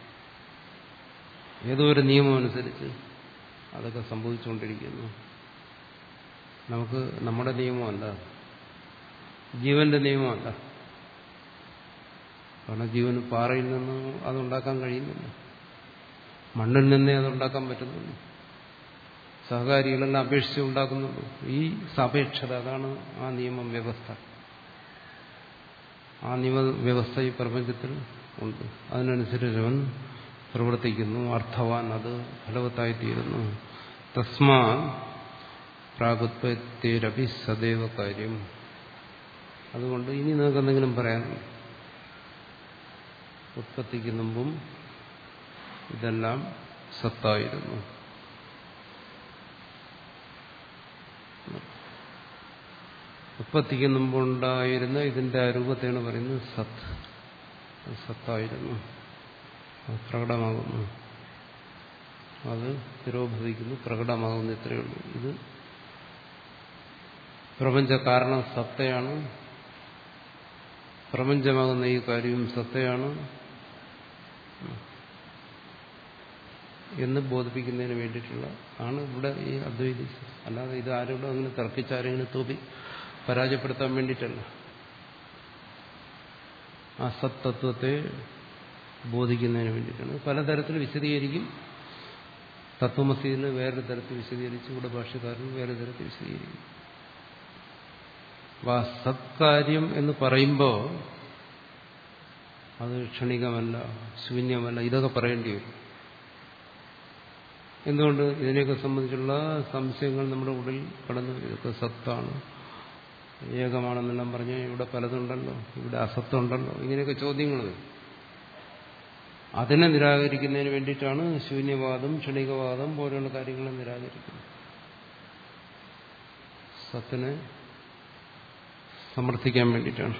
ഏതോ ഒരു നിയമം അനുസരിച്ച് അതൊക്കെ സംഭവിച്ചുകൊണ്ടിരിക്കുന്നു. നമുക്ക് നമ്മുടെ നിയമമല്ല, ജീവന്റെ നിയമമല്ല. കാരണം ജീവന് പാറയിൽ നിന്ന് അതുണ്ടാക്കാൻ കഴിയുന്നില്ല, മണ്ണിൽ നിന്നേ അതുണ്ടാക്കാൻ പറ്റുന്നുള്ളൂ. സഹകാരികളെല്ലാം അപേക്ഷിച്ച് ഉണ്ടാക്കുന്നുള്ളൂ. ഈ സാപേക്ഷത, അതാണ് ആ നിയമം വ്യവസ്ഥ. ആ നിയമവ്യവസ്ഥ ഈ പ്രപഞ്ചത്തിൽ ഉണ്ട്. അതിനനുസരിച്ച് അവൻ പ്രവർത്തിക്കുന്നു. അർത്ഥവാൻ, അത് ഫലവത്തായിത്തീരുന്നു. തസ്മാ പ്രാഗുത്പത്തിരപി സദൈവ കാര്യം. അതുകൊണ്ട് ഇനി നിങ്ങൾക്ക് എന്തെങ്കിലും പറയാനുണ്ട്? ഉത്പത്തിക്ക് മുമ്പും ഇതെല്ലാം സത്തായിരുന്നു. ഉത്പത്തിക്ക് മുമ്പുണ്ടായിരുന്ന ഇതിന്റെ അരൂപത്തെയാണ് പറയുന്നത് സത്ത്. അത് സത്തായിരുന്നു, അത് പ്രകടമാകുന്നു, അത് തിരോഭവിക്കുന്നു, പ്രകടമാകുന്നു. ഇത്രയേ ഉള്ളൂ. ഇത് പ്രപഞ്ച കാരണം സത്തയാണ്, പ്രപഞ്ചമാകുന്ന ഈ കാര്യവും സത്തയാണ് എന്ന് ബോധിപ്പിക്കുന്നതിന് വേണ്ടിയിട്ടുള്ള ആണ് ഇവിടെ ഈ അദ്വൈതി. അല്ലാതെ ഇത് ആരോടും അങ്ങനെ തർക്കിച്ചാരെങ്കിലും തോപ്പി പരാജയപ്പെടുത്താൻ വേണ്ടിയിട്ടല്ല. ആ സത്തത്വത്തെ ബോധിക്കുന്നതിന് വേണ്ടിയിട്ടാണ്. പലതരത്തിൽ വിശദീകരിക്കും. തത്വമസിയിൽ വേറൊരു തരത്തിൽ വിശദീകരിച്ചു, ഇവിടെ ഭാഷ്യക്കാരൻ വേറെ തരത്തിൽ വിശദീകരിക്കും. അപ്പൊ ആ സത്കാര്യം എന്ന് പറയുമ്പോൾ അത് ക്ഷണികമല്ല, ശൂന്യമല്ല, ഇതൊക്കെ പറയേണ്ടി വരും. എന്തുകൊണ്ട്? ഇതിനെയൊക്കെ സംബന്ധിച്ചുള്ള സംശയങ്ങൾ നമ്മുടെ ഉള്ളിൽ കടന്നു. ഇതൊക്കെ സത്താണ്, ഏകമാണെന്നെല്ലാം പറഞ്ഞ് ഇവിടെ പലതുണ്ടല്ലോ, ഇവിടെ അസത്തുണ്ടല്ലോ, ഇങ്ങനെയൊക്കെ ചോദ്യങ്ങൾ വരും. അതിനെ നിരാകരിക്കുന്നതിന് വേണ്ടിയിട്ടാണ് ശൂന്യവാദം, ക്ഷണികവാദം പോലെയുള്ള കാര്യങ്ങളെ നിരാകരിക്കുന്നത്. സത്തിനെ സമർത്ഥിക്കാൻ വേണ്ടിയിട്ടാണ്.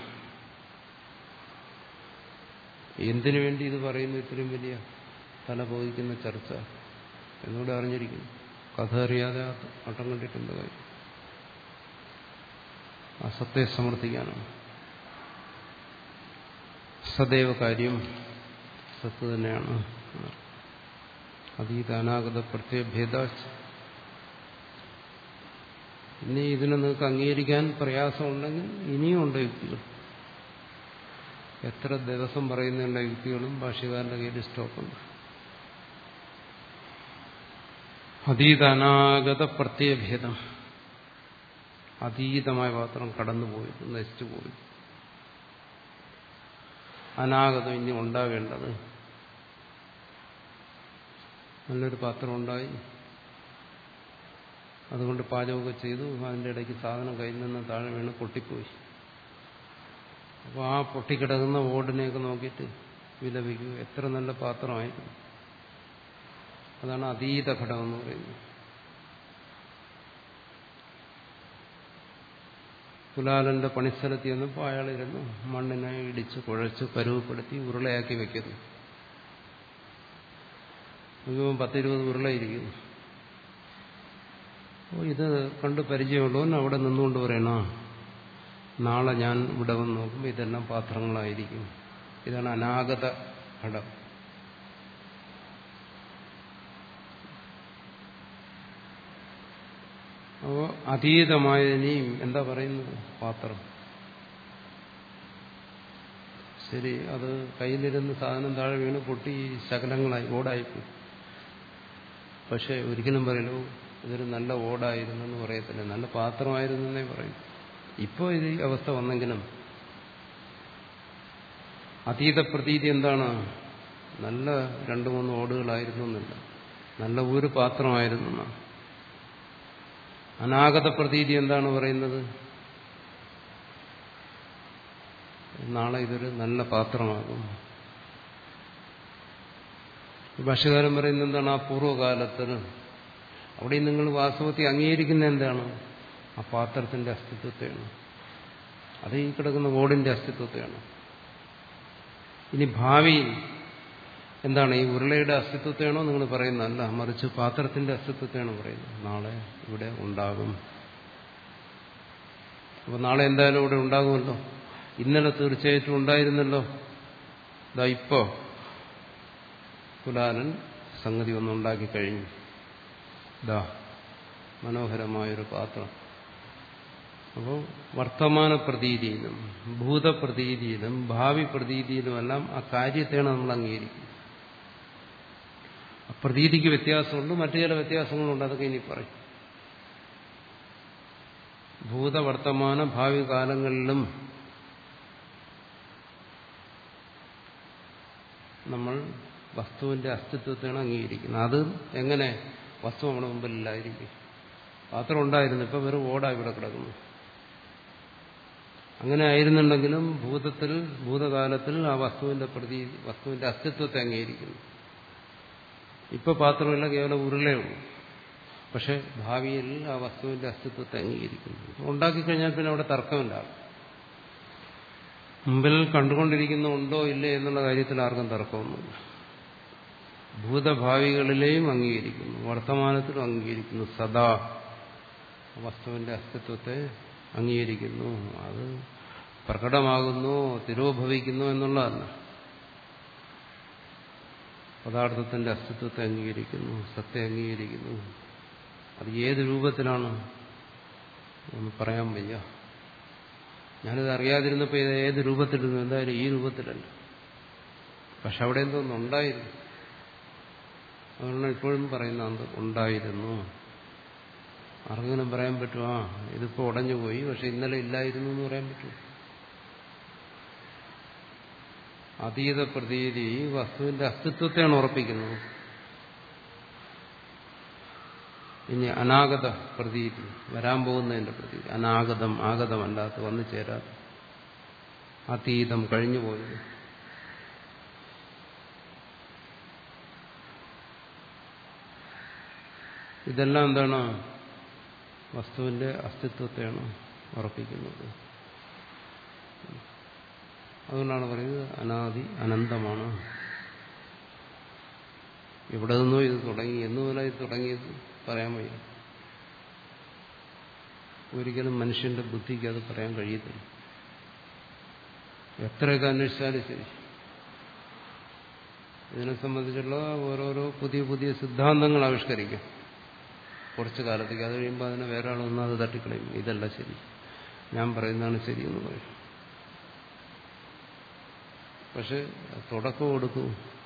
എന്തിനു വേണ്ടി ഇത് പറയുന്നു? ഇത്രയും വലിയ തല പോയിക്കുന്ന ചർച്ച എന്നൂടെ അറിഞ്ഞിരിക്കുന്നു. കഥ അറിയാതെ അട്ടം കണ്ടിട്ടുണ്ട് കാര്യം. ആ സത്തെ സമർത്ഥിക്കാനാണ്. സദൈവ കാര്യം സത്ത് തന്നെയാണ്. അതീത അനാഗത പ്രത്യഭേദ. ഇനി ഇതിനെ നിങ്ങൾക്ക് അംഗീകരിക്കാൻ പ്രയാസമുണ്ടെങ്കിൽ ഇനിയും ഉണ്ട് യുക്തികൾ. എത്ര ദിവസം പറയുന്നുള്ള യുക്തികളും ഭാഷ്യകാരന്റെ കയ്യിൽ സ്റ്റോക്കുണ്ട്. അതീത അനാഗത പ്രത്യഭേദം, അതീതമായ പാത്രം കടന്നുപോയി, നശിച്ചുപോയി. അനാഗതം ഇനി ഉണ്ടാകേണ്ടത്. നല്ലൊരു പാത്രം ഉണ്ടായി, അതുകൊണ്ട് പാചകമൊക്കെ ചെയ്തു, അതിൻ്റെ ഇടയ്ക്ക് സാധനം കയ്യിൽ നിന്ന് താഴെ വീണ് പൊട്ടിപ്പോയി. അപ്പോൾ ആ പൊട്ടിക്കിടക്കുന്ന ഓടിനെയൊക്കെ നോക്കിയിട്ട് വിലപിക്കൂ, എത്ര നല്ല പാത്രമായിരുന്നു. അതാണ് അതീത ഘടകം എന്ന് പറയുന്നത്. കുലാലന്റെ പണിസ്ഥലത്ത് ചെന്നപ്പോൾ അയാളിരുന്നു മണ്ണിനെ ഇടിച്ച് കുഴച്ച് പരുവപ്പെടുത്തി ഉരുളയാക്കി വെക്കുന്നു. നോക്കുമ്പോൾ പത്തിരുപത് ഉരുളയിരിക്കുന്നു. അപ്പോൾ ഇത് കണ്ട് പരിചയമുള്ളവൻ അവിടെ നിന്നുകൊണ്ട് പറയണ, നാളെ ഞാൻ ഇവിടെ വന്ന് നോക്കുമ്പോൾ ഇതെല്ലാം പാത്രങ്ങളായിരിക്കും. ഇതാണ് അനാഗത ഘടം. അപ്പോൾ അതീതമായതിനെയും എന്താ പറയുന്നത്? പാത്രം. ശരി, അത് കയ്യിലിരുന്ന് സാധനം താഴെ വീണ് പൊട്ടി ശകലങ്ങളായി, ഓടായിപ്പോയി. പക്ഷെ ഒരിക്കലും പറയലോ ഇതൊരു നല്ല ഓടായിരുന്നു എന്ന് പറയത്തില്ല, നല്ല പാത്രമായിരുന്നു എന്നേ പറയും. ഇപ്പോൾ ഇത് ഈ അവസ്ഥ വന്നെങ്കിലും അതീത പ്രതീതി എന്താണ്? നല്ല രണ്ടു മൂന്ന് ഓടുകളായിരുന്നു എന്നില്ല, നല്ല ഒരു പാത്രമായിരുന്നു എന്നാണ്. അനാഗത പ്രതീതി എന്താണ് പറയുന്നത്? നാളെ ഇതൊരു നല്ല പാത്രമാകും. ഭാഷ്യകാരൻ പറയുന്നത് എന്താണ്? ആ പൂർവ്വകാലത്തിന് അവിടെ നിങ്ങൾ വാസ്തവത്തിൽ അംഗീകരിക്കുന്ന എന്താണ്? ആ പാത്രത്തിന്റെ അസ്തിത്വത്തെയാണ്, അത് ഈ കിടക്കുന്ന ഓടിന്റെ അസ്തിത്വത്തെയാണ്. ഇനി ഭാവിയിൽ എന്താണ്? ഈ ഉരുളയുടെ അസ്തിത്വത്തെയാണോ നിങ്ങൾ പറയുന്നതല്ല, മറിച്ച് പാത്രത്തിന്റെ അസ്തിത്വത്തെയാണ് പറയുന്നത്. നാളെ ഇവിടെ ഉണ്ടാകും. അപ്പൊ നാളെ എന്തായാലും ഇവിടെ ഉണ്ടാകുമല്ലോ. ഇന്നലെ തീർച്ചയായിട്ടും ഉണ്ടായിരുന്നല്ലോ. ഇതാ ഇപ്പോ കുലാലൻ സംഗതി ഒന്നുണ്ടാക്കി കഴിഞ്ഞു. ഇതാ മനോഹരമായൊരു പാത്രം. അപ്പോൾ വർത്തമാന പ്രതീതിയിലും ഭൂതപ്രതീതിയിലും ഭാവി പ്രതീതിയിലുമെല്ലാം ആ കാര്യത്തെയാണ് നമ്മൾ അംഗീകരിക്കുന്നത്. പ്രതീതിക്ക് വ്യത്യാസമുണ്ട്, മറ്റു ചില വ്യത്യാസങ്ങളുണ്ട്, അതൊക്കെ ഇനി പറയും. ഭൂതവർത്തമാന ഭാവി കാലങ്ങളിലും നമ്മൾ വസ്തുവിന്റെ അസ്തിത്വത്തെയാണ് അംഗീകരിക്കുന്നത്. അത് എങ്ങനെ? വസ്തു നമ്മുടെ മുമ്പിലില്ലായിരിക്കും. പാത്രം ഉണ്ടായിരുന്നു, ഇപ്പൊ വെറും ഓടാ ഇവിടെ കിടക്കുന്നു. അങ്ങനെ ആയിരുന്നുണ്ടെങ്കിലും ഭൂതത്തിൽ ഭൂതകാലത്തിൽ ആ വസ്തുവിന്റെ പ്രതി വസ്തുവിന്റെ അസ്തിത്വത്തെ അംഗീകരിക്കുന്നു. ഇപ്പൊ പാത്രമില്ല, കേവലം ഉരുളേ ഉള്ളൂ. പക്ഷെ ഭാവിയിൽ ആ വസ്തുവിന്റെ അസ്തിത്വത്തെ അംഗീകരിക്കുന്നു. ഉണ്ടാക്കിക്കഴിഞ്ഞാൽ പിന്നെ അവിടെ തർക്കമില്ല. മുമ്പിൽ കണ്ടുകൊണ്ടിരിക്കുന്ന ഉണ്ടോ ഇല്ലേ എന്നുള്ള കാര്യത്തിൽ ആർക്കും തർക്കമൊന്നുമില്ല. ഭൂതഭാവികളിലെയും അംഗീകരിക്കുന്നു, വർത്തമാനത്തിലും അംഗീകരിക്കുന്നു. സദാ വസ്തുവിന്റെ അസ്തിത്വത്തെ അംഗീകരിക്കുന്നു. അത് പ്രകടമാകുന്നു, തിരോഭവിക്കുന്നു എന്നുള്ളതല്ല. പദാർത്ഥത്തിന്റെ അസ്തിത്വത്തെ അംഗീകരിക്കുന്നു, സത്തെ അംഗീകരിക്കുന്നു. അത് ഏത് രൂപത്തിലാണ് എന്ന് പറയാൻ വയ്യ. ഞാനിത് അറിയാതിരുന്നപ്പോൾ ഇത് ഏത് രൂപത്തിലിരുന്നു? എന്തായാലും ഈ രൂപത്തിലല്ല. പക്ഷെ അവിടെ എന്തോന്നും ഉണ്ടായിരുന്നു. അതുകൊണ്ട് ഇപ്പോഴും പറയുന്നത് ഉണ്ടായിരുന്നു. ആർക്കെങ്കിലും പറയാൻ പറ്റുമോ? ആ ഇതിപ്പോ ഉടഞ്ഞുപോയി, പക്ഷെ ഇന്നലെ ഇല്ലായിരുന്നു എന്ന് പറയാൻ പറ്റുമോ? അതീത പ്രതീതി വസ്തുവിന്റെ അസ്തിത്വത്തെയാണ് ഉറപ്പിക്കുന്നത്. ഇനി അനാഗത പ്രതീതി, വരാൻ പോകുന്നതിന്റെ പ്രതീതി. അനാഗതം, ആഗതമല്ലാത്ത, വന്നു ചേരാത്ത, അതീതം, കഴിഞ്ഞുപോയത്. ഇതെല്ലാം എന്താണ്? വസ്തുവിന്റെ അസ്തിത്വത്തെയാണ് ഉറപ്പിക്കുന്നത്. അതുകൊണ്ടാണ് പറയുന്നത് അനാദി അനന്തമാണ്. എവിടെ നിന്നോ ഇത് തുടങ്ങി, എന്നുപോലെ ഇത് തുടങ്ങിയത് പറയാൻ വയ്യ. ഒരിക്കലും മനുഷ്യന്റെ ബുദ്ധിക്ക് അത് പറയാൻ കഴിയത്തില്ല. എത്രയൊക്കെ അന്വേഷിച്ചാലും ശരി. ഇതിനെ സംബന്ധിച്ചുള്ള ഓരോരോ പുതിയ പുതിയ സിദ്ധാന്തങ്ങൾ ആവിഷ്കരിക്കും കുറച്ചു കാലത്തേക്ക്. അത് കഴിയുമ്പോൾ അതിനെ വേറെ ആളൊന്നും അത് തട്ടിക്കളയും. ഇതല്ല ശരി, ഞാൻ പറയുന്നതാണ് ശരിയെന്ന് പറയും. പക്ഷെ തുടക്കം കൊടുക്കും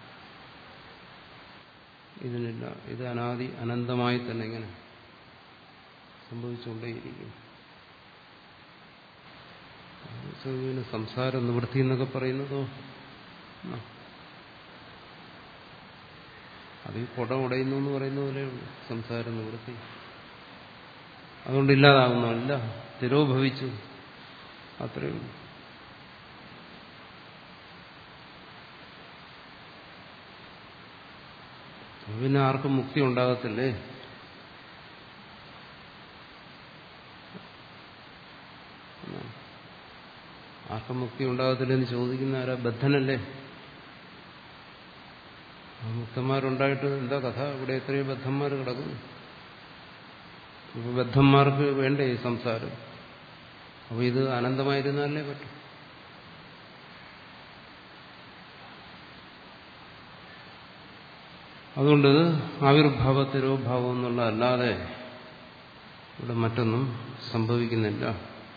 ഇതിനില്ല. ഇത് അനാദി അനന്തമായി തന്നെ ഇങ്ങനെ സംഭവിച്ചുകൊണ്ടേയിരിക്കും. സംസാര നിവൃത്തി എന്നൊക്കെ പറയുന്നതോ അത് ഈ കുട ഉടയുന്നു എന്ന് പറയുന്ന പോലെയുള്ളൂ സംസാര നിവൃത്തി. അതുകൊണ്ടില്ലാതാകുന്നതല്ല, തിരോഭവിച്ചു, അത്രയേ ഉള്ളൂ. പിന്നെ ആർക്കും മുക്തി ഉണ്ടാകത്തില്ലേ? ആർക്കും മുക്തി ഉണ്ടാകത്തില്ലെന്ന് ചോദിക്കുന്ന ആരാ? ബദ്ധനല്ലേ? മുക്തന്മാരുണ്ടായിട്ട് എന്താ കഥ? ഇവിടെ എത്രയോ ബദ്ധന്മാർ കിടക്കുന്നു. ഇപ്പൊ ബദ്ധന്മാർക്ക് വേണ്ടേ ഈ സംസാരം? അപ്പൊ ഇത് അനന്തമായിരുന്നാലേ പറ്റും. അതുകൊണ്ട് ആവിർഭാവ തിരോഭാവം എന്നുള്ള അല്ലാതെ ഇവിടെ മറ്റൊന്നും സംഭവിക്കുന്നില്ല.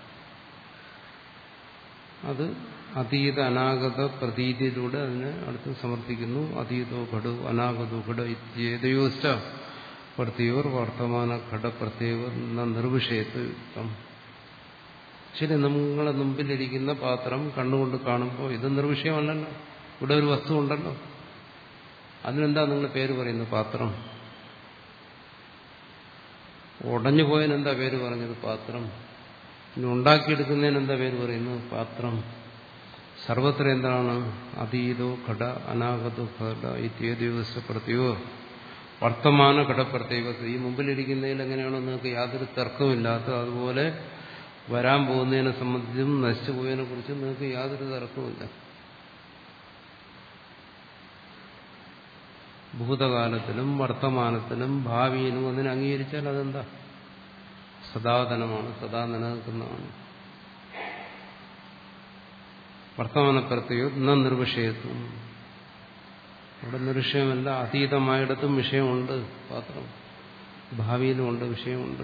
അത് അതീത അനാഗത പ്രതീതിയിലൂടെ അതിനെ അടുത്ത് സമർത്ഥിക്കുന്നു. അതീതോ ഘടു അനാഗതോ ഘട ഇത്യേതയോശ്ച പ്രത്യോർ വർത്തമാന ഘടപ്രത്യേക നിർവിഷയത്വം. ശരി, നമ്മളെ മുമ്പിലിരിക്കുന്ന പാത്രം കണ്ണുകൊണ്ട് കാണുമ്പോൾ ഇത് നിർവിഷയമല്ലല്ലോ. ഇവിടെ ഒരു വസ്തു ഉണ്ടല്ലോ. അതിനെന്താ നിങ്ങൾ പേര് പറയുന്നത്? പാത്രം. ഉടഞ്ഞു പോയതിനെന്താ പേര് പറഞ്ഞത്? പാത്രം. ഇനി ഉണ്ടാക്കിയെടുക്കുന്നതിന് എന്താ പേര് പറയുന്നത്? പാത്രം. സർവത്ര എന്താണ്? അതീതോ ഘട അനാഗതോ ഘട ഇത്യേതയോശ്ച പ്രത്യോ വർത്തമാന ഘടപ്രത്യേക. ഈ മുമ്പിലിരിക്കുന്നതിൽ എങ്ങനെയാണോ നിങ്ങൾക്ക് യാതൊരു തർക്കമില്ലാത്ത, അതുപോലെ വരാൻ പോകുന്നതിനെ സംബന്ധിച്ചും നശിച്ചു പോയതിനെ കുറിച്ചും നിങ്ങൾക്ക് യാതൊരു തർക്കവുമില്ല. ഭൂതകാലത്തിലും വർത്തമാനത്തിലും ഭാവിയിലും അതിനെ അംഗീകരിച്ചാൽ അതെന്താ? സദാതനമാണ്, സദാ നിലനിൽക്കുന്നതാണ്. വർത്തമാനപ്രത്യോ ന നിർവിഷയത്വം. അവിടെ നിർവിഷയമല്ല, അതീതമായിടത്തും വിഷയമുണ്ട്. പാത്രം ഭാവിയിലുമുണ്ട്, വിഷയമുണ്ട്.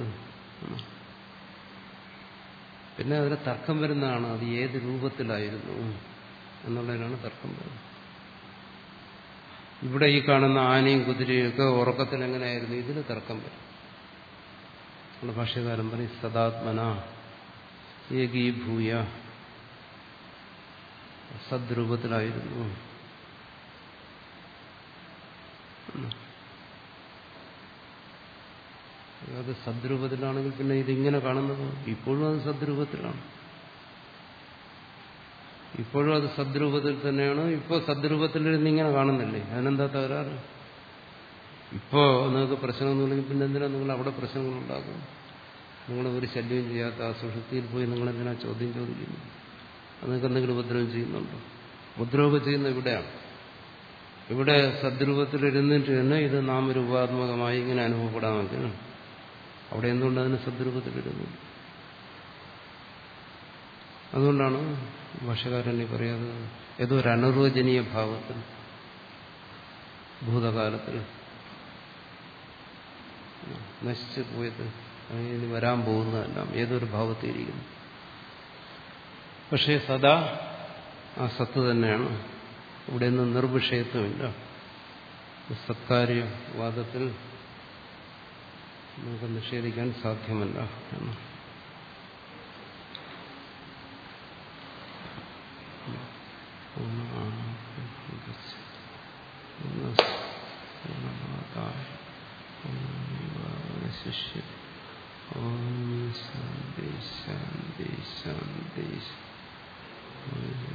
പിന്നെ അതിന് തർക്കം വരുന്നതാണ് അത് ഏത് രൂപത്തിലായിരുന്നു എന്നുള്ളതിനാണ് തർക്കം വരുന്നത്. ഇവിടെ ഈ കാണുന്ന ആനയും കുതിരയൊക്കെ ഉറക്കത്തിൽ എങ്ങനെയായിരുന്നു? ഇതിന് തർക്കം വരും. നമ്മുടെ ഭാഷ്യകാരൻ പറയും സദാത്മന ഏകീഭൂയ സദ്രൂപത്തിലായിരുന്നു. അത് സദ്രൂപത്തിലാണെങ്കിൽ പിന്നെ ഇതിങ്ങനെ കാണുന്നത് ഇപ്പോഴും അത് സദ്രൂപത്തിലാണ്. ഇപ്പോഴും അത് സദ്രൂപത്തിൽ തന്നെയാണ്. ഇപ്പോൾ സദ്രൂപത്തിലിരുന്ന് ഇങ്ങനെ കാണുന്നില്ലേ? അതിനെന്താ തകരാറ്? ഇപ്പോ നിങ്ങൾക്ക് പ്രശ്നമൊന്നുമില്ലെങ്കിൽ പിന്നെ എന്തിനാ നിങ്ങൾ അവിടെ പ്രശ്നങ്ങളുണ്ടാക്കും? നിങ്ങൾ ഒരു ശല്യവും ചെയ്യാത്ത ആ സുഷുപ്തിയിൽ പോയി നിങ്ങൾ എന്തിനാ ചോദ്യം ചോദിക്കുന്നു? അത് നിങ്ങൾക്ക് എന്തെങ്കിലും ഉപദ്രവം ചെയ്യുന്നുണ്ടോ? ഉപദ്രവമൊക്കെ ചെയ്യുന്ന ഇവിടെയാണ്. ഇവിടെ സദ്രൂപത്തിലിരുന്നിട്ട് തന്നെ ഇത് നാമരൂപാത്മകമായി ഇങ്ങനെ അനുഭവപ്പെടാമെങ്കിൽ അവിടെ എന്തുകൊണ്ട് അതിന് സദ്രൂപത്തിലിരുന്നു? അതുകൊണ്ടാണ് ഭാഷകാരൻ ഈ പറയാതെ ഏതോ ഒരു അനിർവചനീയ ഭാവത്തിൽ ഭൂതകാലത്തിൽ നശിച്ചു പോയത് ഇനി വരാൻ പോകുന്നതെല്ലാം ഏതൊരു ഭാവത്തിരിക്കുന്നു. പക്ഷേ സദാ ആ സത്ത് തന്നെയാണ്. ഇവിടെ ഒന്നും നിർവിഷയത്വമില്ല. സത്കാര്യവാദത്തിൽ നമുക്ക് നിഷേധിക്കാൻ സാധ്യമല്ല എന്ന്. ശിഷ്യ ഓം ശാന്തി ശാന്തി ശാന്തി.